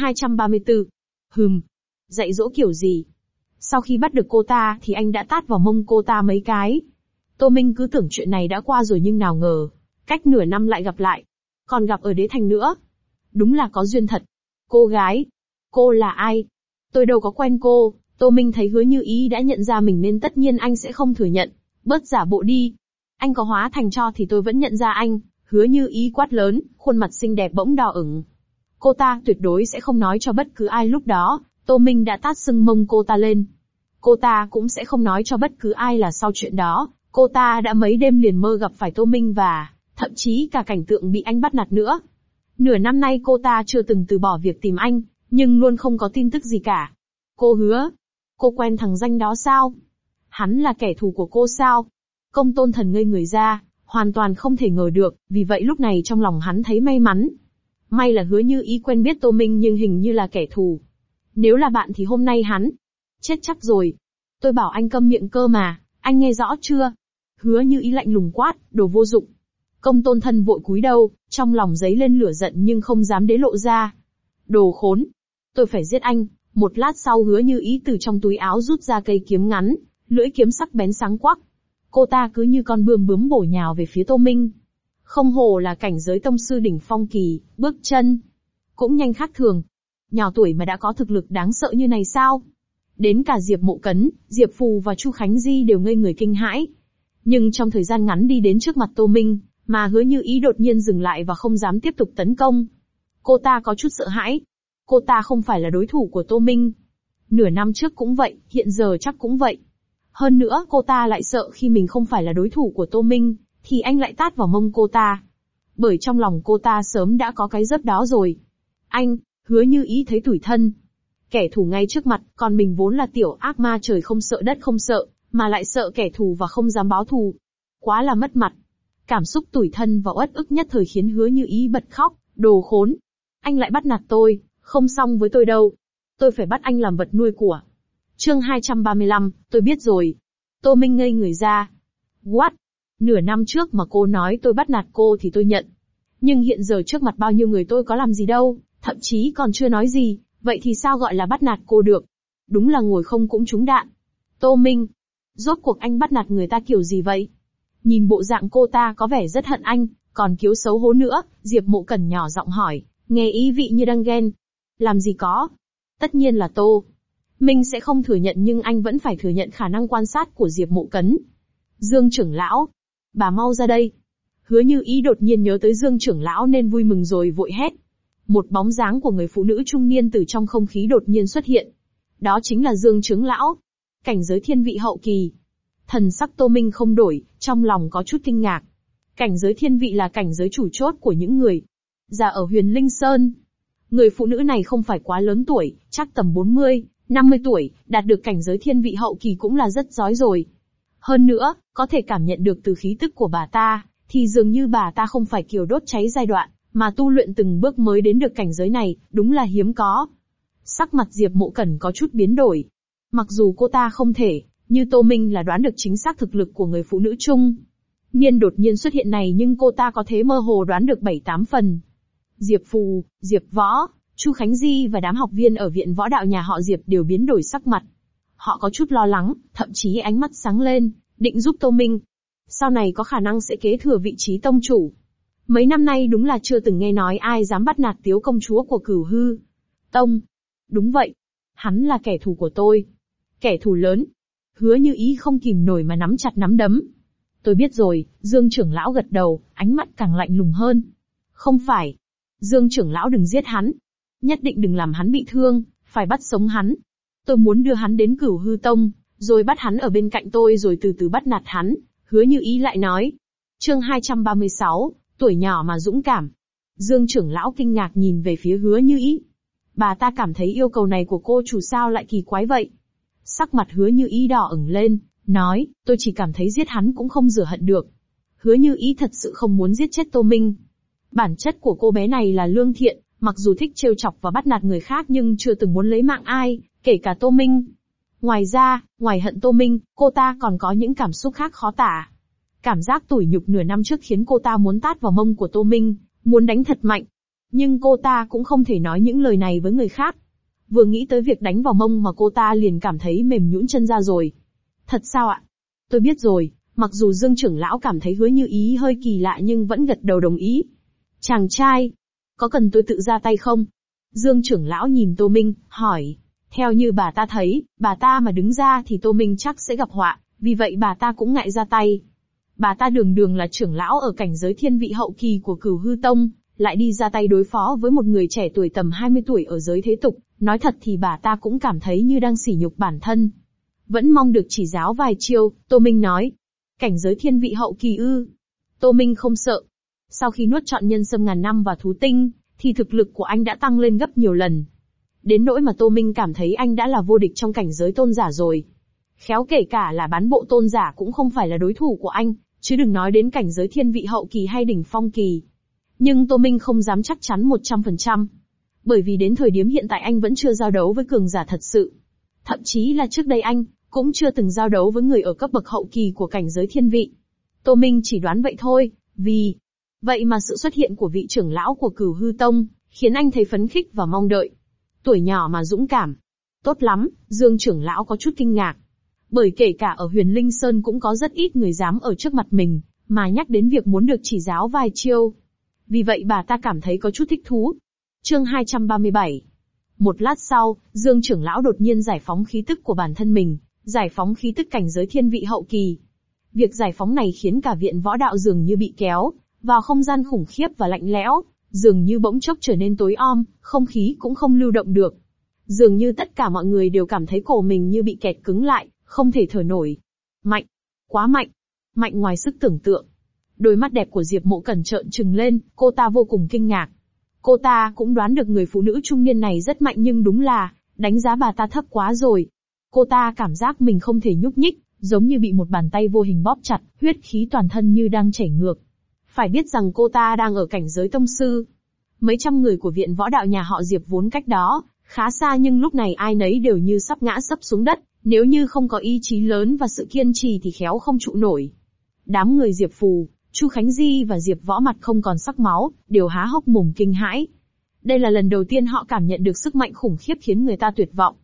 234. Dạy dỗ kiểu gì? Sau khi bắt được cô ta thì anh đã tát vào mông cô ta mấy cái. Tô Minh cứ tưởng chuyện này đã qua rồi nhưng nào ngờ, cách nửa năm lại gặp lại. Còn gặp ở Đế Thành nữa. Đúng là có duyên thật. Cô gái. Cô là ai? Tôi đâu có quen cô. Tô Minh thấy Hứa Như Ý đã nhận ra mình nên tất nhiên anh sẽ không thừa nhận. Bớt giả bộ đi. Anh có hóa thành tro thì tôi vẫn nhận ra anh. Hứa Như Ý quát lớn, khuôn mặt xinh đẹp bỗng đỏ ửng. Cô ta tuyệt đối sẽ không nói cho bất cứ ai lúc đó, Tô Minh đã tát sưng mông cô ta lên. Cô ta cũng sẽ không nói cho bất cứ ai là sau chuyện đó, cô ta đã mấy đêm liền mơ gặp phải Tô Minh và, thậm chí cả cảnh tượng bị anh bắt nạt nữa. Nửa năm nay cô ta chưa từng từ bỏ việc tìm anh, nhưng luôn không có tin tức gì cả. Cô Hứa, cô quen thằng danh đó sao? Hắn là kẻ thù của cô sao? Công Tôn Thần ngây người ra, hoàn toàn không thể ngờ được, vì vậy lúc này trong lòng hắn thấy may mắn. May là Hứa Như Ý quen biết Tô Minh nhưng hình như là kẻ thù. Nếu là bạn thì hôm nay hắn chết chắc rồi. Tôi bảo anh câm miệng cơ mà, anh nghe rõ chưa? Hứa Như Ý lạnh lùng quát, đồ vô dụng. Công Tôn Thần vội cúi đầu, trong lòng dấy lên lửa giận nhưng không dám đế lộ ra. Đồ khốn! Tôi phải giết anh. Một lát sau Hứa Như Ý từ trong túi áo rút ra cây kiếm ngắn, lưỡi kiếm sắc bén sáng quắc. Cô ta cứ như con bươm bướm bổ nhào về phía Tô Minh. Không hổ là cảnh giới tông sư đỉnh phong kỳ, bước chân cũng nhanh khác thường. Nhỏ tuổi mà đã có thực lực đáng sợ như này sao? Đến cả Diệp Mộ Cấn, Diệp Phù và Chu Khánh Di đều ngây người kinh hãi. Nhưng trong thời gian ngắn đi đến trước mặt Tô Minh, mà Hứa Như Ý đột nhiên dừng lại và không dám tiếp tục tấn công. Cô ta có chút sợ hãi. Cô ta không phải là đối thủ của Tô Minh. Nửa năm trước cũng vậy, hiện giờ chắc cũng vậy. Hơn nữa cô ta lại sợ khi mình không phải là đối thủ của Tô Minh, thì anh lại tát vào mông cô ta. Bởi trong lòng cô ta sớm đã có cái dấp đó rồi. Anh, Hứa Như Ý thấy tủi thân. Kẻ thù ngay trước mặt, còn mình vốn là tiểu ác ma trời không sợ đất không sợ, mà lại sợ kẻ thù và không dám báo thù. Quá là mất mặt. Cảm xúc tủi thân và uất ức nhất thời khiến Hứa Như Ý bật khóc, đồ khốn. Anh lại bắt nạt tôi, không xong với tôi đâu. Tôi phải bắt anh làm vật nuôi của. Chương 235, tôi biết rồi. Tô Minh ngây người ra. What? Nửa năm trước mà cô nói tôi bắt nạt cô thì tôi nhận. Nhưng hiện giờ trước mặt bao nhiêu người tôi có làm gì đâu, thậm chí còn chưa nói gì, vậy thì sao gọi là bắt nạt cô được? Đúng là ngồi không cũng trúng đạn. Tô Minh, rốt cuộc anh bắt nạt người ta kiểu gì vậy? Nhìn bộ dạng cô ta có vẻ rất hận anh, còn kiếu xấu hố nữa, Diệp Mộ Cẩn nhỏ giọng hỏi, nghe ý vị như đang ghen. Làm gì có? Tất nhiên là Tô Minh sẽ không thừa nhận nhưng anh vẫn phải thừa nhận khả năng quan sát của Diệp Mộ Cấn. Dương trưởng lão, bà mau ra đây. Hứa Như Ý đột nhiên nhớ tới Dương trưởng lão nên vui mừng rồi vội hét. Một bóng dáng của người phụ nữ trung niên từ trong không khí đột nhiên xuất hiện. Đó chính là Dương trưởng lão. Cảnh giới thiên vị hậu kỳ. Thần sắc Tô Minh không đổi, trong lòng có chút kinh ngạc. Cảnh giới thiên vị là cảnh giới chủ chốt của những người già ở Huyền Linh Sơn. Người phụ nữ này không phải quá lớn tuổi, chắc tầm 40, 50 tuổi, đạt được cảnh giới thiên vị hậu kỳ cũng là rất giỏi rồi. Hơn nữa, có thể cảm nhận được từ khí tức của bà ta, thì dường như bà ta không phải kiểu đốt cháy giai đoạn, mà tu luyện từng bước mới đến được cảnh giới này, đúng là hiếm có. Sắc mặt Diệp Mộ Cẩn có chút biến đổi. Mặc dù cô ta không thể, như Tô Minh là đoán được chính xác thực lực của người phụ nữ trung niên đột nhiên xuất hiện này nhưng cô ta có thể mơ hồ đoán được 7-8 phần. Diệp Phù, Diệp Võ, Chu Khánh Di và đám học viên ở viện võ đạo nhà họ Diệp đều biến đổi sắc mặt. Họ có chút lo lắng, thậm chí ánh mắt sáng lên, định giúp Tô Minh. Sau này có khả năng sẽ kế thừa vị trí tông chủ. Mấy năm nay đúng là chưa từng nghe nói ai dám bắt nạt Tiếu công chúa của Cửu Hư Tông. Đúng vậy. Hắn là kẻ thù của tôi. Kẻ thù lớn. Hứa Như Ý không kìm nổi mà nắm chặt nắm đấm. Tôi biết rồi, Dương trưởng lão gật đầu, ánh mắt càng lạnh lùng hơn. Không phải. Dương trưởng lão đừng giết hắn. Nhất định đừng làm hắn bị thương, phải bắt sống hắn. Tôi muốn đưa hắn đến Cửu Hư Tông, rồi bắt hắn ở bên cạnh tôi rồi từ từ bắt nạt hắn. Hứa Như Ý lại nói. Chương 236, tuổi nhỏ mà dũng cảm. Dương trưởng lão kinh ngạc nhìn về phía Hứa Như Ý. Bà ta cảm thấy yêu cầu này của cô chủ sao lại kỳ quái vậy. Sắc mặt Hứa Như Ý đỏ ửng lên, nói, tôi chỉ cảm thấy giết hắn cũng không rửa hận được. Hứa Như Ý thật sự không muốn giết chết Tô Minh. Bản chất của cô bé này là lương thiện, mặc dù thích trêu chọc và bắt nạt người khác nhưng chưa từng muốn lấy mạng ai, kể cả Tô Minh. Ngoài ra, ngoài hận Tô Minh, cô ta còn có những cảm xúc khác khó tả. Cảm giác tủi nhục nửa năm trước khiến cô ta muốn tát vào mông của Tô Minh, muốn đánh thật mạnh. Nhưng cô ta cũng không thể nói những lời này với người khác. Vừa nghĩ tới việc đánh vào mông mà cô ta liền cảm thấy mềm nhũn chân ra rồi. Thật sao ạ? Tôi biết rồi, mặc dù Dương trưởng lão cảm thấy Hứa Như Ý hơi kỳ lạ nhưng vẫn gật đầu đồng ý. Chàng trai, có cần tôi tự ra tay không? Dương trưởng lão nhìn Tô Minh, hỏi. Theo như bà ta thấy, bà ta mà đứng ra thì Tô Minh chắc sẽ gặp họa, vì vậy bà ta cũng ngại ra tay. Bà ta đường đường là trưởng lão ở cảnh giới thiên vị hậu kỳ của Cửu Hư Tông, lại đi ra tay đối phó với một người trẻ tuổi tầm 20 tuổi ở giới thế tục, nói thật thì bà ta cũng cảm thấy như đang sỉ nhục bản thân. Vẫn mong được chỉ giáo vài chiêu, Tô Minh nói. Cảnh giới thiên vị hậu kỳ ư? Tô Minh không sợ. Sau khi nuốt trọn nhân sâm ngàn năm và thú tinh, thì thực lực của anh đã tăng lên gấp nhiều lần. Đến nỗi mà Tô Minh cảm thấy anh đã là vô địch trong cảnh giới tôn giả rồi. Khéo kể cả là bán bộ tôn giả cũng không phải là đối thủ của anh, chứ đừng nói đến cảnh giới thiên vị hậu kỳ hay đỉnh phong kỳ. Nhưng Tô Minh không dám chắc chắn 100%. Bởi vì đến thời điểm hiện tại anh vẫn chưa giao đấu với cường giả thật sự. Thậm chí là trước đây anh cũng chưa từng giao đấu với người ở cấp bậc hậu kỳ của cảnh giới thiên vị. Tô Minh chỉ đoán vậy thôi, vì vậy mà sự xuất hiện của vị trưởng lão của Cửu Hư Tông khiến anh thấy phấn khích và mong đợi. Tuổi nhỏ mà dũng cảm. Tốt lắm, Dương trưởng lão có chút kinh ngạc. Bởi kể cả ở Huyền Linh Sơn cũng có rất ít người dám ở trước mặt mình, mà nhắc đến việc muốn được chỉ giáo vài chiêu. Vì vậy bà ta cảm thấy có chút thích thú. Chương 237. Một lát sau, Dương trưởng lão đột nhiên giải phóng khí tức của bản thân mình, giải phóng khí tức cảnh giới thiên vị hậu kỳ. Việc giải phóng này khiến cả viện võ đạo dường như bị kéo vào không gian khủng khiếp và lạnh lẽo, dường như bỗng chốc trở nên tối om, không khí cũng không lưu động được. Dường như tất cả mọi người đều cảm thấy cổ mình như bị kẹt cứng lại, không thể thở nổi. Mạnh, quá mạnh, mạnh ngoài sức tưởng tượng. Đôi mắt đẹp của Diệp Mộ Cẩn trợn trừng lên, cô ta vô cùng kinh ngạc. Cô ta cũng đoán được người phụ nữ trung niên này rất mạnh nhưng đúng là, đánh giá bà ta thấp quá rồi. Cô ta cảm giác mình không thể nhúc nhích, giống như bị một bàn tay vô hình bóp chặt, huyết khí toàn thân như đang chảy ngược. Phải biết rằng cô ta đang ở cảnh giới tông sư. Mấy trăm người của viện võ đạo nhà họ Diệp vốn cách đó khá xa nhưng lúc này ai nấy đều như sắp ngã sấp xuống đất, nếu như không có ý chí lớn và sự kiên trì thì khéo không trụ nổi. Đám người Diệp Phù, Chu Khánh Di và Diệp Võ mặt không còn sắc máu, đều há hốc mồm kinh hãi. Đây là lần đầu tiên họ cảm nhận được sức mạnh khủng khiếp khiến người ta tuyệt vọng.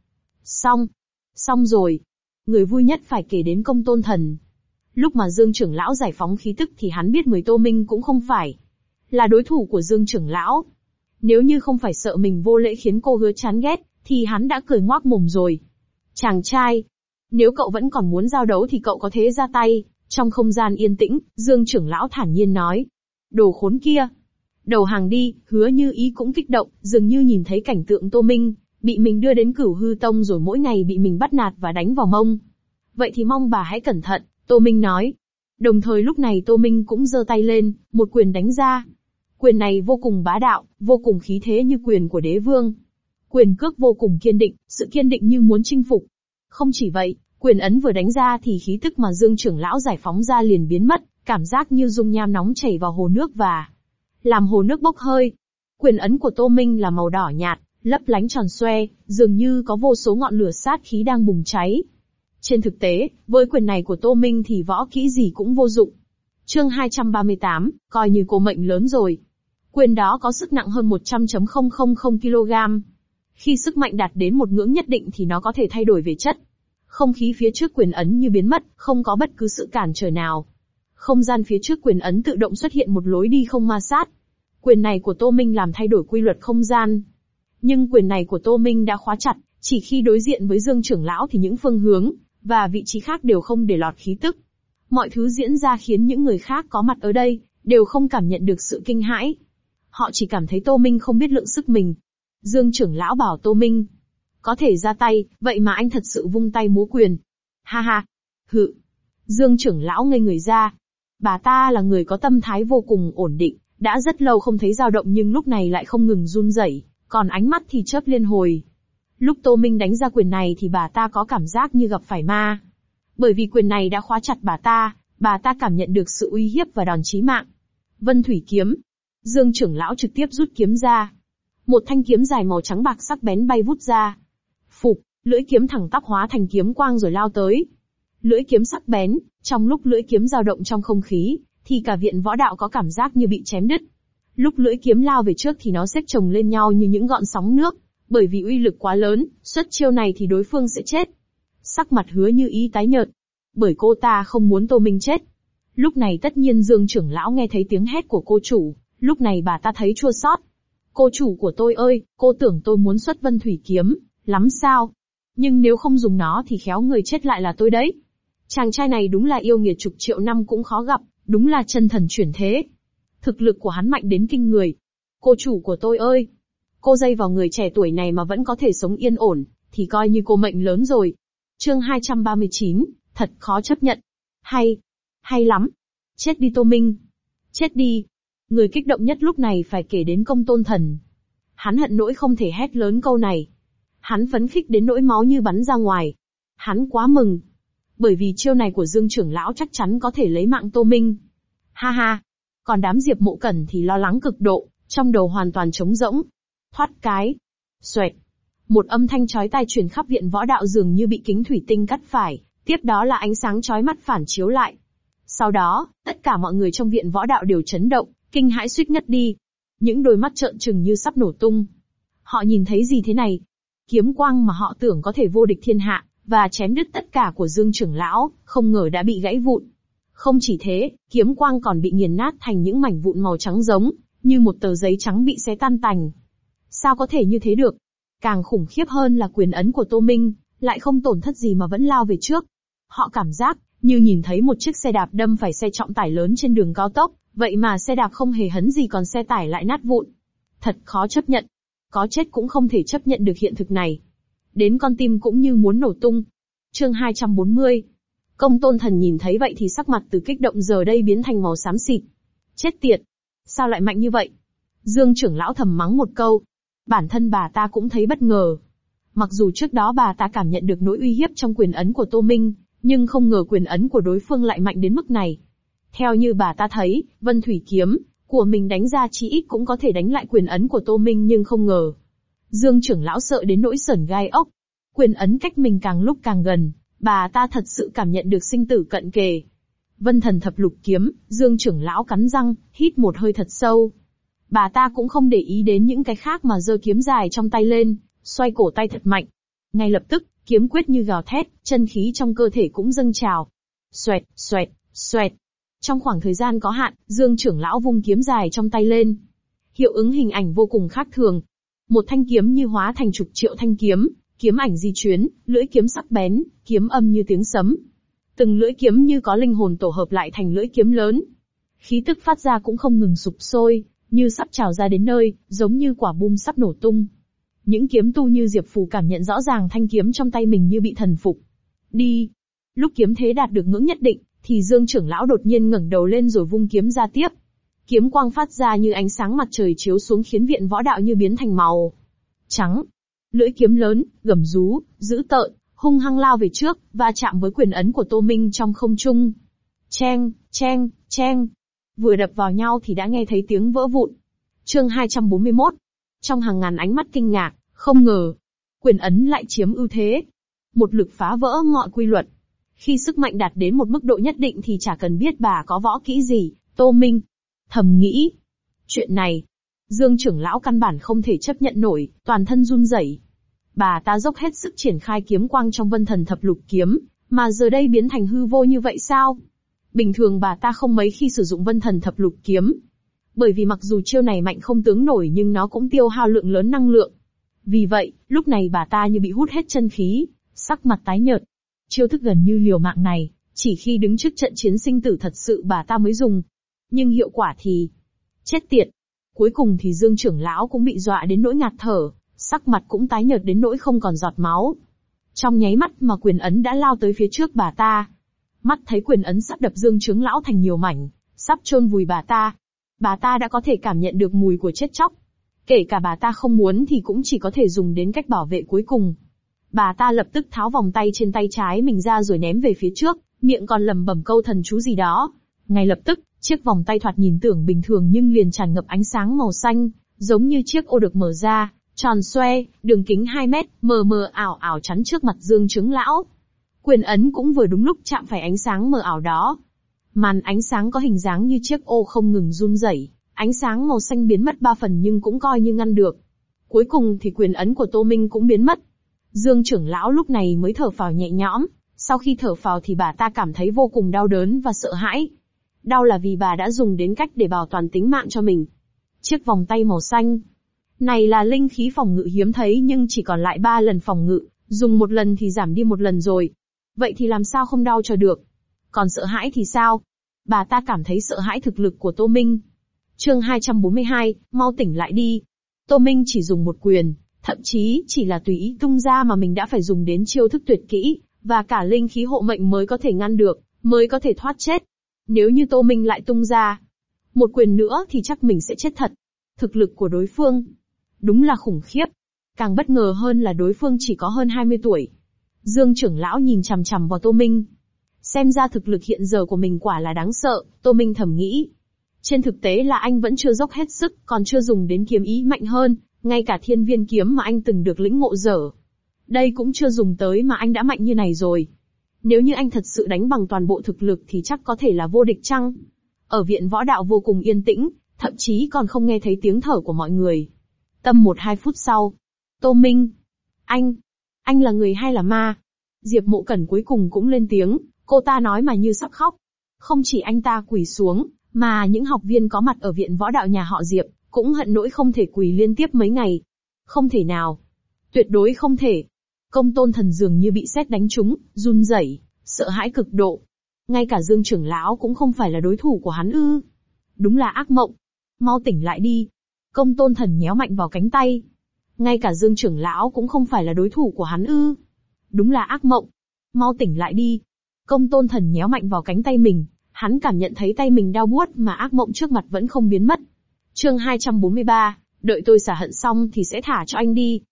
Xong rồi. Người vui nhất phải kể đến Công Tôn Thần. Lúc mà Dương trưởng lão giải phóng khí tức thì hắn biết 10 Tô Minh cũng không phải là đối thủ của Dương trưởng lão. Nếu như không phải sợ mình vô lễ khiến cô Hứa chán ghét, thì hắn đã cười ngoác mồm rồi. Chàng trai, nếu cậu vẫn còn muốn giao đấu thì cậu có thể ra tay. Trong không gian yên tĩnh, Dương trưởng lão thản nhiên nói. Đồ khốn kia. Đầu hàng đi, Hứa Như Ý cũng kích động, dường như nhìn thấy cảnh tượng Tô Minh bị mình đưa đến Cửu Hư Tông rồi mỗi ngày bị mình bắt nạt và đánh vào mông. Vậy thì mong bà hãy cẩn thận, Tô Minh nói. Đồng thời lúc này Tô Minh cũng giơ tay lên, một quyền đánh ra. Quyền này vô cùng bá đạo, vô cùng khí thế như quyền của đế vương. Quyền cước vô cùng kiên định, sự kiên định như muốn chinh phục. Không chỉ vậy, quyền ấn vừa đánh ra thì khí tức mà Dương trưởng lão giải phóng ra liền biến mất, cảm giác như dung nham nóng chảy vào hồ nước và làm hồ nước bốc hơi. Quyền ấn của Tô Minh là màu đỏ nhạt, lấp lánh tròn xoe, dường như có vô số ngọn lửa sát khí đang bùng cháy. Trên thực tế, với quyền này của Tô Minh thì võ kỹ gì cũng vô dụng. Chương 238, coi như cô mệnh lớn rồi. Quyền đó có sức nặng hơn 100,000 kg. Khi sức mạnh đạt đến một ngưỡng nhất định thì nó có thể thay đổi về chất. Không khí phía trước quyền ấn như biến mất, không có bất cứ sự cản trở nào. Không gian phía trước quyền ấn tự động xuất hiện một lối đi không ma sát. Quyền này của Tô Minh làm thay đổi quy luật không gian. Nhưng quyền này của Tô Minh đã khóa chặt, chỉ khi đối diện với Dương trưởng lão thì những phương hướng và vị trí khác đều không để lọt khí tức. Mọi thứ diễn ra khiến những người khác có mặt ở đây đều không cảm nhận được sự kinh hãi. Họ chỉ cảm thấy Tô Minh không biết lượng sức mình. Dương trưởng lão bảo Tô Minh có thể ra tay, vậy mà anh thật sự vung tay múa quyền. Ha ha. Hự. Dương trưởng lão ngây người ra. Bà ta là người có tâm thái vô cùng ổn định, đã rất lâu không thấy dao động nhưng lúc này lại không ngừng run rẩy, còn ánh mắt thì chớp liên hồi. Lúc Tô Minh đánh ra quyền này thì bà ta có cảm giác như gặp phải ma. Bởi vì quyền này đã khóa chặt bà ta cảm nhận được sự uy hiếp và đòn chí mạng. Vân Thủy kiếm. Dương trưởng lão trực tiếp rút kiếm ra. Một thanh kiếm dài màu trắng bạc sắc bén bay vút ra. Phụp, lưỡi kiếm thẳng tắp hóa thành kiếm quang rồi lao tới. Lưỡi kiếm sắc bén, trong lúc lưỡi kiếm dao động trong không khí, thì cả viện võ đạo có cảm giác như bị chém đứt. Lúc lưỡi kiếm lao về trước thì nó xếp chồng lên nhau như những gọn sóng nước, bởi vì uy lực quá lớn, xuất chiêu này thì đối phương sẽ chết. Sắc mặt Hứa Như Ý tái nhợt, bởi cô ta không muốn Tô Minh chết. Lúc này tất nhiên Dương trưởng lão nghe thấy tiếng hét của cô chủ, lúc này bà ta thấy chua xót. Cô chủ của tôi ơi, cô tưởng tôi muốn xuất Vân Thủy kiếm, lắm sao? Nhưng nếu không dùng nó thì khéo người chết lại là tôi đấy. Chàng trai này đúng là yêu nghiệt chục triệu năm cũng khó gặp, đúng là chân thần chuyển thế. Thực lực của hắn mạnh đến kinh người. Cô chủ của tôi ơi, cô dây vào người trẻ tuổi này mà vẫn có thể sống yên ổn, thì coi như cô mệnh lớn rồi. Chương 239, thật khó chấp nhận. Hay lắm. Chết đi Tô Minh. Chết đi. Người kích động nhất lúc này phải kể đến Công Tôn Thần. Hắn hận nỗi không thể hét lớn câu này. Hắn phấn khích đến nỗi máu như bắn ra ngoài. Hắn quá mừng. Bởi vì chiêu này của Dương trưởng lão chắc chắn có thể lấy mạng Tô Minh. Ha ha. Còn đám Diệp Mộ Cẩn thì lo lắng cực độ, trong đầu hoàn toàn trống rỗng. Thoát cái. Xoẹt. Một âm thanh chói tai truyền khắp viện võ đạo dường như bị kính thủy tinh cắt phải, tiếp đó là ánh sáng chói mắt phản chiếu lại. Sau đó, tất cả mọi người trong viện võ đạo đều chấn động, kinh hãi suýt ngất đi. Những đôi mắt trợn trừng như sắp nổ tung. Họ nhìn thấy gì thế này? Kiếm quang mà họ tưởng có thể vô địch thiên hạ, và chém đứt tất cả của Dương trưởng lão, không ngờ đã bị gãy vụn. Không chỉ thế, kiếm quang còn bị nghiền nát thành những mảnh vụn màu trắng giống, như một tờ giấy trắng bị xé tan tành. Sao có thể như thế được? Càng khủng khiếp hơn là quyền ấn của Tô Minh, lại không tổn thất gì mà vẫn lao về trước. Họ cảm giác như nhìn thấy một chiếc xe đạp đâm phải xe trọng tải lớn trên đường cao tốc, vậy mà xe đạp không hề hấn gì còn xe tải lại nát vụn. Thật khó chấp nhận. Có chết cũng không thể chấp nhận được hiện thực này. Đến con tim cũng như muốn nổ tung. Chương 240. Công Tôn Thần nhìn thấy vậy thì sắc mặt từ kích động giờ đây biến thành màu xám xịt. Chết tiệt! Sao lại mạnh như vậy? Dương trưởng lão thầm mắng một câu. Bản thân bà ta cũng thấy bất ngờ. Mặc dù trước đó bà ta cảm nhận được nỗi uy hiếp trong quyền ấn của Tô Minh, nhưng không ngờ quyền ấn của đối phương lại mạnh đến mức này. Theo như bà ta thấy, Vân Thủy kiếm của mình đánh ra chí ít cũng có thể đánh lại quyền ấn của Tô Minh nhưng không ngờ. Dương trưởng lão sợ đến nỗi sởn gai ốc. Quyền ấn cách mình càng lúc càng gần, bà ta thật sự cảm nhận được sinh tử cận kề. Vân Thần Thập Lục kiếm, Dương trưởng lão cắn răng, hít một hơi thật sâu. Bà ta cũng không để ý đến những cái khác mà giơ kiếm dài trong tay lên, xoay cổ tay thật mạnh. Ngay lập tức, kiếm quyết như gào thét, chân khí trong cơ thể cũng dâng trào. Xoẹt, xoẹt, xoẹt. Trong khoảng thời gian có hạn, Dương trưởng lão vung kiếm dài trong tay lên. Hiệu ứng hình ảnh vô cùng khác thường. Một thanh kiếm như hóa thành chục triệu thanh kiếm, kiếm ảnh di chuyển, lưỡi kiếm sắc bén, kiếm âm như tiếng sấm. Từng lưỡi kiếm như có linh hồn tổ hợp lại thành lưỡi kiếm lớn. Khí tức phát ra cũng không ngừng sụp sôi, như sắp trào ra đến nơi, giống như quả bom sắp nổ tung. Những kiếm tu như Diệp Phù cảm nhận rõ ràng thanh kiếm trong tay mình như bị thần phục. Đi! Lúc kiếm thế đạt được ngưỡng nhất định, thì Dương trưởng lão đột nhiên ngẩng đầu lên rồi vung kiếm ra tiếp. Kiếm quang phát ra như ánh sáng mặt trời chiếu xuống khiến viện võ đạo như biến thành màu trắng. Lưỡi kiếm lớn, gầm rú, dữ tợn, hung hăng lao về trước, va chạm với quyền ấn của Tô Minh trong không trung. Cheng, cheng, cheng. Vừa đập vào nhau thì đã nghe thấy tiếng vỡ vụn. Chương 241. Trong hàng ngàn ánh mắt kinh ngạc, không ngờ, quyền ấn lại chiếm ưu thế. Một lực phá vỡ mọi quy luật. Khi sức mạnh đạt đến một mức độ nhất định thì chả cần biết bà có võ kỹ gì, Tô Minh thầm nghĩ. Chuyện này, Dương trưởng lão căn bản không thể chấp nhận nổi, toàn thân run rẩy. Bà ta dốc hết sức triển khai kiếm quang trong Vân Thần Thập Lục Kiếm, mà giờ đây biến thành hư vô như vậy sao? Bình thường bà ta không mấy khi sử dụng Vân Thần Thập Lục Kiếm. Bởi vì mặc dù chiêu này mạnh không tướng nổi nhưng nó cũng tiêu hao lượng lớn năng lượng. Vì vậy, lúc này bà ta như bị hút hết chân khí, sắc mặt tái nhợt. Chiêu thức gần như liều mạng này, chỉ khi đứng trước trận chiến sinh tử thật sự bà ta mới dùng. Nhưng hiệu quả thì... chết tiệt. Cuối cùng thì Dương trưởng lão cũng bị dọa đến nỗi ngạt thở, sắc mặt cũng tái nhợt đến nỗi không còn giọt máu. Trong nháy mắt mà quyền ấn đã lao tới phía trước bà ta. Mắt thấy quyền ấn sắp đập Dương trưởng lão thành nhiều mảnh, sắp chôn vùi bà ta. Bà ta đã có thể cảm nhận được mùi của chết chóc. Kể cả bà ta không muốn thì cũng chỉ có thể dùng đến cách bảo vệ cuối cùng. Bà ta lập tức tháo vòng tay trên tay trái mình ra rồi ném về phía trước, miệng còn lẩm bẩm câu thần chú gì đó. Ngay lập tức, chiếc vòng tay thoạt nhìn tưởng bình thường nhưng liền tràn ngập ánh sáng màu xanh, giống như chiếc ô được mở ra, tròn xoe, đường kính 2 mét, mờ mờ ảo ảo chắn trước mặt Dương trưởng lão. Quyền ấn cũng vừa đúng lúc chạm phải ánh sáng mờ ảo đó. Màn ánh sáng có hình dáng như chiếc ô không ngừng run rẩy, ánh sáng màu xanh biến mất 3 phần nhưng cũng coi như ngăn được. Cuối cùng thì quyền ấn của Tô Minh cũng biến mất. Dương trưởng lão lúc này mới thở phào nhẹ nhõm, sau khi thở phào thì bà ta cảm thấy vô cùng đau đớn và sợ hãi. Đau là vì bà đã dùng đến cách để bảo toàn tính mạng cho mình. Chiếc vòng tay màu xanh này là linh khí phòng ngự hiếm thấy nhưng chỉ còn lại 3 lần phòng ngự, dùng một lần thì giảm đi một lần rồi. Vậy thì làm sao không đau cho được? Còn sợ hãi thì sao? Bà ta cảm thấy sợ hãi thực lực của Tô Minh. Chương 242, mau tỉnh lại đi. Tô Minh chỉ dùng một quyền, thậm chí chỉ là tùy ý tung ra mà mình đã phải dùng đến chiêu thức tuyệt kỹ, và cả linh khí hộ mệnh mới có thể ngăn được, mới có thể thoát chết. Nếu như Tô Minh lại tung ra một quyền nữa thì chắc mình sẽ chết thật. Thực lực của đối phương đúng là khủng khiếp. Càng bất ngờ hơn là đối phương chỉ có hơn 20 tuổi. Dương trưởng lão nhìn chằm chằm vào Tô Minh. Xem ra thực lực hiện giờ của mình quả là đáng sợ, Tô Minh thầm nghĩ. Trên thực tế là anh vẫn chưa dốc hết sức, còn chưa dùng đến kiếm ý mạnh hơn, ngay cả thiên viên kiếm mà anh từng được lĩnh ngộ dở. Đây cũng chưa dùng tới mà anh đã mạnh như này rồi. Nếu như anh thật sự đánh bằng toàn bộ thực lực thì chắc có thể là vô địch chăng? Ở viện võ đạo vô cùng yên tĩnh, thậm chí còn không nghe thấy tiếng thở của mọi người. Tầm 1-2 phút sau. Tô Minh. Anh là người hay là ma? Diệp Mộ Cẩn cuối cùng cũng lên tiếng, cô ta nói mà như sắp khóc. Không chỉ anh ta quỳ xuống, mà những học viên có mặt ở viện võ đạo nhà họ Diệp, cũng hận nỗi không thể quỳ liên tiếp mấy ngày. Không thể nào. Tuyệt đối không thể. Công Tôn Thần dường như bị sét đánh trúng, run rẩy, sợ hãi cực độ. Ngay cả Dương trưởng lão cũng không phải là đối thủ của hắn ư? Đúng là ác mộng. Mau tỉnh lại đi. Công Tôn Thần nhéo mạnh vào cánh tay. Ngay cả Dương trưởng lão cũng không phải là đối thủ của hắn ư? Đúng là ác mộng. Mau tỉnh lại đi. Công Tôn Thần nhéo mạnh vào cánh tay mình, hắn cảm nhận thấy tay mình đau buốt mà ác mộng trước mặt vẫn không biến mất. Chương 243, đợi tôi xả hận xong thì sẽ thả cho anh đi.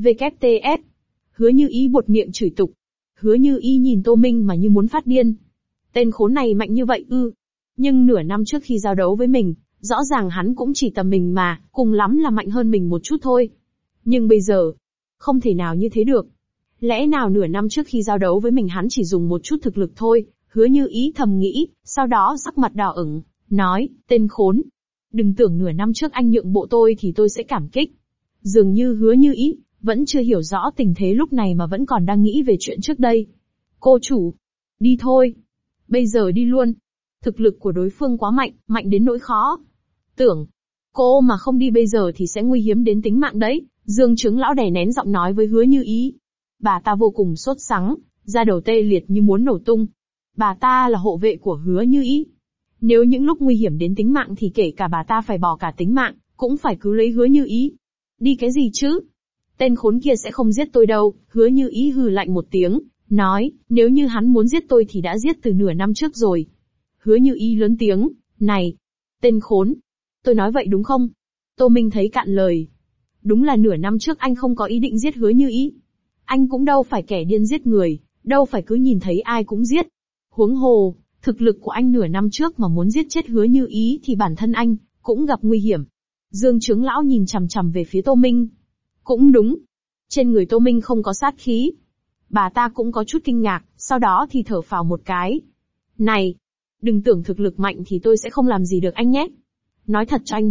WTF. Hứa Như Ý buột miệng chửi tục. Hứa Như Ý nhìn Tô Minh mà như muốn phát điên. Tên khốn này mạnh như vậy ư? Nhưng nửa năm trước khi giao đấu với mình, rõ ràng hắn cũng chỉ tầm mình mà, cùng lắm là mạnh hơn mình một chút thôi. Nhưng bây giờ, không thể nào như thế được. Lẽ nào nửa năm trước khi giao đấu với mình hắn chỉ dùng một chút thực lực thôi? Hứa Như Ý thầm nghĩ, sau đó sắc mặt đỏ ửng, nói, tên khốn. Đừng tưởng nửa năm trước anh nhượng bộ tôi thì tôi sẽ cảm kích. Dường như Hứa Như Ý vẫn chưa hiểu rõ tình thế lúc này mà vẫn còn đang nghĩ về chuyện trước đây. Cô chủ, đi thôi. Bây giờ đi luôn. Thực lực của đối phương quá mạnh, mạnh đến nỗi khó. Tưởng, cô mà không đi bây giờ thì sẽ nguy hiểm đến tính mạng đấy. Dương trưởng lão đè nén giọng nói với Hứa Như Ý. Bà ta vô cùng sốt sắng, da đầu tê liệt như muốn nổ tung. Bà ta là hộ vệ của Hứa Như Ý. Nếu những lúc nguy hiểm đến tính mạng thì kể cả bà ta phải bỏ cả tính mạng, cũng phải cứu lấy Hứa Như Ý. Đi cái gì chứ? Tên khốn kia sẽ không giết tôi đâu. Hứa Như Ý hừ lạnh một tiếng, nói, nếu như hắn muốn giết tôi thì đã giết từ nửa năm trước rồi. Hứa Như Ý lớn tiếng, này, tên khốn. Tôi nói vậy đúng không? Tô Minh thấy cạn lời. Đúng là nửa năm trước anh không có ý định giết Hứa Như Ý. Anh cũng đâu phải kẻ điên giết người, đâu phải cứ nhìn thấy ai cũng giết. Huống hồ, thực lực của anh nửa năm trước mà muốn giết chết Hứa Như Ý thì bản thân anh cũng gặp nguy hiểm. Dương trưởng lão nhìn chằm chằm về phía Tô Minh. Cũng đúng. Trên người Tô Minh không có sát khí. Bà ta cũng có chút kinh ngạc, sau đó thì thở phào một cái. Này, đừng tưởng thực lực mạnh thì tôi sẽ không làm gì được anh nhé. Nói thật cho anh biết,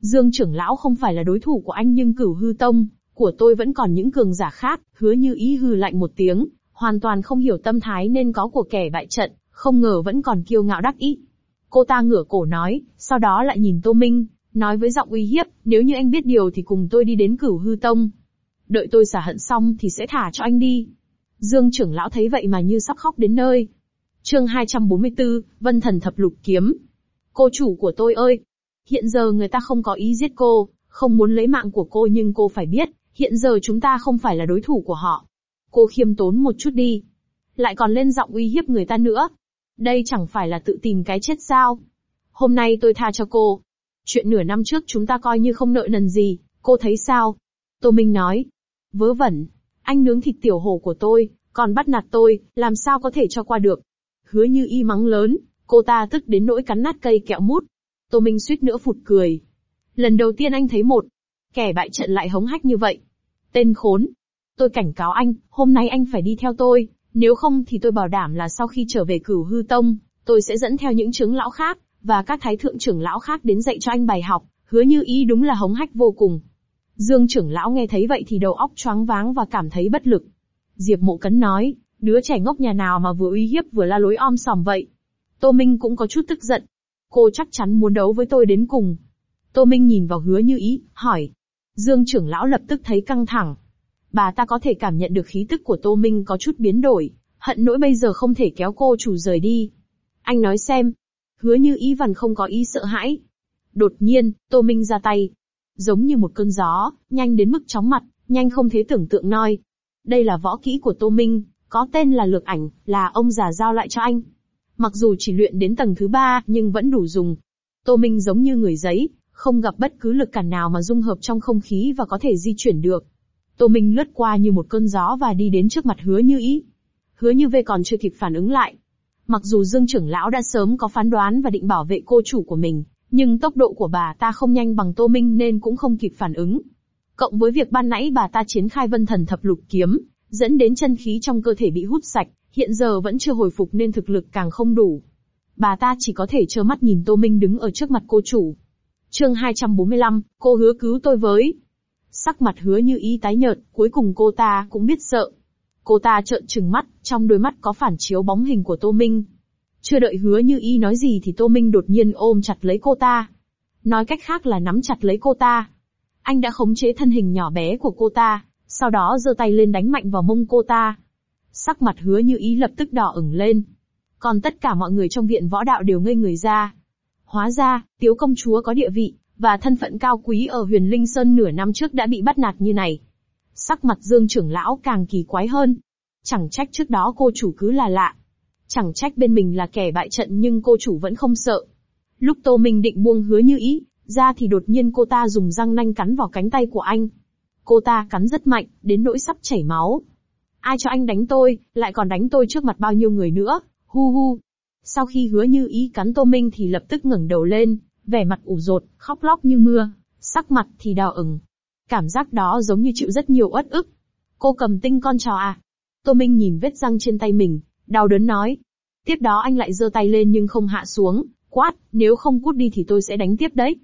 Dương trưởng lão không phải là đối thủ của anh nhưng Cửu Hư Tông của tôi vẫn còn những cường giả khác. Hứa Như Ý hừ lạnh một tiếng, hoàn toàn không hiểu tâm thái nên có của kẻ bại trận, không ngờ vẫn còn kiêu ngạo đắc ý. Cô ta ngửa cổ nói, sau đó lại nhìn Tô Minh, nói với giọng uy hiếp, nếu như anh biết điều thì cùng tôi đi đến Cửu Hư Tông. Đợi tôi xả hận xong thì sẽ thả cho anh đi. Dương trưởng lão thấy vậy mà như sắp khóc đến nơi. Chương 244, Vân Thần Thập Lục Kiếm. Cô chủ của tôi ơi! Hiện giờ người ta không có ý giết cô, không muốn lấy mạng của cô nhưng cô phải biết, hiện giờ chúng ta không phải là đối thủ của họ. Cô khiêm tốn một chút đi. Lại còn lên giọng uy hiếp người ta nữa. Đây chẳng phải là tự tìm cái chết sao? Hôm nay tôi tha cho cô. Chuyện nửa năm trước chúng ta coi như không nợ nần gì, cô thấy sao? Tô Minh nói. Vớ vẩn, anh nướng thịt tiểu hổ của tôi, còn bắt nạt tôi, làm sao có thể cho qua được? Hứa Như Ý mắng lớn, cô ta tức đến nỗi cắn nát cây kẹo mút. Tô Minh suýt nữa phụt cười. Lần đầu tiên anh thấy một kẻ bại trận lại hống hách như vậy. Tên khốn. Tôi cảnh cáo anh, hôm nay anh phải đi theo tôi, nếu không thì tôi bảo đảm là sau khi trở về Cửu Hư Tông, tôi sẽ dẫn theo những trưởng lão khác, và các thái thượng trưởng lão khác đến dạy cho anh bài học. Hứa Như Ý đúng là hống hách vô cùng. Dương trưởng lão nghe thấy vậy thì đầu óc choáng váng và cảm thấy bất lực. Diệp Mộ Cấn nói, đứa trẻ ngốc nhà nào mà vừa uy hiếp vừa la lối om sòm vậy. Tô Minh cũng có chút tức giận. Cô chắc chắn muốn đấu với tôi đến cùng. Tô Minh nhìn vào Hứa Như Ý, hỏi. Dương trưởng lão lập tức thấy căng thẳng. Bà ta có thể cảm nhận được khí tức của Tô Minh có chút biến đổi, hận nỗi bây giờ không thể kéo cô chủ rời đi. Anh nói xem. Hứa Như Ý vẫn không có ý sợ hãi. Đột nhiên, Tô Minh ra tay. Giống như một cơn gió, nhanh đến mức chóng mặt, nhanh không thể tưởng tượng nổi. Đây là võ kỹ của Tô Minh, có tên là Lược Ảnh, là ông già giao lại cho anh. Mặc dù chỉ luyện đến tầng thứ 3, nhưng vẫn đủ dùng. Tô Minh giống như người giấy, không gặp bất cứ lực cản nào mà dung hợp trong không khí và có thể di chuyển được. Tô Minh lướt qua như một cơn gió và đi đến trước mặt Hứa Như Ý. Hứa Như V còn chưa kịp phản ứng lại. Mặc dù Dương trưởng lão đã sớm có phán đoán và định bảo vệ cô chủ của mình, nhưng tốc độ của bà ta không nhanh bằng Tô Minh nên cũng không kịp phản ứng. Cộng với việc ban nãy bà ta triển khai Vân Thần Thập Lục Kiếm, dẫn đến chân khí trong cơ thể bị hút sạch, hiện giờ vẫn chưa hồi phục nên thực lực càng không đủ. Bà ta chỉ có thể trơ mắt nhìn Tô Minh đứng ở trước mặt cô chủ. Chương 245, cô hứa cứu tôi với. Sắc mặt Hứa Như Ý tái nhợt, cuối cùng cô ta cũng biết sợ. Cô ta trợn trừng mắt, trong đôi mắt có phản chiếu bóng hình của Tô Minh. Chưa đợi Hứa Như Ý nói gì thì Tô Minh đột nhiên ôm chặt lấy cô ta. Nói cách khác là nắm chặt lấy cô ta. Anh đã khống chế thân hình nhỏ bé của cô ta, sau đó giơ tay lên đánh mạnh vào mông cô ta. Sắc mặt Hứa Như Ý lập tức đỏ ửng lên. Còn tất cả mọi người trong viện võ đạo đều ngây người ra. Hóa ra, Tiếu công chúa có địa vị và thân phận cao quý ở Huyền Linh Sơn nửa năm trước đã bị bắt nạt như này. Sắc mặt Dương trưởng lão càng kỳ quái hơn. Chẳng trách trước đó cô chủ cứ là lạ. Chẳng trách bên mình là kẻ bại trận nhưng cô chủ vẫn không sợ. Lúc Tô Minh định buông Hứa Như Ý ra thì đột nhiên cô ta dùng răng nanh cắn vào cánh tay của anh. Cô ta cắn rất mạnh, đến nỗi sắp chảy máu. Ai cho anh đánh tôi, lại còn đánh tôi trước mặt bao nhiêu người nữa, hu hu. Sau khi Hứa Như Ý cắn Tô Minh thì lập tức ngẩng đầu lên, vẻ mặt ủ rột, khóc lóc như mưa, sắc mặt thì đỏ ửng. Cảm giác đó giống như chịu rất nhiều uất ức. Cô cầm tinh con trò à? Tô Minh nhìn vết răng trên tay mình, đau đớn nói. Tiếp đó anh lại giơ tay lên nhưng không hạ xuống, quát, nếu không cút đi thì tôi sẽ đánh tiếp đấy.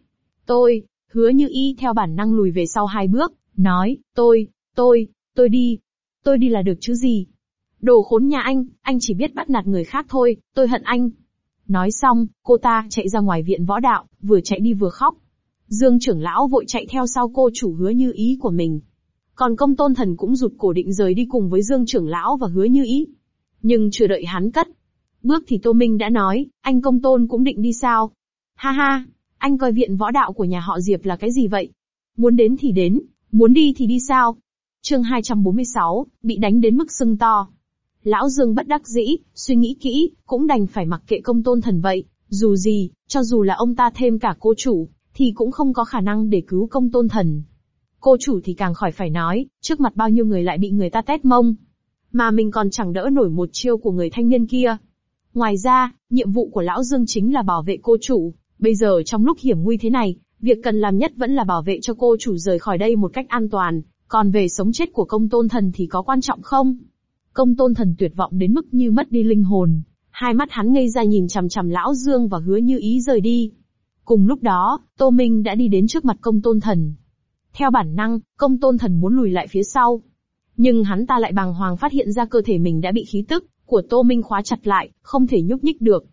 Hứa Như Ý theo bản năng lùi về sau 2 bước, nói, tôi đi là được chứ gì. Đồ khốn nhà anh chỉ biết bắt nạt người khác thôi, tôi hận anh. Nói xong, cô ta chạy ra ngoài viện võ đạo, vừa chạy đi vừa khóc. Dương trưởng lão vội chạy theo sau cô chủ Hứa Như Ý của mình. Còn Công Tôn Thần cũng rụt cổ định rời đi cùng với Dương trưởng lão và Hứa Như Ý. Nhưng chưa đợi hắn cất bước thì Tô Minh đã nói, anh Công Tôn cũng định đi sao? Ha ha, anh coi viện võ đạo của nhà họ Diệp là cái gì vậy? Muốn đến thì đến, muốn đi thì đi sao? Chương 246, bị đánh đến mức sưng to. Lão Dương bất đắc dĩ, suy nghĩ kỹ, cũng đành phải mặc kệ Công Tôn Thần vậy. Dù gì, cho dù là ông ta thêm cả cô chủ, thì cũng không có khả năng để cứu Công Tôn Thần. Cô chủ thì càng khỏi phải nói, trước mặt bao nhiêu người lại bị người ta tét mông. Mà mình còn chẳng đỡ nổi một chiêu của người thanh niên kia. Ngoài ra, nhiệm vụ của Lão Dương chính là bảo vệ cô chủ. Bây giờ trong lúc hiểm nguy thế này, việc cần làm nhất vẫn là bảo vệ cho cô chủ rời khỏi đây một cách an toàn. Còn về sống chết của Công Tôn Thần thì có quan trọng không? Công Tôn Thần tuyệt vọng đến mức như mất đi linh hồn. Hai mắt hắn ngây ra nhìn chằm chằm Lão Dương và Hứa Như Ý rời đi. Cùng lúc đó, Tô Minh đã đi đến trước mặt Công Tôn Thần. Theo bản năng, Công Tôn Thần muốn lùi lại phía sau. Nhưng hắn ta lại bàng hoàng phát hiện ra cơ thể mình đã bị khí tức của Tô Minh khóa chặt lại, không thể nhúc nhích được.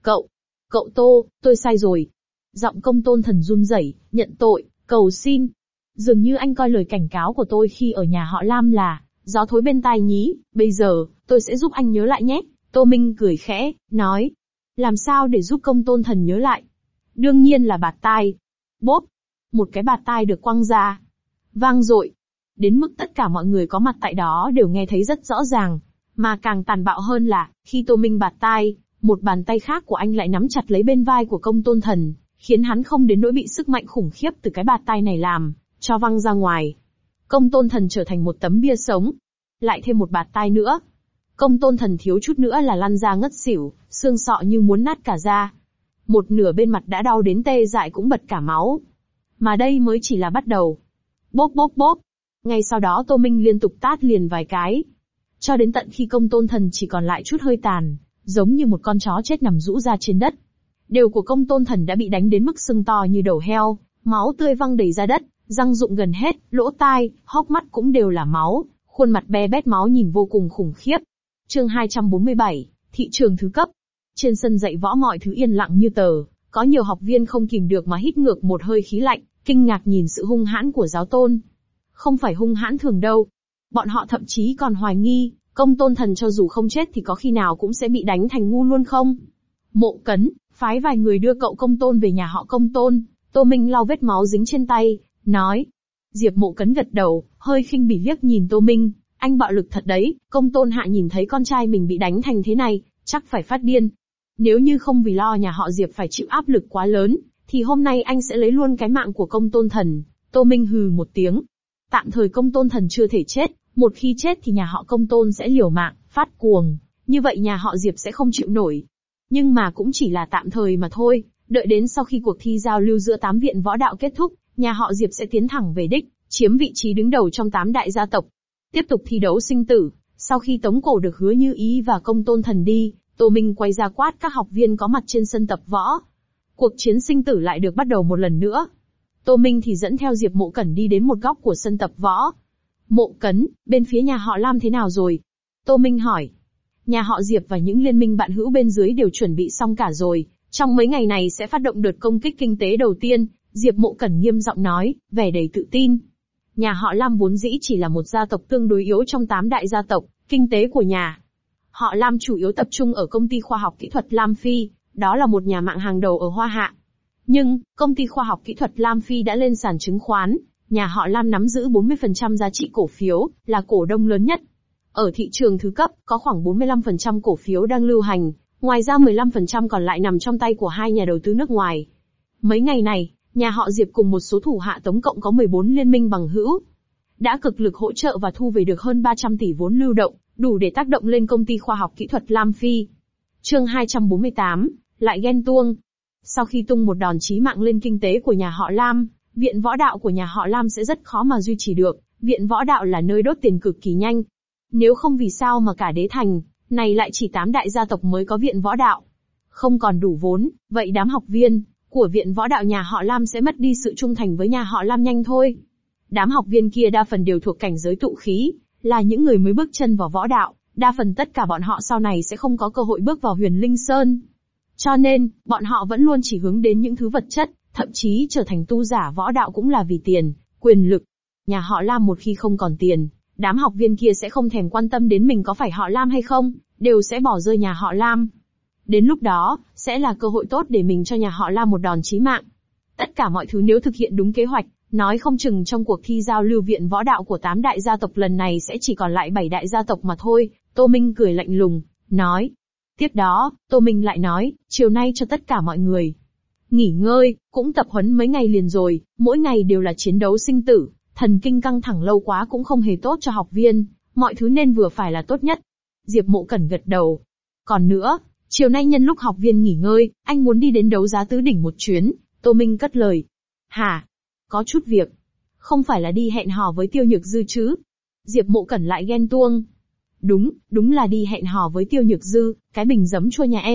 Cậu Tô, tôi sai rồi. Giọng Công Tôn Thần run rẩy, nhận tội, cầu xin. Dường như anh coi lời cảnh cáo của tôi khi ở nhà họ Lam là gió thối bên tai nhí, bây giờ, tôi sẽ giúp anh nhớ lại nhé. Tô Minh cười khẽ, nói. Làm sao để giúp Công Tôn Thần nhớ lại? Đương nhiên là bạt tai. Bốp! Một cái bạt tai được quăng ra. Vang dội. Đến mức tất cả mọi người có mặt tại đó đều nghe thấy rất rõ ràng. Mà càng tàn bạo hơn là, khi Tô Minh bạt tai, một bàn tay khác của anh lại nắm chặt lấy bên vai của Công Tôn Thần, khiến hắn không đến nỗi bị sức mạnh khủng khiếp từ cái bạt tai này làm cho văng ra ngoài. Công Tôn Thần trở thành một tấm bia sống. Lại thêm một bạt tai nữa. Công Tôn Thần thiếu chút nữa là lăn ra ngất xỉu, xương sọ như muốn nát cả da. Một nửa bên mặt đã đau đến tê dại cũng bật cả máu. Mà đây mới chỉ là bắt đầu. Bốp bốp bốp. Ngay sau đó Tô Minh liên tục tát liền vài cái. Cho đến tận khi Công Tôn Thần chỉ còn lại chút hơi tàn, giống như một con chó chết nằm rũ ra trên đất. Đều của Công Tôn Thần đã bị đánh đến mức sưng to như đầu heo, máu tươi văng đầy ra đất, răng rụng gần hết, lỗ tai, hốc mắt cũng đều là máu, khuôn mặt be bét máu nhìn vô cùng khủng khiếp. Chương 247, thị trường thứ cấp. Trên sân dạy võ mọi thứ yên lặng như tờ, có nhiều học viên không kìm được mà hít ngược một hơi khí lạnh, kinh ngạc nhìn sự hung hãn của giáo tôn. Không phải hung hãn thường đâu. Bọn họ thậm chí còn hoài nghi, Công Tôn Thần cho dù không chết thì có khi nào cũng sẽ bị đánh thành ngu luôn không? Mộ Cấn, phái vài người đưa cậu Công Tôn về nhà họ Công Tôn. Tô Minh lau vết máu dính trên tay, nói. Diệp Mộ Cấn gật đầu, hơi khinh bỉ liếc nhìn Tô Minh, anh bạo lực thật đấy, Công Tôn Hạ nhìn thấy con trai mình bị đánh thành thế này, chắc phải phát điên. Nếu như không vì lo nhà họ Diệp phải chịu áp lực quá lớn, thì hôm nay anh sẽ lấy luôn cái mạng của Công Tôn Thần. Tô Minh hừ một tiếng. Tạm thời Công Tôn Thần chưa thể chết, một khi chết thì nhà họ Công Tôn sẽ liều mạng, phát cuồng, như vậy nhà họ Diệp sẽ không chịu nổi. Nhưng mà cũng chỉ là tạm thời mà thôi, đợi đến sau khi cuộc thi giao lưu giữa 8 viện võ đạo kết thúc, nhà họ Diệp sẽ tiến thẳng về đích, chiếm vị trí đứng đầu trong 8 đại gia tộc. Tiếp tục thi đấu sinh tử, sau khi tống cổ được Hứa Như Ý và Công Tôn Thần đi, Tô Minh quay ra quát các học viên có mặt trên sân tập võ. Cuộc chiến sinh tử lại được bắt đầu một lần nữa. Tô Minh thì dẫn theo Diệp Mộ Cẩn đi đến một góc của sân tập võ. Mộ Cấn, bên phía nhà họ Lam thế nào rồi? Tô Minh hỏi. Nhà họ Diệp và những liên minh bạn hữu bên dưới đều chuẩn bị xong cả rồi, trong mấy ngày này sẽ phát động đợt công kích kinh tế đầu tiên, Diệp Mộ Cẩn nghiêm giọng nói, vẻ đầy tự tin. Nhà họ Lam vốn dĩ chỉ là một gia tộc tương đối yếu trong 8 đại gia tộc, kinh tế của nhà họ Lam chủ yếu tập trung ở công ty khoa học kỹ thuật Lam Phi, đó là một nhà mạng hàng đầu ở Hoa Hạ. Nhưng, công ty khoa học kỹ thuật Lam Phi đã lên sàn chứng khoán, nhà họ Lam nắm giữ 40% giá trị cổ phiếu, là cổ đông lớn nhất. Ở thị trường thứ cấp, có khoảng 45% cổ phiếu đang lưu hành, ngoài ra 15% còn lại nằm trong tay của hai nhà đầu tư nước ngoài. Mấy ngày này, nhà họ Diệp cùng một số thủ hạ tổng cộng có 14 liên minh bằng hữu, đã cực lực hỗ trợ và thu về được hơn 300 tỷ vốn lưu động, đủ để tác động lên công ty khoa học kỹ thuật Lam Phi. Chương 248, lại ghen tuông. Sau khi tung một đòn chí mạng lên kinh tế của nhà họ Lam, viện võ đạo của nhà họ Lam sẽ rất khó mà duy trì được, viện võ đạo là nơi đốt tiền cực kỳ nhanh. Nếu không vì sao mà cả đế thành này lại chỉ 8 đại gia tộc mới có viện võ đạo. Không còn đủ vốn, vậy đám học viên của viện võ đạo nhà họ Lam sẽ mất đi sự trung thành với nhà họ Lam nhanh thôi. Đám học viên kia đa phần đều thuộc cảnh giới tụ khí, là những người mới bước chân vào võ đạo, đa phần tất cả bọn họ sau này sẽ không có cơ hội bước vào Huyền Linh Sơn. Cho nên, bọn họ vẫn luôn chỉ hướng đến những thứ vật chất, thậm chí trở thành tu giả võ đạo cũng là vì tiền, quyền lực. Nhà họ Lam một khi không còn tiền, đám học viên kia sẽ không thèm quan tâm đến mình có phải họ Lam hay không, đều sẽ bỏ rơi nhà họ Lam. Đến lúc đó, sẽ là cơ hội tốt để mình cho nhà họ Lam một đòn chí mạng. Tất cả mọi thứ nếu thực hiện đúng kế hoạch, nói không chừng trong cuộc thi giao lưu viện võ đạo của 8 đại gia tộc lần này sẽ chỉ còn lại 7 đại gia tộc mà thôi. Tô Minh cười lạnh lùng, nói. Tiếp đó, Tô Minh lại nói, chiều nay cho tất cả mọi người nghỉ ngơi, cũng tập huấn mấy ngày liền rồi, mỗi ngày đều là chiến đấu sinh tử, thần kinh căng thẳng lâu quá cũng không hề tốt cho học viên, mọi thứ nên vừa phải là tốt nhất. Diệp Mộ Cẩn gật đầu. Còn nữa, chiều nay nhân lúc học viên nghỉ ngơi, anh muốn đi đến đấu giá tứ đỉnh một chuyến. Tô Minh cất lời. Hả? Có chút việc. Không phải là đi hẹn hò với Tiêu Nhược Dư chứ? Diệp Mộ Cẩn lại ghen tuông. Đúng là đi hẹn hò với Tiêu Nhược Dư, cái bình giấm chua nhà em.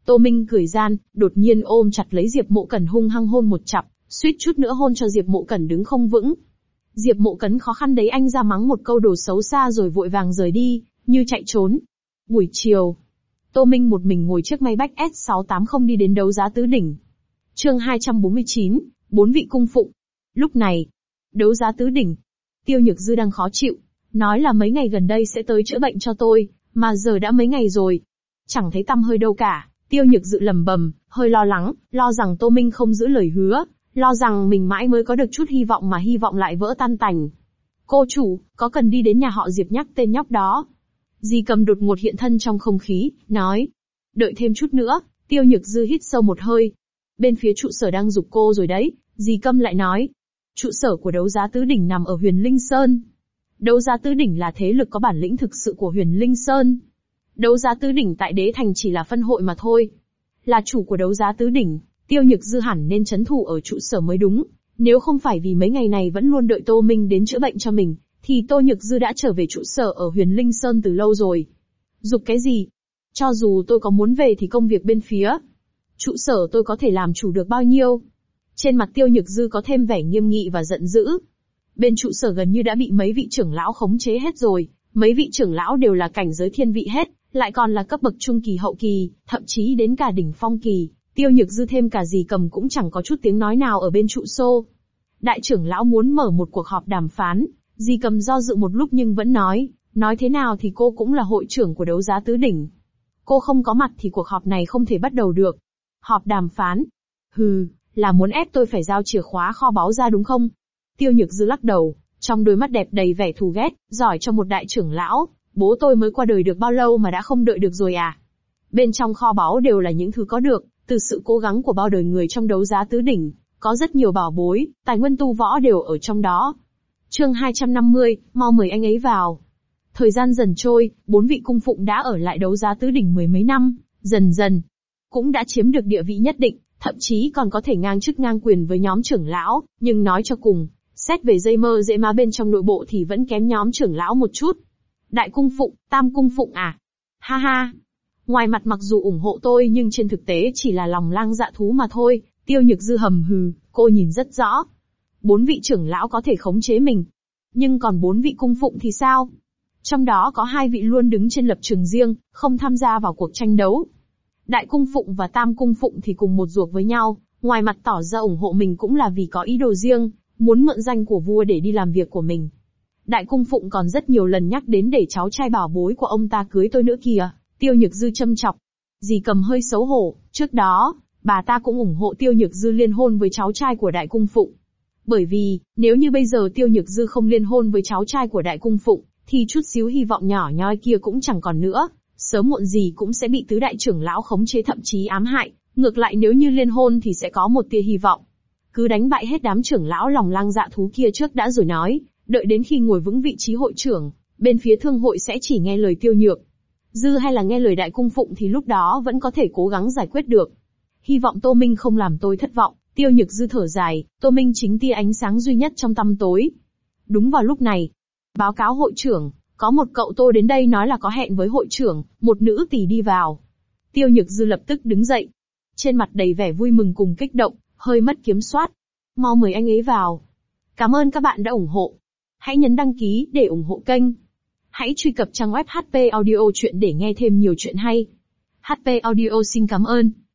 Tô Minh cười gian, đột nhiên ôm chặt lấy Diệp Mộ Cẩn hung hăng hôn một chặp, suýt chút nữa hôn cho Diệp Mộ Cẩn đứng không vững. Diệp Mộ Cẩn khó khăn đấy anh ra mắng một câu đồ xấu xa rồi vội vàng rời đi, như chạy trốn. Buổi chiều, Tô Minh một mình ngồi chiếc Maybach S680 đi đến đấu giá tứ đỉnh. Chương 249, 4 vị cung phụng. Lúc này, đấu giá tứ đỉnh, Tiêu Nhược Dư đang khó chịu, nói là mấy ngày gần đây sẽ tới chữa bệnh cho tôi, mà giờ đã mấy ngày rồi, chẳng thấy tăm hơi đâu cả. Tiêu Nhược Dư lẩm bẩm, hơi lo lắng, lo rằng Tô Minh không giữ lời hứa, lo rằng mình mãi mới có được chút hy vọng mà hy vọng lại vỡ tan tành. Cô chủ, có cần đi đến nhà họ Diệp nhắc tên nhóc đó? Dì Cầm đột ngột hiện thân trong không khí, nói. Đợi thêm chút nữa. Tiêu Nhược Dư hít sâu một hơi. Bên phía trụ sở đang giục cô rồi đấy, dì Câm lại nói. Trụ sở của đấu giá tứ đỉnh nằm ở Huyền Linh Sơn. Đấu giá tứ đỉnh là thế lực có bản lĩnh thực sự của Huyền Linh Sơn. Đấu giá tứ đỉnh tại Đế Thành chỉ là phân hội mà thôi. Là chủ của đấu giá tứ đỉnh, Tiêu Nhược Dư hẳn nên trấn thủ ở trụ sở mới đúng. Nếu không phải vì mấy ngày này vẫn luôn đợi Tô Minh đến chữa bệnh cho mình, thì Tô Nhược Dư đã trở về trụ sở ở Huyền Linh Sơn từ lâu rồi. Giục cái gì? Cho dù tôi có muốn về thì công việc bên phía trụ sở tôi có thể làm chủ được bao nhiêu? Trên mặt Tiêu Nhược Dư có thêm vẻ nghiêm nghị và giận dữ. Bên trụ sở gần như đã bị mấy vị trưởng lão khống chế hết rồi, mấy vị trưởng lão đều là cảnh giới thiên vị hết, lại còn là cấp bậc trung kỳ hậu kỳ, thậm chí đến cả đỉnh phong kỳ. Tiêu Nhược Dư thêm cả dì Cầm cũng chẳng có chút tiếng nói nào ở bên trụ xô. Đại trưởng lão muốn mở một cuộc họp đàm phán, dì Cầm do dự một lúc nhưng vẫn nói thế nào thì cô cũng là hội trưởng của đấu giá tứ đỉnh. Cô không có mặt thì cuộc họp này không thể bắt đầu được. Họp đàm phán? Hừ, là muốn ép tôi phải giao chìa khóa kho báu ra đúng không? Tiêu Nhược Dư lắc đầu, trong đôi mắt đẹp đầy vẻ thù ghét, giỏi cho một đại trưởng lão, bố tôi mới qua đời được bao lâu mà đã không đợi được rồi à? Bên trong kho báu đều là những thứ có được từ sự cố gắng của bao đời người trong đấu giá tứ đỉnh, có rất nhiều bảo bối, tài nguyên tu võ đều ở trong đó. Chương 250, mau mời anh ấy vào. Thời gian dần trôi, 4 vị cung phụng đã ở lại đấu giá tứ đỉnh mười mấy năm, dần dần cũng đã chiếm được địa vị nhất định, thậm chí còn có thể ngang chức ngang quyền với nhóm trưởng lão, nhưng nói cho cùng, xét về dây mơ dễ má bên trong nội bộ thì vẫn kém nhóm trưởng lão một chút. Đại cung phụng, tam cung phụng à? Ha ha. Ngoài mặt mặc dù ủng hộ tôi nhưng trên thực tế chỉ là lòng lang dạ thú mà thôi. Tiêu Nhược Dư hầm hừ, cô nhìn rất rõ. 4 vị trưởng lão có thể khống chế mình. Nhưng còn 4 vị cung phụng thì sao? Trong đó có 2 vị luôn đứng trên lập trường riêng, không tham gia vào cuộc tranh đấu. Đại cung phụng và tam cung phụng thì cùng một ruột với nhau, ngoài mặt tỏ ra ủng hộ mình cũng là vì có ý đồ riêng, muốn mượn danh của vua để đi làm việc của mình. Đại cung phụng còn rất nhiều lần nhắc đến để cháu trai bảo bối của ông ta cưới tôi nữa kìa. Tiêu Nhược Dư châm chọc. Dì Cầm hơi xấu hổ, trước đó, bà ta cũng ủng hộ Tiêu Nhược Dư liên hôn với cháu trai của đại cung phụng. Bởi vì, nếu như bây giờ Tiêu Nhược Dư không liên hôn với cháu trai của đại cung phụng, thì chút xíu hy vọng nhỏ nhoi kia cũng chẳng còn nữa, sớm muộn gì cũng sẽ bị tứ đại trưởng lão khống chế thậm chí ám hại, ngược lại nếu như liên hôn thì sẽ có một tia hy vọng. Cứ đánh bại hết đám trưởng lão lòng lang dạ thú kia trước đã rồi nói, đợi đến khi ngồi vững vị trí hội trưởng, bên phía thương hội sẽ chỉ nghe lời Tiêu Nhược Dư hay là nghe lời đại cung phụng thì lúc đó vẫn có thể cố gắng giải quyết được. Hy vọng Tô Minh không làm tôi thất vọng. Tiêu Nhược Dư thở dài, Tô Minh chính tia ánh sáng duy nhất trong tăm tối. Đúng vào lúc này, báo cáo hội trưởng, có một cậu Tô đến đây nói là có hẹn với hội trưởng, một nữ tỷ đi vào. Tiêu Nhược Dư lập tức đứng dậy, trên mặt đầy vẻ vui mừng cùng kích động, hơi mất kiểm soát. Mau mời anh ấy vào. Cảm ơn các bạn đã ủng hộ. Hãy nhấn đăng ký để ủng hộ kênh. Hãy truy cập trang web HP Audio Chuyện để nghe thêm nhiều chuyện hay. HP Audio xin cảm ơn.